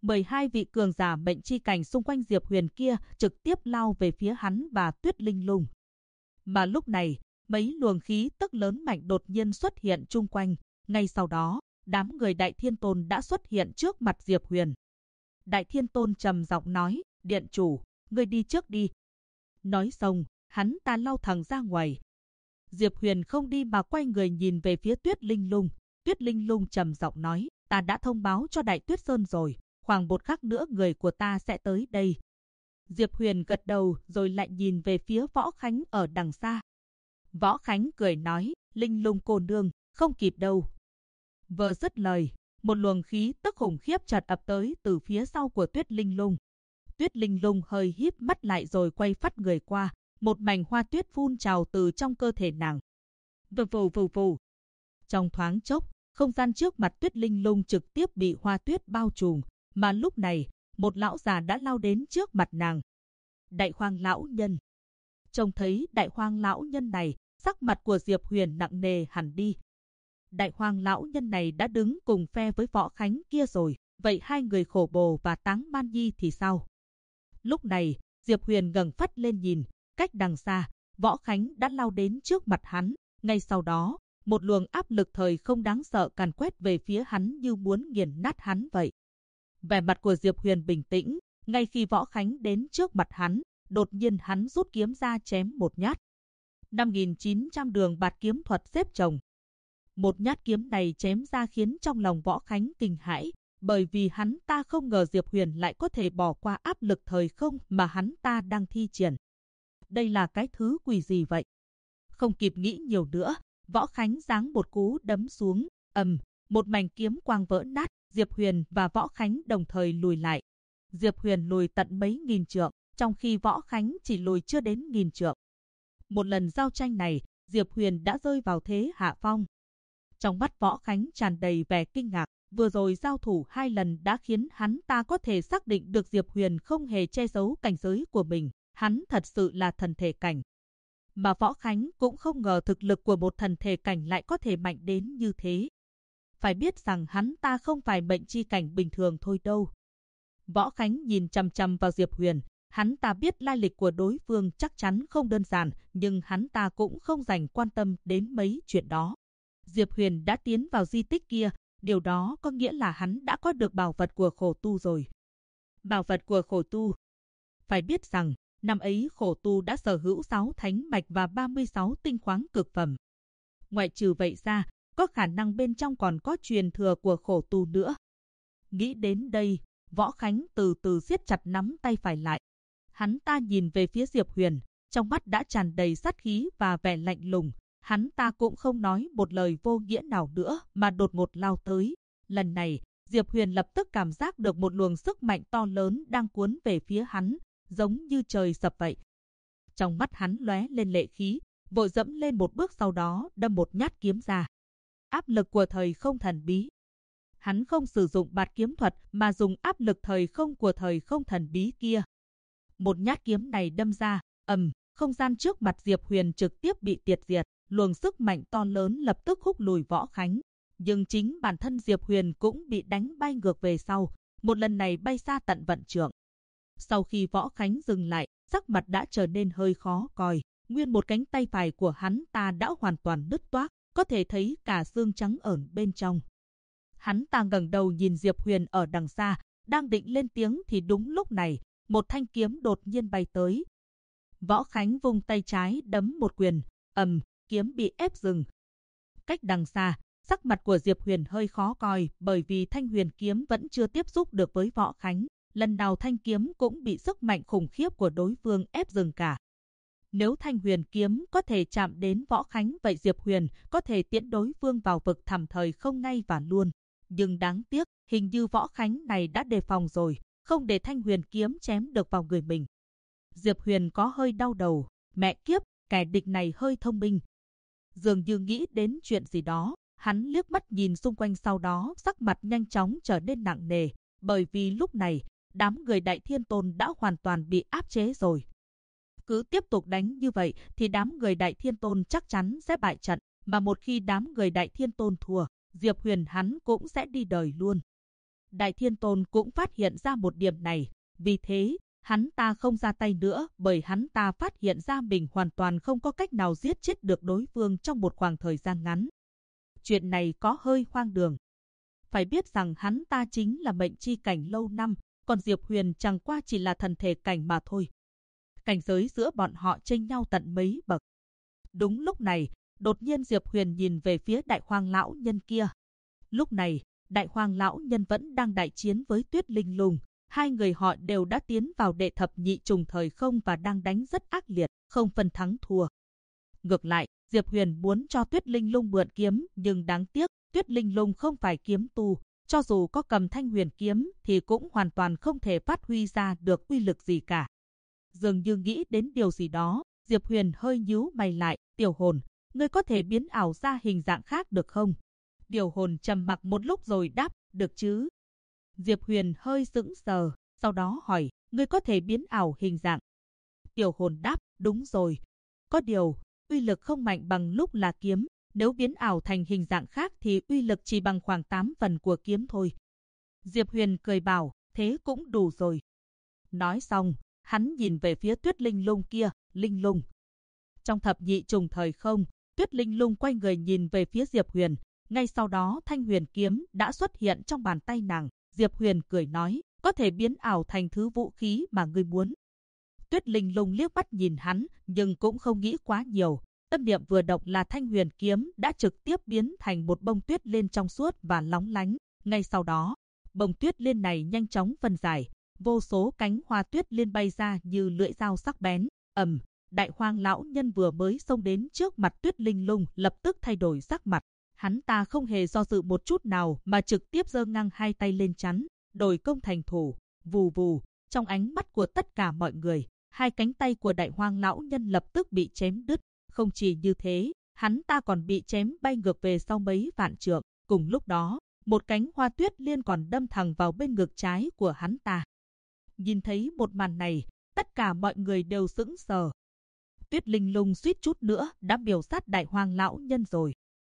12 vị cường giả mệnh chi cảnh xung quanh Diệp Huyền kia trực tiếp lao về phía hắn và Tuyết Linh Lung. Mà lúc này, mấy luồng khí tức lớn mạnh đột nhiên xuất hiện chung quanh. Ngay sau đó, đám người Đại Thiên Tôn đã xuất hiện trước mặt Diệp Huyền. Đại Thiên Tôn trầm giọng nói, Điện chủ, ngươi đi trước đi. Nói xong, hắn ta lao thẳng ra ngoài. Diệp Huyền không đi mà quay người nhìn về phía Tuyết Linh Lung. Tuyết Linh Lung trầm giọng nói, ta đã thông báo cho Đại Tuyết Sơn rồi, khoảng một khắc nữa người của ta sẽ tới đây. Diệp Huyền gật đầu rồi lại nhìn về phía Võ Khánh ở đằng xa. Võ Khánh cười nói, Linh Lung cô nương, không kịp đâu. Vừa dứt lời, một luồng khí tức khủng khiếp chợt ập tới từ phía sau của Tuyết Linh Lung. Tuyết Linh Lung hơi híp mắt lại rồi quay phắt người qua, một mảnh hoa tuyết phun trào từ trong cơ thể nàng. Vù vù vù vù. Trong thoáng chốc, không gian trước mặt Tuyết Linh Lung trực tiếp bị hoa tuyết bao trùm, mà lúc này, một lão già đã lao đến trước mặt nàng. Đại Hoang lão nhân. Trông thấy Đại Hoang lão nhân này, sắc mặt của Diệp Huyền nặng nề hẳn đi. Đại Hoang lão nhân này đã đứng cùng phe với Võ Khánh kia rồi, vậy hai người Khổ Bồ và Táng Man Nhi thì sao? Lúc này, Diệp Huyền ngẩng phát lên nhìn, cách đằng xa, Võ Khánh đã lao đến trước mặt hắn. Ngay sau đó, một luồng áp lực thời không đáng sợ càn quét về phía hắn như muốn nghiền nát hắn vậy. Vẻ mặt của Diệp Huyền bình tĩnh, ngay khi Võ Khánh đến trước mặt hắn, đột nhiên hắn rút kiếm ra chém một nhát. 5.900 đường bạt kiếm thuật xếp chồng. Một nhát kiếm này chém ra khiến trong lòng Võ Khánh kinh hãi, bởi vì hắn ta không ngờ Diệp Huyền lại có thể bỏ qua áp lực thời không mà hắn ta đang thi triển. Đây là cái thứ quỷ gì vậy? Không kịp nghĩ nhiều nữa, Võ Khánh giáng một cú đấm xuống, một mảnh kiếm quang vỡ nát, Diệp Huyền và Võ Khánh đồng thời lùi lại. Diệp Huyền lùi tận mấy nghìn trượng, trong khi Võ Khánh chỉ lùi chưa đến nghìn trượng. Một lần giao tranh này, Diệp Huyền đã rơi vào thế hạ phong. Trong mắt Võ Khánh tràn đầy vẻ kinh ngạc, vừa rồi giao thủ 2 lần đã khiến hắn ta có thể xác định được Diệp Huyền không hề che giấu cảnh giới của mình, hắn thật sự là thần thể cảnh. Mà Võ Khánh cũng không ngờ thực lực của một thần thể cảnh lại có thể mạnh đến như thế. Phải biết rằng hắn ta không phải mệnh chi cảnh bình thường thôi đâu. Võ Khánh nhìn chằm chằm vào Diệp Huyền, hắn ta biết lai lịch của đối phương chắc chắn không đơn giản, nhưng hắn ta cũng không dành quan tâm đến mấy chuyện đó. Diệp Huyền đã tiến vào di tích kia, điều đó có nghĩa là hắn đã có được bảo vật của Khổ Tu rồi. Bảo vật của Khổ Tu. Phải biết rằng, năm ấy Khổ Tu đã sở hữu 6 thánh mạch và 36 tinh khoáng cực phẩm. Ngoại trừ vậy ra, có khả năng bên trong còn có truyền thừa của Khổ Tu nữa. Nghĩ đến đây, Võ Khánh từ từ siết chặt nắm tay phải lại. Hắn ta nhìn về phía Diệp Huyền, trong mắt đã tràn đầy sát khí và vẻ lạnh lùng. Hắn ta cũng không nói một lời vô nghĩa nào nữa mà đột ngột lao tới. Lần này, Diệp Huyền lập tức cảm giác được một luồng sức mạnh to lớn đang cuốn về phía hắn, giống như trời sập vậy. Trong mắt hắn lóe lên lệ khí, vội dẫm lên một bước, sau đó đâm một nhát kiếm ra. Áp lực của thời không thần bí. Hắn không sử dụng bạt kiếm thuật mà dùng áp lực thời không của thời không thần bí kia. Một nhát kiếm này đâm ra, không gian trước mặt Diệp Huyền trực tiếp bị tiệt diệt, luồng sức mạnh to lớn lập tức húc lùi Võ Khánh. Nhưng chính bản thân Diệp Huyền cũng bị đánh bay ngược về sau, một lần này bay xa tận vạn trượng. Sau khi Võ Khánh dừng lại, sắc mặt đã trở nên hơi khó coi, nguyên một cánh tay phải của hắn ta đã hoàn toàn nứt toác, có thể thấy cả xương trắng ẩn bên trong. Hắn ta ngẩng đầu nhìn Diệp Huyền ở đằng xa, đang định lên tiếng thì đúng lúc này, một thanh kiếm đột nhiên bay tới. Võ Khánh vung tay trái đấm một quyền, kiếm bị ép dừng. Cách đằng xa, sắc mặt của Diệp Huyền hơi khó coi bởi vì thanh huyền kiếm vẫn chưa tiếp xúc được với Võ Khánh. Lần nào thanh kiếm cũng bị sức mạnh khủng khiếp của đối phương ép dừng cả. Nếu thanh huyền kiếm có thể chạm đến Võ Khánh, vậy Diệp Huyền có thể tiễn đối phương vào vực thẳm thời không ngay và luôn. Nhưng đáng tiếc, hình như Võ Khánh này đã đề phòng rồi, không để thanh huyền kiếm chém được vào người mình. Diệp Huyền có hơi đau đầu, mẹ kiếp, kẻ địch này hơi thông minh. Dường như nghĩ đến chuyện gì đó, hắn liếc mắt nhìn xung quanh, sau đó sắc mặt nhanh chóng trở nên nặng nề, bởi vì lúc này, đám người Đại Thiên Tôn đã hoàn toàn bị áp chế rồi. Cứ tiếp tục đánh như vậy thì đám người Đại Thiên Tôn chắc chắn sẽ bại trận, mà một khi đám người Đại Thiên Tôn thua, Diệp Huyền hắn cũng sẽ đi đời luôn. Đại Thiên Tôn cũng phát hiện ra một điểm này, vì thế, hắn ta không ra tay nữa bởi hắn ta phát hiện ra mình hoàn toàn không có cách nào giết chết được đối phương trong một khoảng thời gian ngắn. Chuyện này có hơi hoang đường. Phải biết rằng hắn ta chính là mệnh chi cảnh lâu năm, còn Diệp Huyền chẳng qua chỉ là thần thể cảnh mà thôi. Cảnh giới giữa bọn họ chênh nhau tận mấy bậc. Đúng lúc này, đột nhiên Diệp Huyền nhìn về phía Đại Hoang lão nhân kia. Lúc này, Đại Hoang lão nhân vẫn đang đại chiến với Tuyết Linh Lung. Hai người họ đều đã tiến vào đệ thập nhị trùng thời không và đang đánh rất ác liệt, không phân thắng thua. Ngược lại, Diệp Huyền muốn cho Tuyết Linh Lung mượn kiếm, nhưng đáng tiếc, Tuyết Linh Lung không phải kiếm tu, cho dù có cầm Thanh Huyền kiếm thì cũng hoàn toàn không thể phát huy ra được uy lực gì cả. Dường như nghĩ đến điều gì đó, Diệp Huyền hơi nhíu mày lại, "Tiểu hồn, ngươi có thể biến ảo ra hình dạng khác được không?" Tiểu hồn trầm mặc một lúc rồi đáp, "Được chứ." Diệp Huyền hơi sững sờ, sau đó hỏi, "Ngươi có thể biến ảo hình dạng?" Tiểu hồn đáp, "Đúng rồi. Có điều, uy lực không mạnh bằng lúc là kiếm, nếu biến ảo thành hình dạng khác thì uy lực chỉ bằng khoảng 8 phần của kiếm thôi." Diệp Huyền cười bảo, "Thế cũng đủ rồi." Nói xong, hắn nhìn về phía Tuyết Linh Lung kia, "Linh Lung." Trong thập nhị trùng thời không, Tuyết Linh Lung quay người nhìn về phía Diệp Huyền, ngay sau đó Thanh Huyền kiếm đã xuất hiện trong bàn tay nàng. Diệp Huyền cười nói, "Có thể biến ảo thành thứ vũ khí mà ngươi muốn." Tuyết Linh Lung liếc mắt nhìn hắn, nhưng cũng không nghĩ quá nhiều. Tâm niệm vừa động là Thanh Huyền kiếm đã trực tiếp biến thành một bông tuyết liên trong suốt và lóng lánh. Ngay sau đó, bông tuyết liên này nhanh chóng phân giải, vô số cánh hoa tuyết liên bay ra như lưỡi dao sắc bén. Đại Hoang lão nhân vừa mới xông đến trước mặt Tuyết Linh Lung lập tức thay đổi sắc mặt. Hắn ta không hề do dự một chút nào mà trực tiếp giơ ngang hai tay lên chắn, đổi công thành thủ. Vù vù, trong ánh mắt của tất cả mọi người, hai cánh tay của Đại Hoang lão nhân lập tức bị chém đứt. Không chỉ như thế, hắn ta còn bị chém bay ngược về sau mấy vạn trượng. Cùng lúc đó, một cánh hoa tuyết liên còn đâm thẳng vào bên ngực trái của hắn ta. Nhìn thấy một màn này, tất cả mọi người đều sững sờ. Tuyết Linh Lung suýt chút nữa đã miểu sát Đại Hoang lão nhân rồi.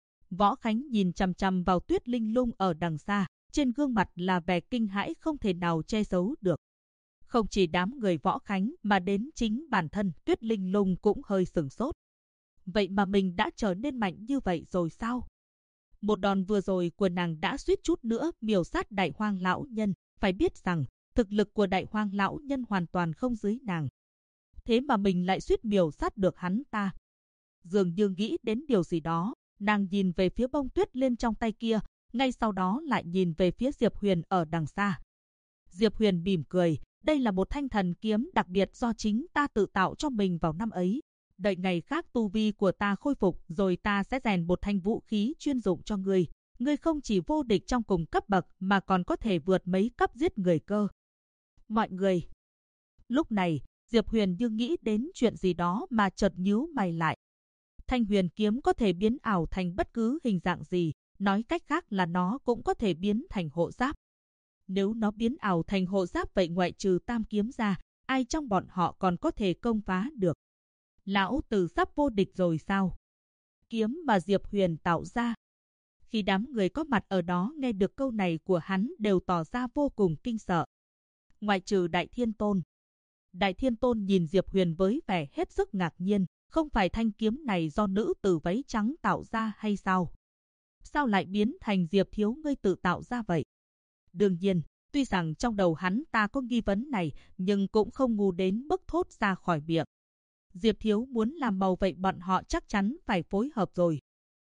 Võ Khánh nhìn chằm chằm vào Tuyết Linh Lung ở đằng xa, trên gương mặt là vẻ kinh hãi không thể nào che giấu được. Không chỉ đám người Võ Khánh mà đến chính bản thân Tuyết Linh Lung cũng hơi sửng sốt. Vậy mà mình đã trở nên mạnh như vậy rồi sao? Một đòn vừa rồi của nàng đã suýt chút nữa miểu sát Đại Hoang lão nhân. Phải biết rằng, thực lực của Đại Hoang lão nhân hoàn toàn không dưới nàng. Thế mà mình lại suýt miểu sát được hắn ta. Dường như nghĩ đến điều gì đó, nàng nhìn về phía bông tuyết lên trong tay kia, ngay sau đó lại nhìn về phía Diệp Huyền ở đằng xa. Diệp Huyền mỉm cười, "Đây là một thanh thần kiếm đặc biệt do chính ta tự tạo cho mình vào năm ấy. Đợi ngày khác tu vi của ta khôi phục rồi ta sẽ rèn một thanh vũ khí chuyên dụng cho ngươi. Ngươi không chỉ vô địch trong cùng cấp bậc mà còn có thể vượt mấy cấp giết người cơ." Mọi người. Lúc này, Diệp Huyền như nghĩ đến chuyện gì đó mà chợt nhíu mày lại. Thanh Huyền kiếm có thể biến ảo thành bất cứ hình dạng gì, nói cách khác là nó cũng có thể biến thành hộ giáp. Nếu nó biến ảo thành hộ giáp vậy ngoại trừ Tam kiếm ra, ai trong bọn họ còn có thể công phá được? Lão tử sắp vô địch rồi sao? Kiếm mà Diệp Huyền tạo ra. Khi đám người có mặt ở đó nghe được câu này của hắn đều tỏ ra vô cùng kinh sợ. Ngoại trừ Đại Thiên Tôn. Đại Thiên Tôn nhìn Diệp Huyền với vẻ hết sức ngạc nhiên, không phải thanh kiếm này do nữ tử váy trắng tạo ra hay sao? Sao lại biến thành Diệp thiếu ngươi tự tạo ra vậy? Đương nhiên, tuy rằng trong đầu hắn ta có nghi vấn này, nhưng cũng không ngu đến mức thốt ra khỏi miệng. Diệp thiếu muốn làm màu vậy bọn họ chắc chắn phải phối hợp rồi.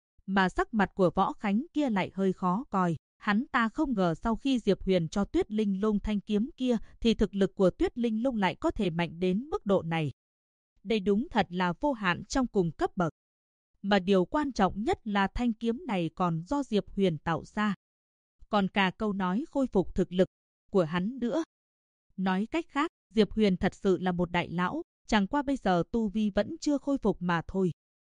Mà sắc mặt của Võ Khánh kia lại hơi khó coi. Hắn ta không ngờ sau khi Diệp Huyền cho Tuyết Linh Lung thanh kiếm kia thì thực lực của Tuyết Linh Lung lại có thể mạnh đến mức độ này. Đây đúng thật là vô hạn trong cùng cấp bậc. Mà điều quan trọng nhất là thanh kiếm này còn do Diệp Huyền tạo ra. Còn cả câu nói khôi phục thực lực của hắn nữa. Nói cách khác, Diệp Huyền thật sự là một đại lão, chẳng qua bây giờ tu vi vẫn chưa khôi phục mà thôi.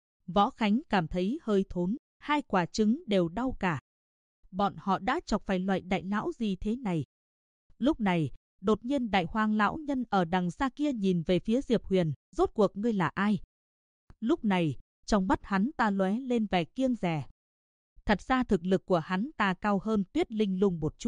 Võ Khánh cảm thấy hơi thốn, hai quả trứng đều đau cả. Bọn họ đã chọc phải loại đại lão gì thế này? Lúc này, đột nhiên Đại Hoang lão nhân ở đằng xa kia nhìn về phía Diệp Huyền, "Rốt cuộc ngươi là ai?" Lúc này, trong mắt hắn ta lóe lên vẻ kiêng dè. Thật ra thực lực của hắn ta cao hơn Tuyết Linh Lung một chút,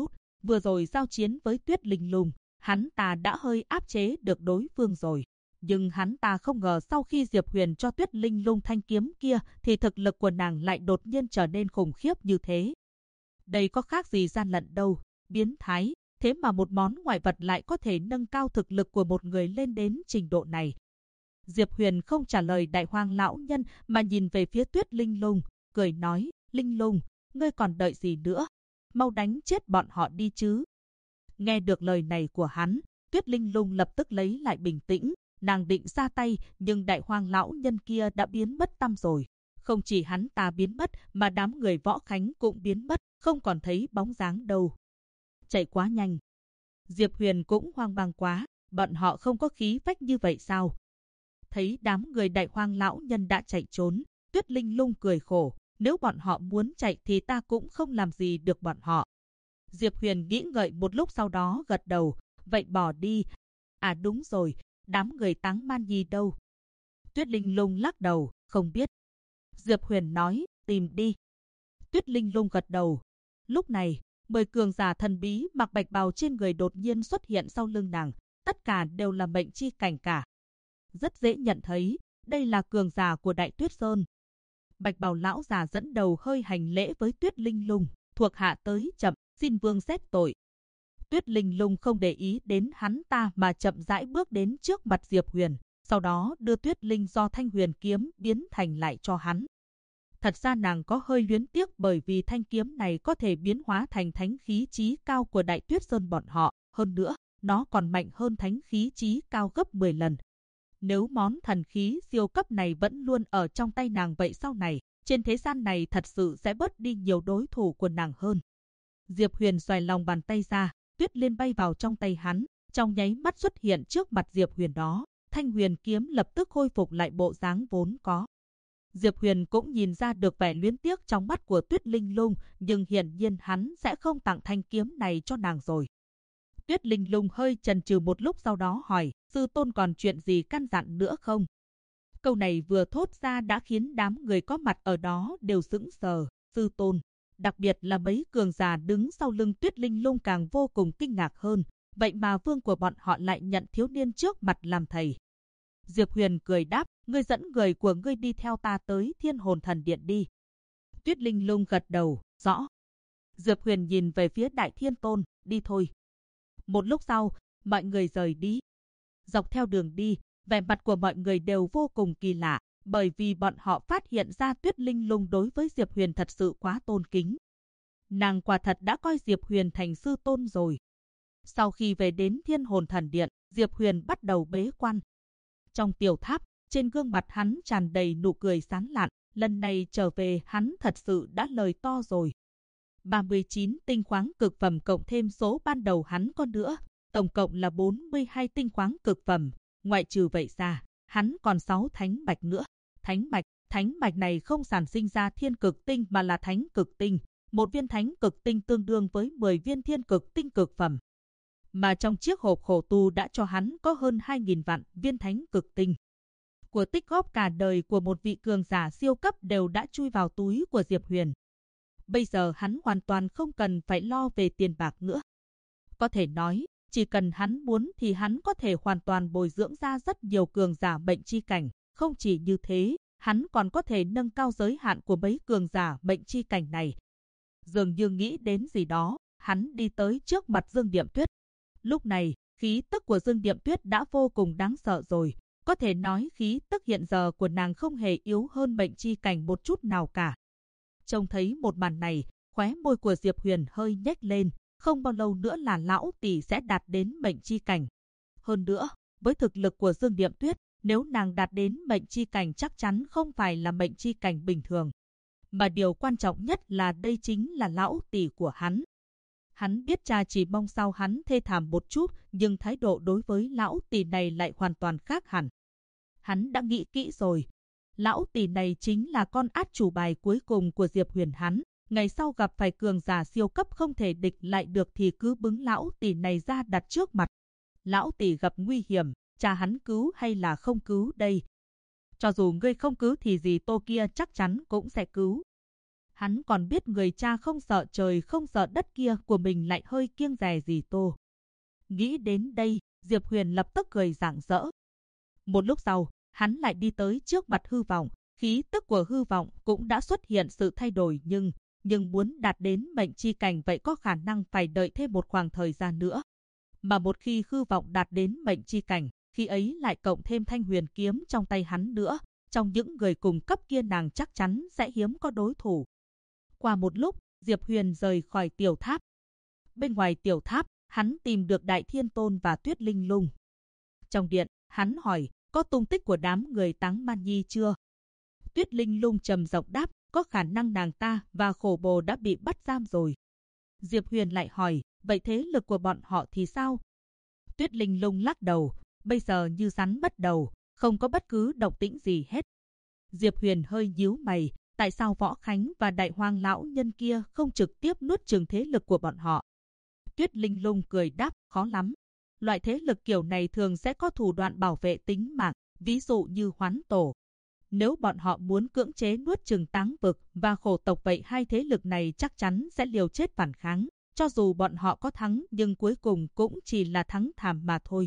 Vừa rồi giao chiến với Tuyết Linh Lung, hắn ta đã hơi áp chế được đối phương rồi. Nhưng hắn ta không ngờ sau khi Diệp Huyền cho Tuyết Linh Lung thanh kiếm kia thì thực lực của nàng lại đột nhiên trở nên khủng khiếp như thế. Đây có khác gì gian lận đâu, biến thái, thế mà một món ngoại vật lại có thể nâng cao thực lực của một người lên đến trình độ này. Diệp Huyền không trả lời Đại Hoang lão nhân mà nhìn về phía Tuyết Linh Lung, cười nói, Linh Lung, ngươi còn đợi gì nữa? Mau đánh chết bọn họ đi chứ. Nghe được lời này của hắn, Tuyết Linh Lung lập tức lấy lại bình tĩnh, nàng định ra tay nhưng Đại Hoang lão nhân kia đã biến mất tăm rồi. Không chỉ hắn ta biến mất mà đám người Võ Khánh cũng biến mất, không còn thấy bóng dáng đâu. Chạy quá nhanh. Diệp Huyền cũng hoang mang quá, bọn họ không có khí phách như vậy sao? Thấy đám người Đại Hoang lão nhân đã chạy trốn, Tuyết Linh Lung cười khổ, nếu bọn họ muốn chạy thì ta cũng không làm gì được bọn họ. Diệp Huyền nghĩ ngợi một lúc sau đó gật đầu, vậy bỏ đi. À đúng rồi, đám người Táng Man Nhi đâu? Tuyết Linh Lung lắc đầu, không biết. Diệp Huyền nói, tìm đi. Tuyết Linh Lung gật đầu. Lúc này, 10 cường giả thần bí mặc bạch bào trên người đột nhiên xuất hiện sau lưng nàng, tất cả đều là mệnh chi cảnh cả. Rất dễ nhận thấy, đây là cường giả của Đại Tuyết Sơn. Bạch bào lão già dẫn đầu hơi hành lễ với Tuyết Linh Lung, thuộc hạ tới chậm, xin vương xét tội. Tuyết Linh Lung không để ý đến hắn ta mà chậm rãi bước đến trước mặt Diệp Huyền, sau đó đưa Tuyết Linh do thanh huyền kiếm biến thành lại cho hắn. Thật ra nàng có hơi luyến tiếc bởi vì thanh kiếm này có thể biến hóa thành thánh khí chí cao của Đại Tuyết Sơn bọn họ, hơn nữa, nó còn mạnh hơn thánh khí chí cao gấp 10 lần. Nếu món thần khí siêu cấp này vẫn luôn ở trong tay nàng vậy sau này, trên thế gian này thật sự sẽ bớt đi nhiều đối thủ của nàng hơn. Diệp Huyền xoay lòng bàn tay ra, Tuyết Liên bay vào trong tay hắn, trong nháy mắt xuất hiện trước mặt Diệp Huyền đó, thanh huyền kiếm lập tức khôi phục lại bộ dáng vốn có. Diệp Huyền cũng nhìn ra được vẻ luyến tiếc trong mắt của Tuyết Linh Lung, nhưng hiển nhiên hắn sẽ không tặng thanh kiếm này cho nàng rồi. Tuyết Linh Lung hơi chần chừ một lúc sau đó hỏi, sư tôn còn chuyện gì căn dặn nữa không? Câu này vừa thốt ra đã khiến đám người có mặt ở đó đều sững sờ. Sư tôn, đặc biệt là mấy cường giả đứng sau lưng Tuyết Linh Lung càng vô cùng kinh ngạc hơn. Vậy mà vương của bọn họ lại nhận thiếu niên trước mặt làm thầy. Diệp Huyền cười đáp, ngươi dẫn người của ngươi đi theo ta tới Thiên Hồn Thần Điện đi. Tuyết Linh Lung gật đầu, rõ. Diệp Huyền nhìn về phía Đại Thiên Tôn, đi thôi. Một lúc sau, mọi người rời đi. Dọc theo đường đi, vẻ mặt của mọi người đều vô cùng kỳ lạ, bởi vì bọn họ phát hiện ra Tuyết Linh Lung đối với Diệp Huyền thật sự quá tôn kính. Nàng quả thật đã coi Diệp Huyền thành sư tôn rồi. Sau khi về đến Thiên Hồn Thần Điện, Diệp Huyền bắt đầu bế quan. Trong tiểu tháp, trên gương mặt hắn tràn đầy nụ cười sán lạn, lần này trở về hắn thật sự đã lời to rồi. 39 tinh khoáng cực phẩm cộng thêm số ban đầu hắn có nữa, tổng cộng là 42 tinh khoáng cực phẩm, ngoại trừ vậy ra, hắn còn 6 thánh mạch nữa. Thánh mạch này không sản sinh ra thiên cực tinh mà là thánh cực tinh, một viên thánh cực tinh tương đương với 10 viên thiên cực tinh cực phẩm. Mà trong chiếc hộp khổ tu đã cho hắn có hơn 2.000 vạn viên thánh cực tinh. Của tích góp cả đời của một vị cường giả siêu cấp đều đã chui vào túi của Diệp Huyền. Bây giờ hắn hoàn toàn không cần phải lo về tiền bạc nữa. Có thể nói, chỉ cần hắn muốn thì hắn có thể hoàn toàn bồi dưỡng ra rất nhiều cường giả mệnh chi cảnh. Không chỉ như thế, hắn còn có thể nâng cao giới hạn của mấy cường giả mệnh chi cảnh này. Dường như nghĩ đến gì đó, hắn đi tới trước mặt Dương Điệm Tuyết. Lúc này, khí tức của Dương Điệm Tuyết đã vô cùng đáng sợ rồi. Có thể nói khí tức hiện giờ của nàng không hề yếu hơn mệnh chi cảnh một chút nào cả. Trông thấy một màn này, khóe môi của Diệp Huyền hơi nhếch lên, không bao lâu nữa là lão tỷ sẽ đạt đến mệnh chi cảnh. Hơn nữa, với thực lực của Dương Điệm Tuyết, nếu nàng đạt đến mệnh chi cảnh chắc chắn không phải là mệnh chi cảnh bình thường. Mà điều quan trọng nhất là đây chính là lão tỷ của hắn. Hắn biết cha chỉ mong sao hắn thê thảm một chút, nhưng thái độ đối với lão tỷ này lại hoàn toàn khác hẳn. Hắn đã nghĩ kỹ rồi. Lão tỷ này chính là con át chủ bài cuối cùng của Diệp Huyền hắn. Ngày sau gặp phải cường giả siêu cấp không thể địch lại được thì cứ bứng lão tỷ này ra đặt trước mặt. Lão tỷ gặp nguy hiểm, cha hắn cứu hay là không cứu đây? Cho dù ngươi không cứu thì dì Tô kia chắc chắn cũng sẽ cứu. Hắn còn biết người cha không sợ trời không sợ đất kia của mình lại hơi kiêng dè gì Tô. Nghĩ đến đây, Diệp Huyền lập tức cười rạng rỡ. Một lúc sau, hắn lại đi tới trước mặt hư vọng, khí tức của hư vọng cũng đã xuất hiện sự thay đổi nhưng muốn đạt đến mệnh chi cảnh vậy có khả năng phải đợi thêm một khoảng thời gian nữa. Mà một khi hư vọng đạt đến mệnh chi cảnh, khi ấy lại cộng thêm thanh huyền kiếm trong tay hắn nữa, trong những người cùng cấp kia nàng chắc chắn sẽ hiếm có đối thủ. Qua một lúc, Diệp Huyền rời khỏi tiểu tháp. Bên ngoài tiểu tháp, hắn tìm được Đại Thiên Tôn và Tuyết Linh Lung. Trong điện, hắn hỏi, có tung tích của đám người Táng Man Nhi chưa? Tuyết Linh Lung trầm giọng đáp, có khả năng nàng ta và Khổ Bồ đã bị bắt giam rồi. Diệp Huyền lại hỏi, vậy thế lực của bọn họ thì sao? Tuyết Linh Lung lắc đầu, bây giờ như rắn mất đầu, không có bất cứ động tĩnh gì hết. Diệp Huyền hơi nhíu mày, tại sao Võ Khánh và Đại Hoang lão nhân kia không trực tiếp nuốt chửng thế lực của bọn họ? Tuyết Linh Lung cười đáp, khó lắm. Loại thế lực kiểu này thường sẽ có thủ đoạn bảo vệ tính mạng, ví dụ như Hoán Tổ. Nếu bọn họ muốn cưỡng chế nuốt chửng Táng Vực và Khổ tộc vậy hai thế lực này chắc chắn sẽ liều chết phản kháng. Cho dù bọn họ có thắng nhưng cuối cùng cũng chỉ là thắng thảm mà thôi.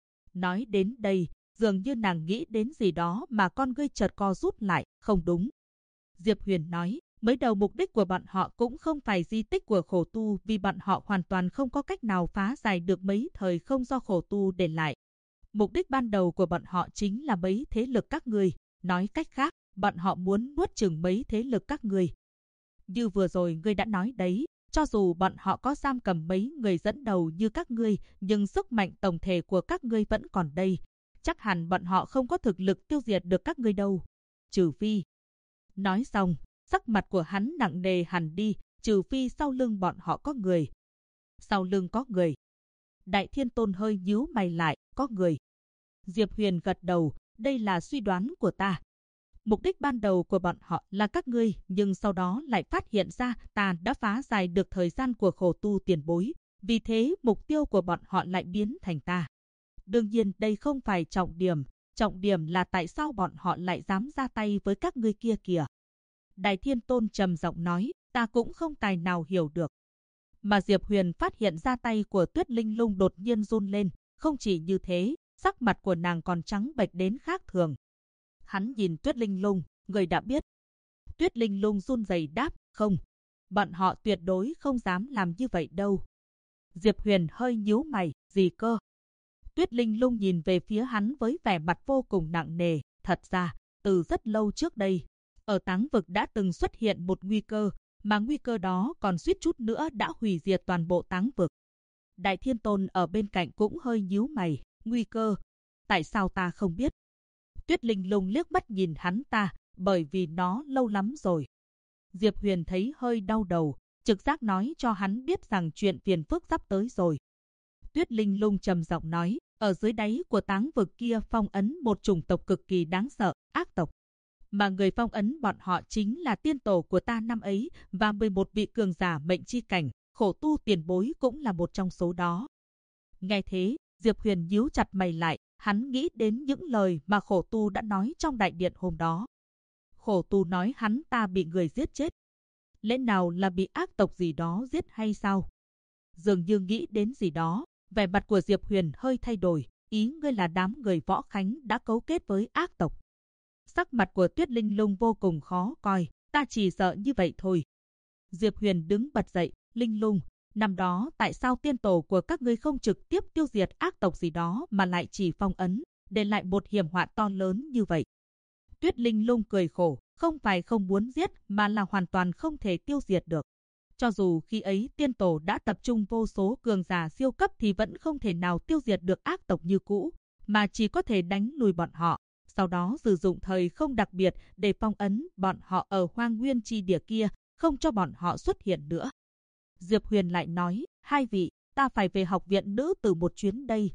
Nói đến đây, dường như nàng nghĩ đến gì đó mà con ngươi chợt co rút lại, không đúng. Diệp Huyền nói, mới đầu mục đích của bọn họ cũng không phải di tích của Khổ Tu vì bọn họ hoàn toàn không có cách nào phá giải được mấy thời không do Khổ Tu để lại. Mục đích ban đầu của bọn họ chính là mấy thế lực các ngươi, nói cách khác, bọn họ muốn nuốt chửng mấy thế lực các ngươi. Như vừa rồi ngươi đã nói đấy, cho dù bọn họ có giam cầm mấy người dẫn đầu như các ngươi, nhưng sức mạnh tổng thể của các ngươi vẫn còn đây. Chắc hẳn bọn họ không có thực lực tiêu diệt được các ngươi đâu. Trừ phi. Nói xong, sắc mặt của hắn nặng nề hẳn đi, trừ phi sau lưng bọn họ có người. Sau lưng có người. Đại Thiên Tôn hơi nhíu mày lại, có người. Diệp Huyền gật đầu, đây là suy đoán của ta. Mục đích ban đầu của bọn họ là các ngươi, nhưng sau đó lại phát hiện ra ta đã phá giải được thời gian của Khổ Tu tiền bối. Vì thế mục tiêu của bọn họ lại biến thành ta. Đương nhiên đây không phải trọng điểm là tại sao bọn họ lại dám ra tay với các ngươi kia kìa. Đại Thiên Tôn trầm giọng nói, ta cũng không tài nào hiểu được. Mà Diệp Huyền phát hiện ra tay của Tuyết Linh Lung đột nhiên run lên, không chỉ như thế, sắc mặt của nàng còn trắng bệch đến khác thường. Hắn nhìn Tuyết Linh Lung, người đã biết. Tuyết Linh Lung run rẩy đáp, không. Bọn họ tuyệt đối không dám làm như vậy đâu. Diệp Huyền hơi nhíu mày, gì cơ? Tuyết Linh Lung nhìn về phía hắn với vẻ mặt vô cùng nặng nề. Thật ra, từ rất lâu trước đây, ở Táng Vực đã từng xuất hiện một nguy cơ, mà nguy cơ đó còn suýt chút nữa đã hủy diệt toàn bộ Táng Vực. Đại Thiên Tôn ở bên cạnh cũng hơi nhíu mày, nguy cơ. Tại sao ta không biết? Tuyết Linh Lung liếc mắt nhìn hắn ta, bởi vì nó lâu lắm rồi. Diệp Huyền thấy hơi đau đầu, trực giác nói cho hắn biết rằng chuyện phiền phức sắp tới rồi. Tuyết Linh Lung trầm giọng nói, ở dưới đáy của Táng Vực kia phong ấn một chủng tộc cực kỳ đáng sợ, ác tộc. Mà người phong ấn bọn họ chính là tiên tổ của ta năm ấy và 11 vị cường giả mệnh chi cảnh, Khổ Tu tiền bối cũng là một trong số đó. Nghe thế, Diệp Huyền nhíu chặt mày lại, hắn nghĩ đến những lời mà Khổ Tu đã nói trong đại điện hôm đó. Khổ Tu nói hắn ta bị người giết chết. Lẽ nào là bị ác tộc gì đó giết hay sao? Dường như nghĩ đến gì đó, vẻ mặt của Diệp Huyền hơi thay đổi, ý ngươi là đám người Võ Khánh đã cấu kết với ác tộc. Sắc mặt của Tuyết Linh Lung vô cùng khó coi, ta chỉ sợ như vậy thôi. Diệp Huyền đứng bật dậy, Linh Lung, năm đó tại sao tiên tổ của các ngươi không trực tiếp tiêu diệt ác tộc gì đó mà lại chỉ phong ấn, để lại một hiểm họa to lớn như vậy? Tuyết Linh Lung cười khổ, không phải không muốn giết mà là hoàn toàn không thể tiêu diệt được. Cho dù khi ấy tiên tổ đã tập trung vô số cường giả siêu cấp thì vẫn không thể nào tiêu diệt được ác tộc như cũ, mà chỉ có thể đánh lùi bọn họ. Sau đó sử dụng thời không đặc biệt để phong ấn bọn họ ở hoang nguyên chi địa kia, không cho bọn họ xuất hiện nữa. Diệp Huyền lại nói, hai vị, ta phải về học viện nữ tử một chuyến đây.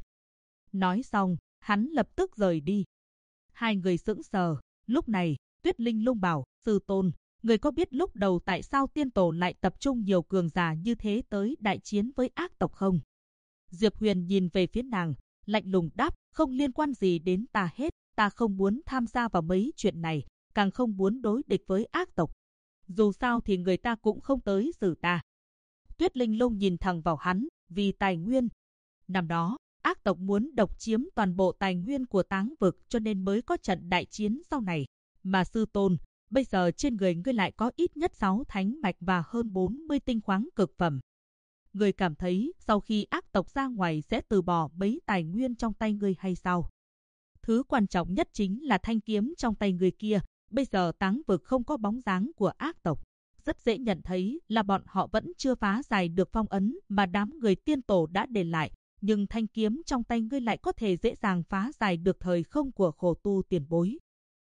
Nói xong, hắn lập tức rời đi. Hai người sững sờ, lúc này, Tuyết Linh Lung bảo, sư tôn, người có biết lúc đầu tại sao tiên tổ lại tập trung nhiều cường giả như thế tới đại chiến với ác tộc không? Diệp Huyền nhìn về phía nàng, lạnh lùng đáp, không liên quan gì đến ta hết, ta không muốn tham gia vào mấy chuyện này, càng không muốn đối địch với ác tộc. Dù sao thì người ta cũng không tới xử ta. Tuyết Linh Lung nhìn thẳng vào hắn, vì tài nguyên. Năm đó, ác tộc muốn độc chiếm toàn bộ tài nguyên của Táng vực cho nên mới có trận đại chiến sau này. Mà sư tôn, bây giờ trên người ngươi lại có ít nhất 6 thánh mạch và hơn 40 tinh khoáng cực phẩm. Ngươi cảm thấy sau khi ác tộc ra ngoài sẽ từ bỏ mấy tài nguyên trong tay ngươi hay sao? Thứ quan trọng nhất chính là thanh kiếm trong tay người kia. Bây giờ Táng vực không có bóng dáng của ác tộc. Rất dễ nhận thấy là bọn họ vẫn chưa phá giải được phong ấn mà đám người tiên tổ đã để lại. Nhưng thanh kiếm trong tay ngươi lại có thể dễ dàng phá giải được thời không của khổ tu tiền bối.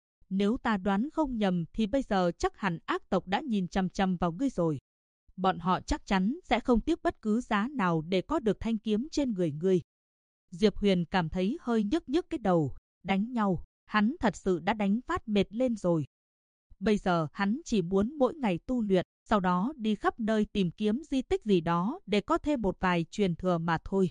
Nếu ta đoán không nhầm thì bây giờ chắc hẳn ác tộc đã nhìn chằm chằm vào ngươi rồi. Bọn họ chắc chắn sẽ không tiếc bất cứ giá nào để có được thanh kiếm trên người ngươi. Diệp Huyền cảm thấy hơi nhức nhức cái đầu. Đánh nhau, hắn thật sự đã đánh phát mệt lên rồi. Bây giờ hắn chỉ muốn mỗi ngày tu luyện, sau đó đi khắp nơi tìm kiếm di tích gì đó để có thêm một vài truyền thừa mà thôi.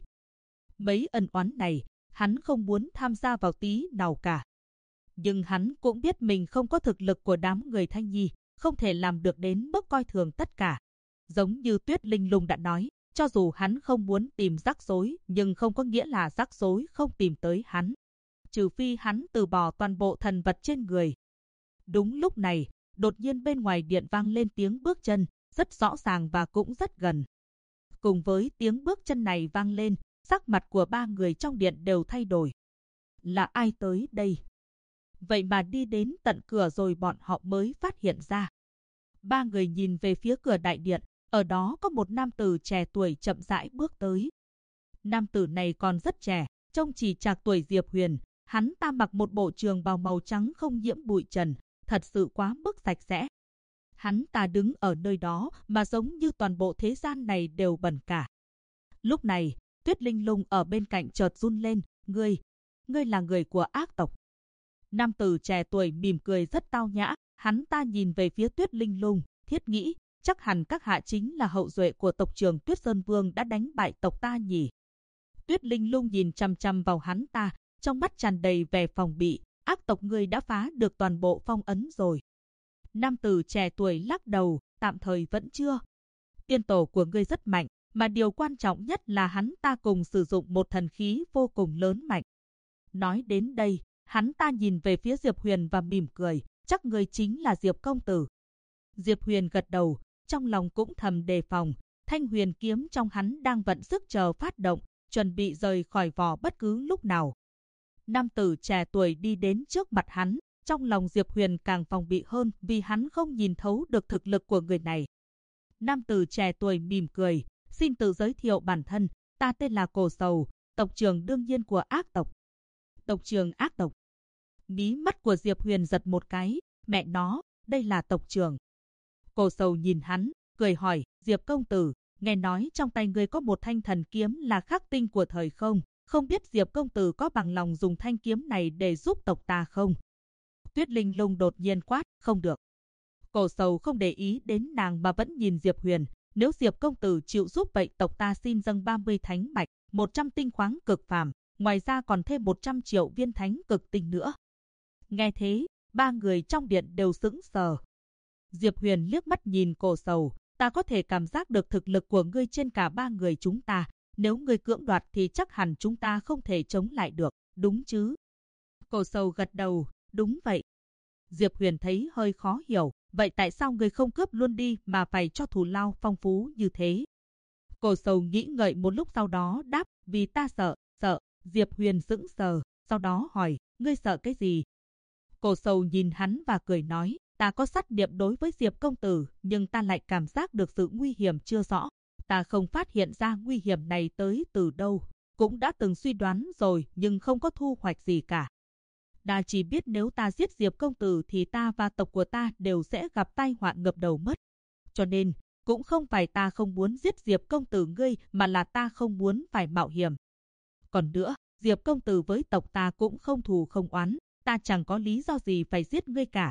Mấy ân oán này, hắn không muốn tham gia vào tí nào cả. Nhưng hắn cũng biết mình không có thực lực của đám người Thanh Nhi, không thể làm được đến mức coi thường tất cả. Giống như Tuyết Linh Lung đã nói, cho dù hắn không muốn tìm rắc rối, nhưng không có nghĩa là rắc rối không tìm tới hắn. Trừ phi hắn từ bỏ toàn bộ thần vật trên người. Đúng lúc này, đột nhiên bên ngoài điện vang lên tiếng bước chân, rất rõ ràng và cũng rất gần. Cùng với tiếng bước chân này vang lên, sắc mặt của ba người trong điện đều thay đổi. Là ai tới đây? Vậy mà đi đến tận cửa rồi bọn họ mới phát hiện ra. Ba người nhìn về phía cửa đại điện, ở đó có một nam tử trẻ tuổi chậm rãi bước tới. Nam tử này còn rất trẻ, trông chỉ chạc tuổi Diệp Huyền. Hắn ta mặc một bộ trường bào màu trắng không nhiễm bụi trần, thật sự quá mức sạch sẽ. Hắn ta đứng ở nơi đó mà giống như toàn bộ thế gian này đều bẩn cả. Lúc này, Tuyết Linh Lung ở bên cạnh chợt run lên, ngươi là người của ác tộc. Nam tử trẻ tuổi mỉm cười rất tao nhã, hắn ta nhìn về phía Tuyết Linh Lung, thiết nghĩ, chắc hẳn các hạ chính là hậu duệ của tộc trưởng Tuyết Sơn Vương đã đánh bại tộc ta nhỉ. Tuyết Linh Lung nhìn chằm chằm vào hắn ta, trong mắt tràn đầy vẻ phòng bị, ác tộc ngươi đã phá được toàn bộ phong ấn rồi. Nam tử trẻ tuổi lắc đầu, tạm thời vẫn chưa. Tiên tổ của ngươi rất mạnh, mà điều quan trọng nhất là hắn ta cùng sử dụng một thần khí vô cùng lớn mạnh. Nói đến đây, hắn ta nhìn về phía Diệp Huyền và mỉm cười, chắc ngươi chính là Diệp công tử. Diệp Huyền gật đầu, trong lòng cũng thầm đề phòng, thanh huyền kiếm trong hắn đang vận sức chờ phát động, chuẩn bị rời khỏi vỏ bất cứ lúc nào. Nam tử trẻ tuổi đi đến trước mặt hắn, trong lòng Diệp Huyền càng phòng bị hơn vì hắn không nhìn thấu được thực lực của người này. Nam tử trẻ tuổi mỉm cười, xin tự giới thiệu bản thân, ta tên là Cổ Sầu, tộc trưởng đương nhiên của ác tộc. Tộc trưởng ác tộc. Mí mắt của Diệp Huyền giật một cái, mẹ nó, đây là tộc trưởng. Cổ Sầu nhìn hắn, cười hỏi, Diệp công tử, nghe nói trong tay ngươi có một thanh thần kiếm là khắc tinh của thời không, không biết Diệp công tử có bằng lòng dùng thanh kiếm này để giúp tộc ta không? Tuyết Linh Lung đột nhiên quát, không được. Cổ Sầu không để ý đến nàng mà vẫn nhìn Diệp Huyền, nếu Diệp công tử chịu giúp vậy tộc ta xin dâng 30 thánh mạch, 100 tinh khoáng cực phàm, ngoài ra còn thêm 100 triệu viên thánh cực tinh nữa. Nghe thế, ba người trong điện đều sững sờ. Diệp Huyền liếc mắt nhìn Cổ Sầu, ta có thể cảm giác được thực lực của ngươi trên cả ba người chúng ta, nếu ngươi cưỡng đoạt thì chắc hẳn chúng ta không thể chống lại được, đúng chứ? Cổ Sầu gật đầu, đúng vậy. Diệp Huyền thấy hơi khó hiểu, vậy tại sao ngươi không cướp luôn đi mà phải cho thù lao phong phú như thế? Cổ Sầu nghĩ ngợi một lúc sau đó đáp, vì ta sợ. Diệp Huyền sững sờ, sau đó hỏi, ngươi sợ cái gì? Cổ Sầu nhìn hắn và cười nói, ta có sát niệm đối với Diệp công tử, nhưng ta lại cảm giác được sự nguy hiểm chưa rõ. Ta không phát hiện ra nguy hiểm này tới từ đâu, cũng đã từng suy đoán rồi nhưng không có thu hoạch gì cả. Ta chỉ biết nếu ta giết Diệp công tử thì ta và tộc của ta đều sẽ gặp tai họa ngập đầu mất. Cho nên, cũng không phải ta không muốn giết Diệp công tử ngươi mà là ta không muốn phải mạo hiểm. Còn nữa, Diệp công tử với tộc ta cũng không thù không oán, ta chẳng có lý do gì phải giết ngươi cả.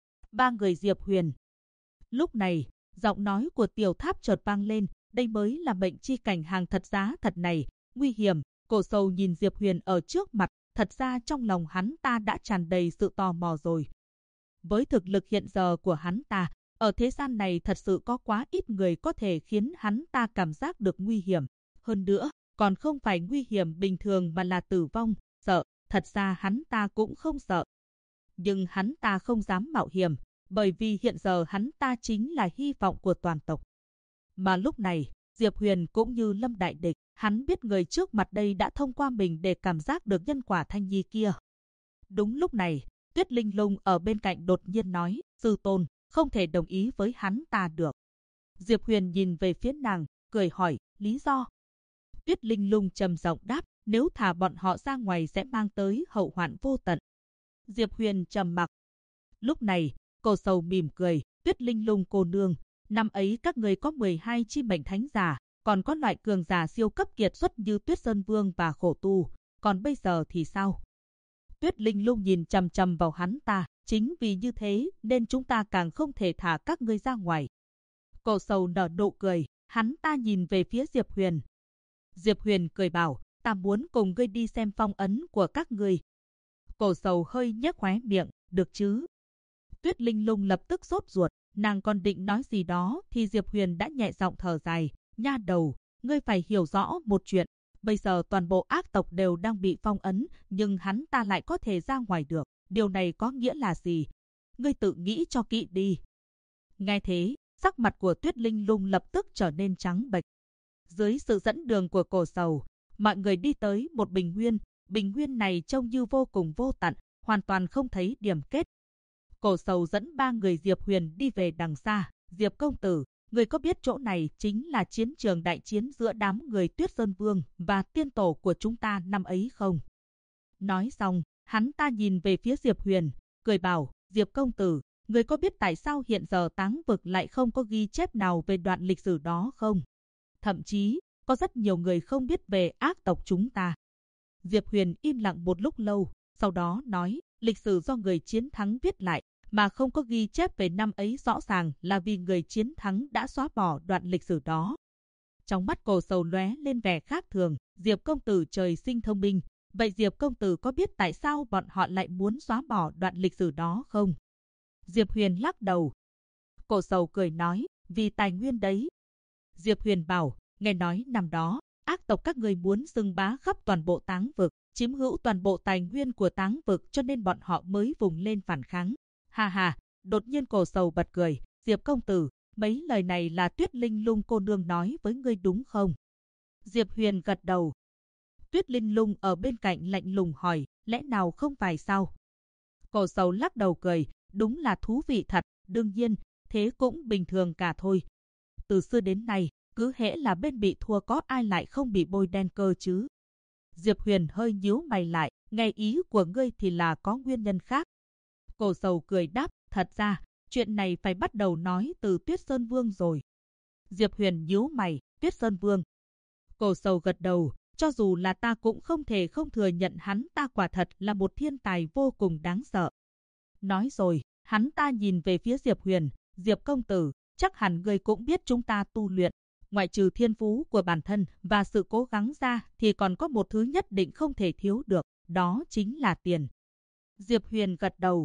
Ba người Diệp Huyền. Lúc này, giọng nói của Tiểu Tháp chợt vang lên, đây mới là mệnh chi cảnh hàng thật giá thật này, nguy hiểm. Cổ Sầu nhìn Diệp Huyền ở trước mặt, thật ra trong lòng hắn ta đã tràn đầy sự tò mò rồi. Với thực lực hiện giờ của hắn ta, Ở thế gian này thật sự có quá ít người có thể khiến hắn ta cảm giác được nguy hiểm. Hơn nữa, còn không phải nguy hiểm bình thường mà là tử vong, sợ. Thật ra hắn ta cũng không sợ. Nhưng hắn ta không dám mạo hiểm, bởi vì hiện giờ hắn ta chính là hy vọng của toàn tộc. Mà lúc này, Diệp Huyền cũng như Lâm Đại Địch, hắn biết người trước mặt đây đã thông qua mình để cảm giác được nhân quả Thanh Nhi kia. Đúng lúc này, Tuyết Linh Lung ở bên cạnh đột nhiên nói, sư tôn, không thể đồng ý với hắn ta được. Diệp Huyền nhìn về phía nàng, cười hỏi, lý do? Tuyết Linh Lung trầm giọng đáp, nếu thả bọn họ ra ngoài sẽ mang tới hậu hoạn vô tận. Diệp Huyền trầm mặc. Lúc này, Cổ Sầu mỉm cười, Tuyết Linh Lung cô nương, năm ấy các người có 12 chi mệnh thánh giả, còn có loại cường giả siêu cấp kiệt xuất như Tuyết Sơn Vương và Khổ Tu, còn bây giờ thì sao? Tuyết Linh Lung nhìn chằm chằm vào hắn ta, chính vì như thế nên chúng ta càng không thể thả các ngươi ra ngoài. Cổ Sầu nở nụ cười, hắn ta nhìn về phía Diệp Huyền. Diệp Huyền cười bảo, ta muốn cùng ngươi đi xem phong ấn của các ngươi. Cổ Sầu hơi nhếch khóe miệng, được chứ? Tuyết Linh Lung lập tức sốt ruột, nàng còn định nói gì đó thì Diệp Huyền đã nhẹ giọng thở dài, nha đầu, ngươi phải hiểu rõ một chuyện. Bây giờ toàn bộ ác tộc đều đang bị phong ấn, nhưng hắn ta lại có thể ra ngoài được. Điều này có nghĩa là gì? Ngươi tự nghĩ cho kỹ đi. Nghe thế, sắc mặt của Tuyết Linh Lung lập tức trở nên trắng bệch. Dưới sự dẫn đường của Cổ Sầu, mọi người đi tới một bình nguyên. Bình nguyên này trông như vô cùng vô tận, hoàn toàn không thấy điểm kết. Cổ Sầu dẫn 3 người Diệp Huyền đi về đằng xa. Diệp công tử, người có biết chỗ này chính là chiến trường đại chiến giữa đám người Tuyết Sơn Vương và tiên tổ của chúng ta năm ấy không? Nói xong, hắn ta nhìn về phía Diệp Huyền, cười bảo, Diệp công tử, người có biết tại sao hiện giờ Táng Vực lại không có ghi chép nào về đoạn lịch sử đó không? Thậm chí, có rất nhiều người không biết về ác tộc chúng ta. Diệp Huyền im lặng một lúc lâu, sau đó nói, lịch sử do người chiến thắng viết lại, mà không có ghi chép về năm ấy rõ ràng là vì người chiến thắng đã xóa bỏ đoạn lịch sử đó. Trong mắt Cổ Sầu lóe lên vẻ khác thường, Diệp công tử trời sinh thông minh, vậy Diệp công tử có biết tại sao bọn họ lại muốn xóa bỏ đoạn lịch sử đó không? Diệp Huyền lắc đầu. Cổ Sầu cười nói, vì tài nguyên đấy. Diệp Huyền bảo, nghe nói năm đó, ác tộc các người muốn xưng bá khắp toàn bộ Táng Vực, chiếm hữu toàn bộ tài nguyên của Táng Vực cho nên bọn họ mới vùng lên phản kháng. Ha ha, đột nhiên Cổ Sầu bật cười, Diệp công tử, mấy lời này là Tuyết Linh Lung cô nương nói với ngươi đúng không? Diệp Huyền gật đầu. Tuyết Linh Lung ở bên cạnh lạnh lùng hỏi, lẽ nào không phải sao? Cổ Sầu lắc đầu cười, đúng là thú vị thật, đương nhiên, thế cũng bình thường cả thôi. Từ xưa đến nay, cứ hễ là bên bị thua có ai lại không bị bôi đen cơ chứ? Diệp Huyền hơi nhíu mày lại, nghe ý của ngươi thì là có nguyên nhân khác. Cổ Sầu cười đáp, thật ra, chuyện này phải bắt đầu nói từ Tuyết Sơn Vương rồi. Diệp Huyền nhíu mày, Tuyết Sơn Vương. Cổ Sầu gật đầu, cho dù là ta cũng không thể không thừa nhận hắn ta quả thật là một thiên tài vô cùng đáng sợ. Nói rồi, hắn ta nhìn về phía Diệp Huyền, Diệp công tử, chắc hẳn ngươi cũng biết chúng ta tu luyện. Ngoại trừ thiên phú của bản thân và sự cố gắng ra thì còn có một thứ nhất định không thể thiếu được, đó chính là tiền. Diệp Huyền gật đầu.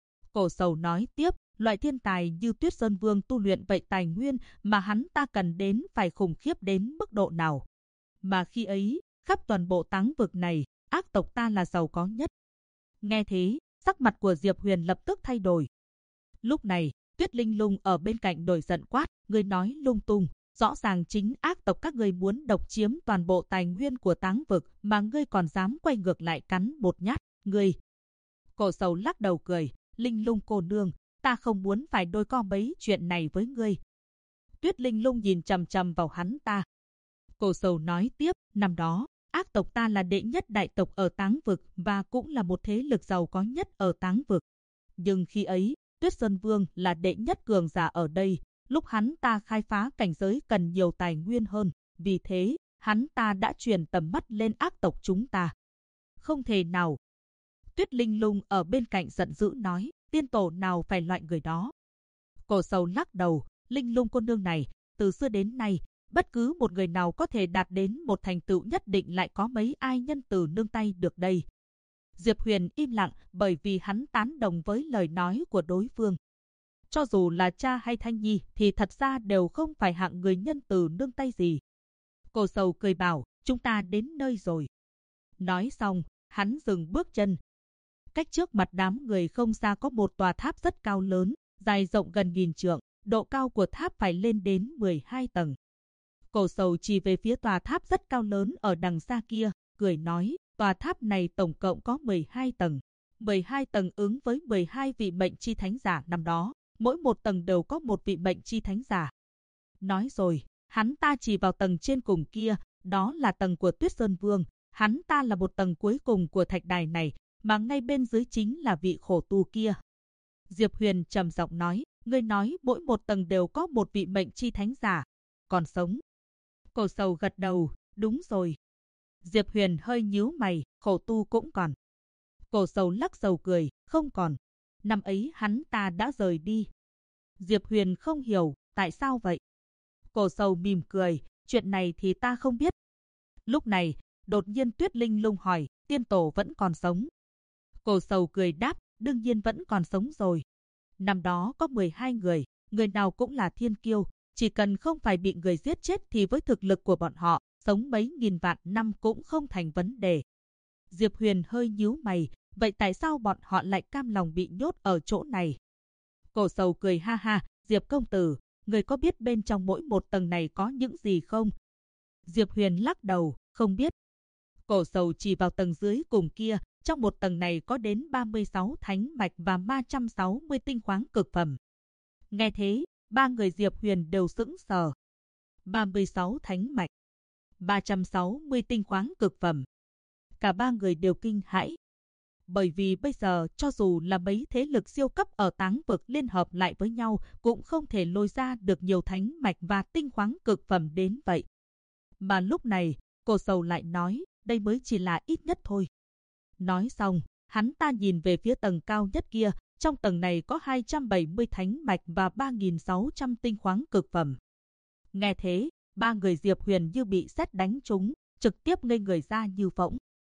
Cổ Sầu nói tiếp, loại thiên tài như Tuyết Sơn Vương tu luyện vậy tài nguyên mà hắn ta cần đến phải khủng khiếp đến mức độ nào. Mà khi ấy, khắp toàn bộ Táng Vực này, ác tộc ta là giàu có nhất. Nghe thế, sắc mặt của Diệp Huyền lập tức thay đổi. Lúc này, Tuyết Linh Lung ở bên cạnh nổi giận quát, ngươi nói lung tung, rõ ràng chính ác tộc các ngươi muốn độc chiếm toàn bộ tài nguyên của Táng Vực mà ngươi còn dám quay ngược lại cắn một nhát, ngươi. Cổ Sầu lắc đầu cười, Linh Lung cô nương, ta không muốn phải đôi co mấy chuyện này với ngươi. Tuyết Linh Lung nhìn chằm chằm vào hắn ta. Cổ Sầu nói tiếp, năm đó, ác tộc ta là đệ nhất đại tộc ở Táng Vực và cũng là một thế lực giàu có nhất ở Táng Vực. Nhưng khi ấy, Tuyết Sơn Vương là đệ nhất cường giả ở đây, lúc hắn ta khai phá cảnh giới cần nhiều tài nguyên hơn, vì thế, hắn ta đã chuyển tầm mắt lên ác tộc chúng ta. Không thể nào. Tuyết Linh Lung ở bên cạnh giận dữ nói, tiên tổ nào phải loại người đó. Cổ Sầu lắc đầu, Linh Lung cô nương này, từ xưa đến nay, bất cứ một người nào có thể đạt đến một thành tựu nhất định lại có mấy ai nhân từ nương tay được đây. Diệp Huyền im lặng bởi vì hắn tán đồng với lời nói của đối phương. cho dù là cha hay Thanh Nhi thì thật ra đều không phải hạng người nhân từ nương tay gì. Cổ Sầu cười bảo, chúng ta đến nơi rồi. Nói xong, hắn dừng bước chân. Cách trước mặt đám người không xa có một tòa tháp rất cao lớn, dài rộng gần 1000 trượng, độ cao của tháp phải lên đến 12 tầng. Cổ Sầu chỉ về phía tòa tháp rất cao lớn ở đằng xa kia, cười nói, tòa tháp này tổng cộng có 12 tầng. 12 tầng ứng với 12 vị mệnh chi thánh giả năm đó, mỗi một tầng đều có một vị mệnh chi thánh giả. Nói rồi, hắn ta chỉ vào tầng trên cùng kia, đó là tầng của Tuyết Sơn Vương, hắn ta là một tầng cuối cùng của thạch đài này, mà ngay bên dưới chính là vị khổ tu kia. Diệp Huyền trầm giọng nói, ngươi nói mỗi một tầng đều có một vị mệnh chi thánh giả, còn sống. Cổ Sầu gật đầu, đúng rồi. Diệp Huyền hơi nhíu mày, khổ tu cũng còn. Cổ Sầu lắc đầu cười, không còn. Năm ấy hắn ta đã rời đi. Diệp Huyền không hiểu, tại sao vậy? Cổ Sầu mỉm cười, chuyện này thì ta không biết. Lúc này, đột nhiên Tuyết Linh Lung hỏi, tiên tổ vẫn còn sống. Cổ Sầu cười đáp, đương nhiên vẫn còn sống rồi. Năm đó có 12 người, người nào cũng là thiên kiêu, chỉ cần không phải bị người giết chết thì với thực lực của bọn họ, sống mấy nghìn vạn năm cũng không thành vấn đề. Diệp Huyền hơi nhíu mày, vậy tại sao bọn họ lại cam lòng bị nhốt ở chỗ này? Cổ Sầu cười ha ha, Diệp công tử, người có biết bên trong mỗi một tầng này có những gì không? Diệp Huyền lắc đầu, không biết. Cổ Sầu chỉ vào tầng dưới cùng kia, trong một tầng này có đến 36 thánh mạch và 360 tinh khoáng cực phẩm. Nghe thế, ba người Diệp Huyền đều sững sờ. 36 thánh mạch, 360 tinh khoáng cực phẩm. Cả ba người đều kinh hãi. Bởi vì bây giờ cho dù là mấy thế lực siêu cấp ở Táng Vực liên hợp lại với nhau cũng không thể lôi ra được nhiều thánh mạch và tinh khoáng cực phẩm đến vậy. Mà lúc này, Cổ Sầu lại nói, đây mới chỉ là ít nhất thôi. Nói xong, hắn ta nhìn về phía tầng cao nhất kia, trong tầng này có 270 thánh mạch và 3.600 tinh khoáng cực phẩm. Nghe thế, ba người Diệp Huyền như bị sét đánh trúng, trực tiếp ngây người ra như phỗng.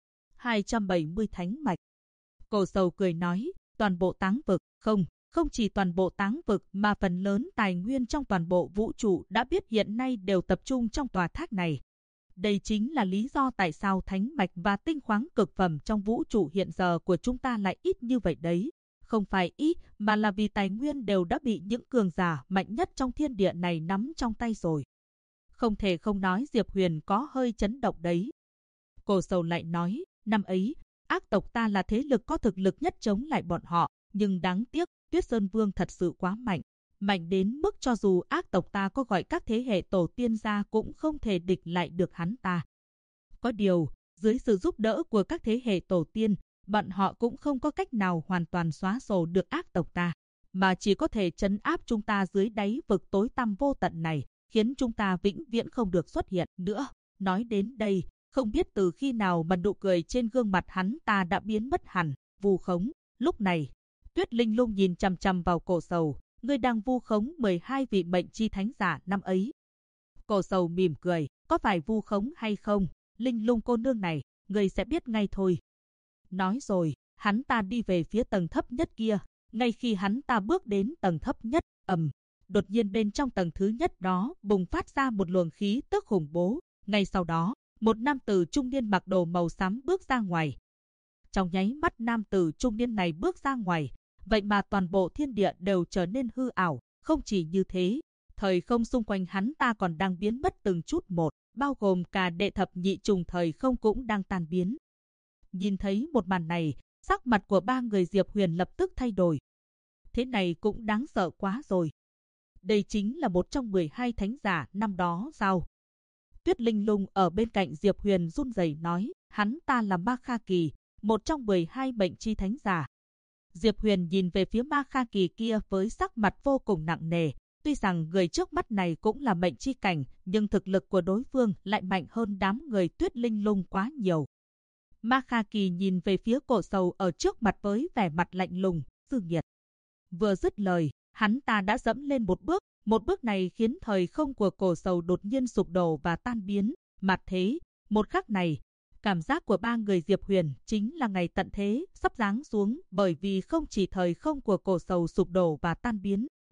270 thánh mạch. Cổ Sầu cười nói, toàn bộ Táng Vực, không chỉ toàn bộ Táng Vực mà phần lớn tài nguyên trong toàn bộ vũ trụ đã biết hiện nay đều tập trung trong tòa tháp này. Đây chính là lý do tại sao thánh mạch và tinh khoáng cực phẩm trong vũ trụ hiện giờ của chúng ta lại ít như vậy đấy. Không phải ít, mà là vì tài nguyên đều đã bị những cường giả mạnh nhất trong thiên địa này nắm trong tay rồi. Không thể không nói Diệp Huyền có hơi chấn động đấy. Cổ Sầu lại nói, năm ấy, ác tộc ta là thế lực có thực lực nhất chống lại bọn họ, nhưng đáng tiếc, Tuyết Sơn Vương thật sự quá mạnh. Mạnh đến mức cho dù ác tộc ta có gọi các thế hệ tổ tiên ra cũng không thể địch lại được hắn ta. Có điều, dưới sự giúp đỡ của các thế hệ tổ tiên, bọn họ cũng không có cách nào hoàn toàn xóa sổ được ác tộc ta, mà chỉ có thể trấn áp chúng ta dưới đáy vực tối tăm vô tận này, khiến chúng ta vĩnh viễn không được xuất hiện nữa. Nói đến đây, không biết từ khi nào mà nụ cười trên gương mặt hắn ta đã biến mất hẳn, vu khống. Lúc này, Tuyết Linh Lung nhìn chằm chằm vào Cổ Sầu, ngươi đang vu khống 12 vị mệnh chi thánh giả năm ấy. Cổ Sầu mỉm cười, có phải vu khống hay không, Linh Lung cô nương này, ngươi sẽ biết ngay thôi. Nói rồi, hắn ta đi về phía tầng thấp nhất kia. Ngay khi hắn ta bước đến tầng thấp nhất, đột nhiên bên trong tầng thứ nhất đó bùng phát ra một luồng khí tức khủng bố. Ngay sau đó, một nam tử trung niên mặc đồ màu xám bước ra ngoài. Trong nháy mắt nam tử trung niên này bước ra ngoài, vậy mà toàn bộ thiên địa đều trở nên hư ảo. Không chỉ như thế, thời không xung quanh hắn ta còn đang biến mất từng chút một, bao gồm cả đệ thập nhị trùng thời không cũng đang tan biến. Nhìn thấy một màn này, sắc mặt của ba người Diệp Huyền lập tức thay đổi. Thế này cũng đáng sợ quá rồi. Đây chính là một trong 12 thánh giả năm đó sao? Tuyết Linh Lung ở bên cạnh Diệp Huyền run rẩy nói, hắn ta là Ma Kha Kỳ, một trong 12 mệnh chi thánh giả. Diệp Huyền nhìn về phía Ma Kha Kỳ kia với sắc mặt vô cùng nặng nề. Tuy rằng người trước mắt này cũng là mệnh chi cảnh, nhưng thực lực của đối phương lại mạnh hơn đám người Tuyết Linh Lung quá nhiều. Ma Kha Kỳ nhìn về phía Cổ Sầu ở trước mặt với vẻ mặt lạnh lùng, dư nghiệt. Vừa dứt lời, hắn ta đã dẫm lên một bước này khiến thời không của Cổ Sầu đột nhiên sụp đổ và tan biến. Mặt thế, một khắc này, cảm giác của ba người Diệp Huyền chính là ngày tận thế sắp giáng xuống, bởi vì không chỉ thời không của Cổ Sầu sụp đổ và tan biến,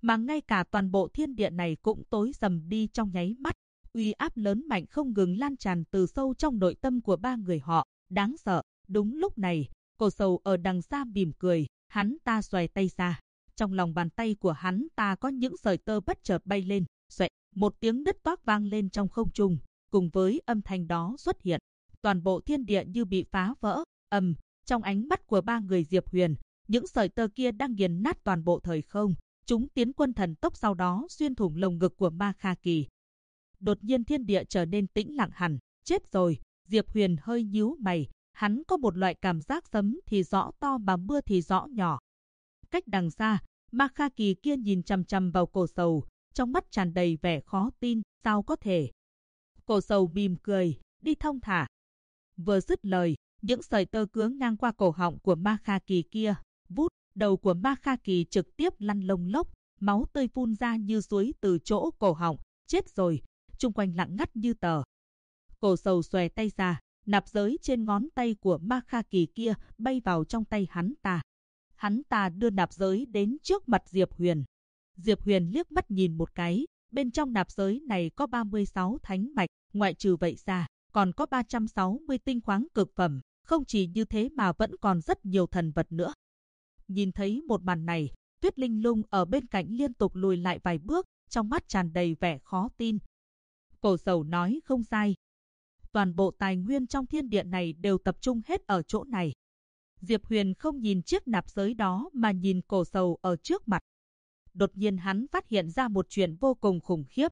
mà ngay cả toàn bộ thiên địa này cũng tối sầm đi trong nháy mắt. Uy áp lớn mạnh không ngừng lan tràn từ sâu trong nội tâm của ba người họ, đáng sợ. Đúng lúc này, Cổ Sầu ở đằng xa mỉm cười, hắn ta xoay tay ra. Trong lòng bàn tay của hắn ta có những sợi tơ bất chợt bay lên, xoẹt, một tiếng đứt toác vang lên trong không trung, cùng với âm thanh đó xuất hiện. Toàn bộ thiên địa như bị phá vỡ, trong ánh mắt của ba người Diệp Huyền, những sợi tơ kia đang nghiền nát toàn bộ thời không. Chúng tiến quân thần tốc sau đó xuyên thủng lồng ngực của Ma Kha Kỳ. Đột nhiên thiên địa trở nên tĩnh lặng hẳn. Chết rồi, Diệp Huyền hơi nhíu mày. Hắn có một loại cảm giác sấm thì rõ to mà mưa thì rõ nhỏ. Cách đằng xa, Ma Kha Kỳ kia nhìn chằm chằm vào Cổ Sầu, trong mắt tràn đầy vẻ khó tin, sao có thể. Cổ Sầu mỉm cười, đi thong thả. Vừa dứt lời, những sợi tơ cướng ngang qua cổ họng của Ma Kha Kỳ kia, vút, đầu của Ma Kha Kỳ trực tiếp lăn lông lốc, máu tươi phun ra như suối từ chỗ cổ họng. Chết rồi, chung quanh lặng ngắt như tờ. Cổ Sầu xòe tay ra, nạp giới trên ngón tay của Ma Kha Kỳ kia bay vào trong tay hắn ta. Hắn ta đưa nạp giới đến trước mặt Diệp Huyền. Diệp Huyền liếc mắt nhìn một cái, bên trong nạp giới này có 36 thánh mạch, ngoại trừ vậy ra, còn có 360 tinh khoáng cực phẩm, không chỉ như thế mà vẫn còn rất nhiều thần vật nữa. Nhìn thấy một màn này, Tuyết Linh Lung ở bên cạnh liên tục lùi lại vài bước, trong mắt tràn đầy vẻ khó tin. Cổ Sầu nói không sai. Toàn bộ tài nguyên trong thiên địa này đều tập trung hết ở chỗ này. Diệp Huyền không nhìn chiếc nạp giới đó mà nhìn Cổ Sầu ở trước mặt. Đột nhiên hắn phát hiện ra một chuyện vô cùng khủng khiếp.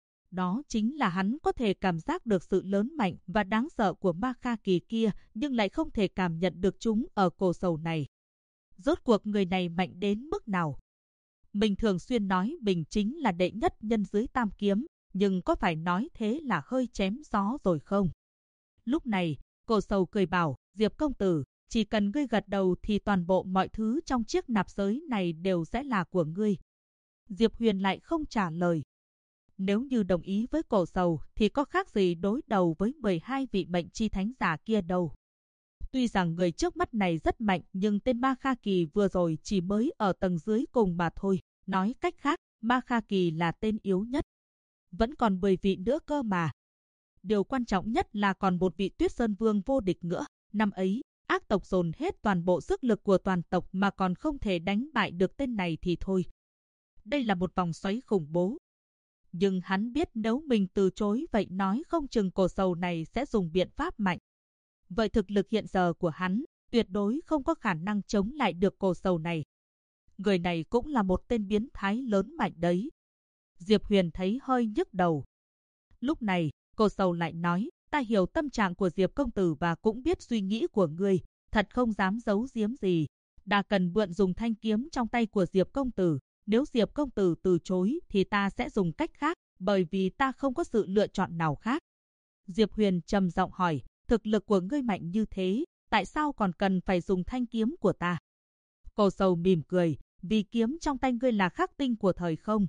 Đó chính là hắn có thể cảm giác được sự lớn mạnh và đáng sợ của Ma Kha Kỳ kia, nhưng lại không thể cảm nhận được chúng ở Cổ Sầu này. Rốt cuộc người này mạnh đến mức nào? Mình thường xuyên nói mình chính là đệ nhất nhân dưới tam kiếm, nhưng có phải nói thế là hơi chém gió rồi không? Lúc này, Cổ Sầu cười bảo, Diệp công tử, chỉ cần ngươi gật đầu thì toàn bộ mọi thứ trong chiếc nạp giới này đều sẽ là của ngươi. Diệp Huyền lại không trả lời. Nếu như đồng ý với Cổ Sầu thì có khác gì đối đầu với 12 vị mệnh chi thánh giả kia đâu. Tuy rằng người trước mắt này rất mạnh nhưng tên Ma Kha Kỳ vừa rồi chỉ mới ở tầng dưới cùng mà thôi. Nói cách khác, Ma Kha Kỳ là tên yếu nhất. Vẫn còn 10 vị nữa cơ mà. Điều quan trọng nhất là còn một vị Tuyết Sơn Vương vô địch nữa. Năm ấy, ác tộc dồn hết toàn bộ sức lực của toàn tộc mà còn không thể đánh bại được tên này thì thôi. Đây là một vòng xoáy khủng bố. Nhưng hắn biết nếu mình từ chối vậy nói không chừng Cổ Sầu này sẽ dùng biện pháp mạnh. Vậy thực lực hiện giờ của hắn tuyệt đối không có khả năng chống lại được Cổ Sầu này. Người này cũng là một tên biến thái lớn mạnh đấy. Diệp Huyền thấy hơi nhức đầu. Lúc này, Cổ Sầu lại nói, ta hiểu tâm trạng của Diệp công tử và cũng biết suy nghĩ của ngươi, thật không dám giấu giếm gì. Đã cần mượn dùng thanh kiếm trong tay của Diệp công tử. Nếu Diệp công tử từ chối thì ta sẽ dùng cách khác, bởi vì ta không có sự lựa chọn nào khác. Diệp Huyền trầm giọng hỏi, thực lực của ngươi mạnh như thế, tại sao còn cần phải dùng thanh kiếm của ta? Cổ Sầu mỉm cười, vì kiếm trong tay ngươi là khắc tinh của thời không.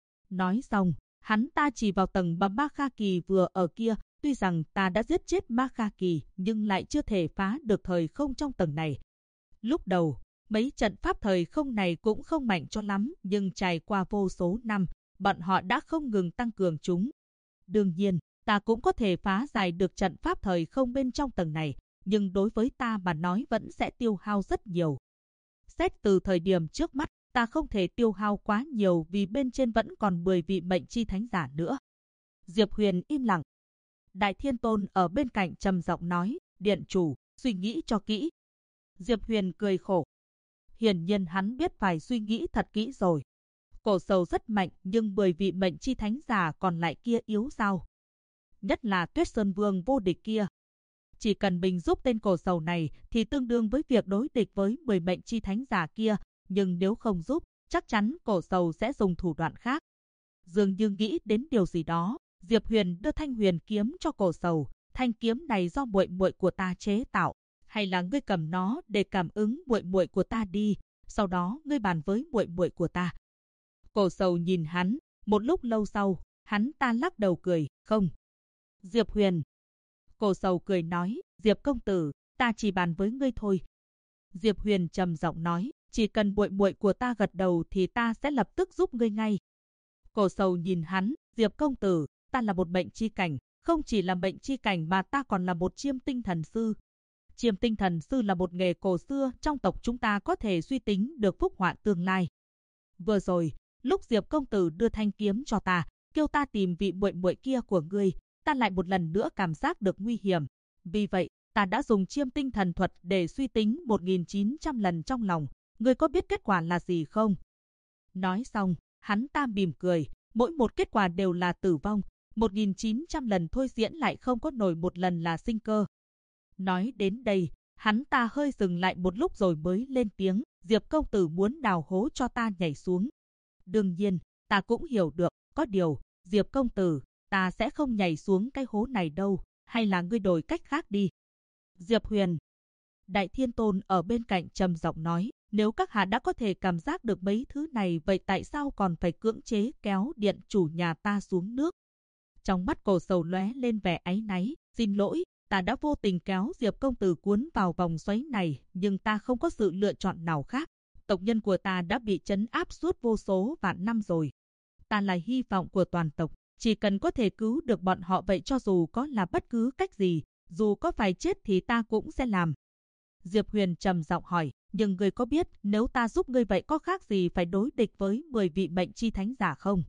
Nói xong, hắn ta chỉ vào tầng mà Ma Kha Kỳ vừa ở kia, tuy rằng ta đã giết chết Ma Kha Kỳ nhưng lại chưa thể phá được thời không trong tầng này. Lúc đầu, mấy trận pháp thời không này cũng không mạnh cho lắm, nhưng trải qua vô số năm, bọn họ đã không ngừng tăng cường chúng. Đương nhiên, ta cũng có thể phá giải được trận pháp thời không bên trong tầng này, nhưng đối với ta mà nói vẫn sẽ tiêu hao rất nhiều. Xét từ thời điểm trước mắt, ta không thể tiêu hao quá nhiều vì bên trên vẫn còn 10 vị mệnh chi thánh giả nữa. Diệp Huyền im lặng. Đại Thiên Tôn ở bên cạnh trầm giọng nói, điện chủ, suy nghĩ cho kỹ. Diệp Huyền cười khổ. Hiển nhiên hắn biết phải suy nghĩ thật kỹ rồi. Cổ Sầu rất mạnh nhưng 10 vị mệnh chi thánh giả còn lại kia yếu sao? Nhất là Tuyết Sơn Vương vô địch kia. Chỉ cần mình giúp tên Cổ Sầu này thì tương đương với việc đối địch với 10 mệnh chi thánh giả kia. Nhưng nếu không giúp, chắc chắn Cổ Sầu sẽ dùng thủ đoạn khác. Dường như nghĩ đến điều gì đó, Diệp Huyền đưa thanh huyền kiếm cho Cổ Sầu. Thanh kiếm này do muội muội của ta chế tạo. Hay là ngươi cầm nó để cảm ứng muội muội của ta đi, sau đó ngươi bàn với muội muội của ta. Cổ Sầu nhìn hắn, một lúc lâu sau, hắn ta lắc đầu cười, không. Diệp Huyền. Cổ Sầu cười nói, Diệp công tử, ta chỉ bàn với ngươi thôi. Diệp Huyền trầm giọng nói, chỉ cần muội muội của ta gật đầu thì ta sẽ lập tức giúp ngươi ngay. Cổ Sầu nhìn hắn, Diệp công tử, ta là một mệnh chi cảnh, không chỉ là mệnh chi cảnh mà ta còn là một chiêm tinh thần sư. Chiêm tinh thần sư là một nghề cổ xưa, trong tộc chúng ta có thể suy tính được phúc họa tương lai. Vừa rồi, lúc Diệp công tử đưa thanh kiếm cho ta, kêu ta tìm vị muội muội kia của ngươi, ta lại một lần nữa cảm giác được nguy hiểm. Vì vậy, ta đã dùng chiêm tinh thần thuật để suy tính 1900 lần trong lòng. Ngươi có biết kết quả là gì không? Nói xong, hắn ta mỉm cười, mỗi một kết quả đều là tử vong. 1900 lần thôi diễn lại không có nổi một lần là sinh cơ. Nói đến đây, hắn ta hơi dừng lại một lúc rồi mới lên tiếng, Diệp công tử muốn đào hố cho ta nhảy xuống. Đương nhiên, ta cũng hiểu được, có điều, Diệp công tử, ta sẽ không nhảy xuống cái hố này đâu, hay là ngươi đổi cách khác đi. Diệp Huyền. Đại Thiên Tôn ở bên cạnh trầm giọng nói, nếu các hạ đã có thể cảm giác được mấy thứ này, vậy tại sao còn phải cưỡng chế kéo điện chủ nhà ta xuống nước? Trong mắt Cổ Sầu lóe lên vẻ áy náy, xin lỗi, ta đã vô tình kéo Diệp công tử cuốn vào vòng xoáy này, nhưng ta không có sự lựa chọn nào khác. Tộc nhân của ta đã bị trấn áp suốt vô số vạn năm rồi. Ta là hy vọng của toàn tộc, chỉ cần có thể cứu được bọn họ vậy cho dù có là bất cứ cách gì, dù có phải chết thì ta cũng sẽ làm. Diệp Huyền trầm giọng hỏi, nhưng ngươi có biết nếu ta giúp ngươi vậy có khác gì phải đối địch với 10 vị mệnh chi thánh giả không?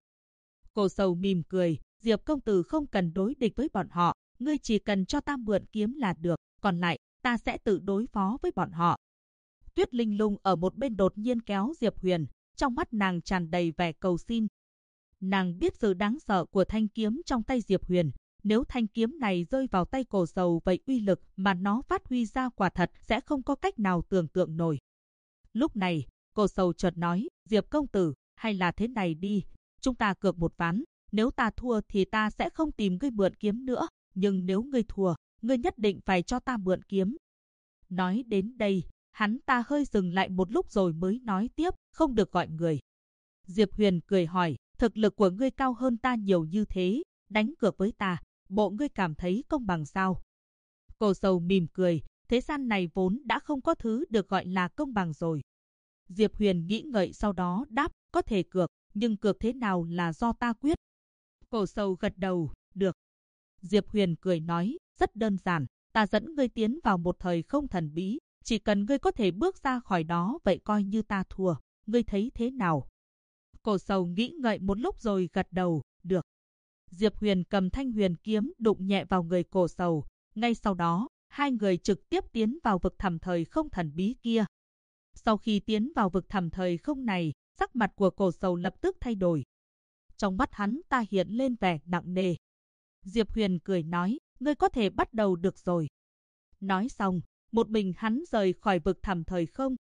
Cổ Sầu mỉm cười, Diệp công tử không cần đối địch với bọn họ, ngươi chỉ cần cho ta mượn kiếm là được, còn lại ta sẽ tự đối phó với bọn họ. Tuyết Linh Lung ở một bên đột nhiên kéo Diệp Huyền, trong mắt nàng tràn đầy vẻ cầu xin. Nàng biết sự đáng sợ của thanh kiếm trong tay Diệp Huyền, nếu thanh kiếm này rơi vào tay Cổ Sầu vậy uy lực mà nó phát huy ra quả thật sẽ không có cách nào tưởng tượng nổi. Lúc này, Cổ Sầu chợt nói, Diệp công tử, hay là thế này đi, chúng ta cược một ván, nếu ta thua thì ta sẽ không tìm ngươi mượn kiếm nữa, nhưng nếu ngươi thua, ngươi nhất định phải cho ta mượn kiếm. Nói đến đây, hắn ta hơi dừng lại một lúc rồi mới nói tiếp, không được gọi người. Diệp Huyền cười hỏi, thực lực của ngươi cao hơn ta nhiều như thế, đánh cược với ta, bộ ngươi cảm thấy công bằng sao? Cổ Sầu mỉm cười, thế gian này vốn đã không có thứ được gọi là công bằng rồi. Diệp Huyền nghĩ ngợi sau đó đáp, có thể cược, nhưng cược thế nào là do ta quyết. Cổ Sầu gật đầu, được. Diệp Huyền cười nói, rất đơn giản, ta dẫn ngươi tiến vào một thời không thần bí, chỉ cần ngươi có thể bước ra khỏi đó vậy coi như ta thua, ngươi thấy thế nào? Cổ Sầu nghĩ ngợi một lúc rồi gật đầu, được. Diệp Huyền cầm thanh huyền kiếm đụng nhẹ vào người Cổ Sầu, ngay sau đó, hai người trực tiếp tiến vào vực thẳm thời không thần bí kia. Sau khi tiến vào vực thẳm thời không này, sắc mặt của Cổ Sầu lập tức thay đổi. Trong mắt hắn ta hiện lên vẻ nặng nề. Diệp Huyền cười nói, ngươi có thể bắt đầu được rồi. Nói xong, một mình hắn rời khỏi vực thẳm thời không,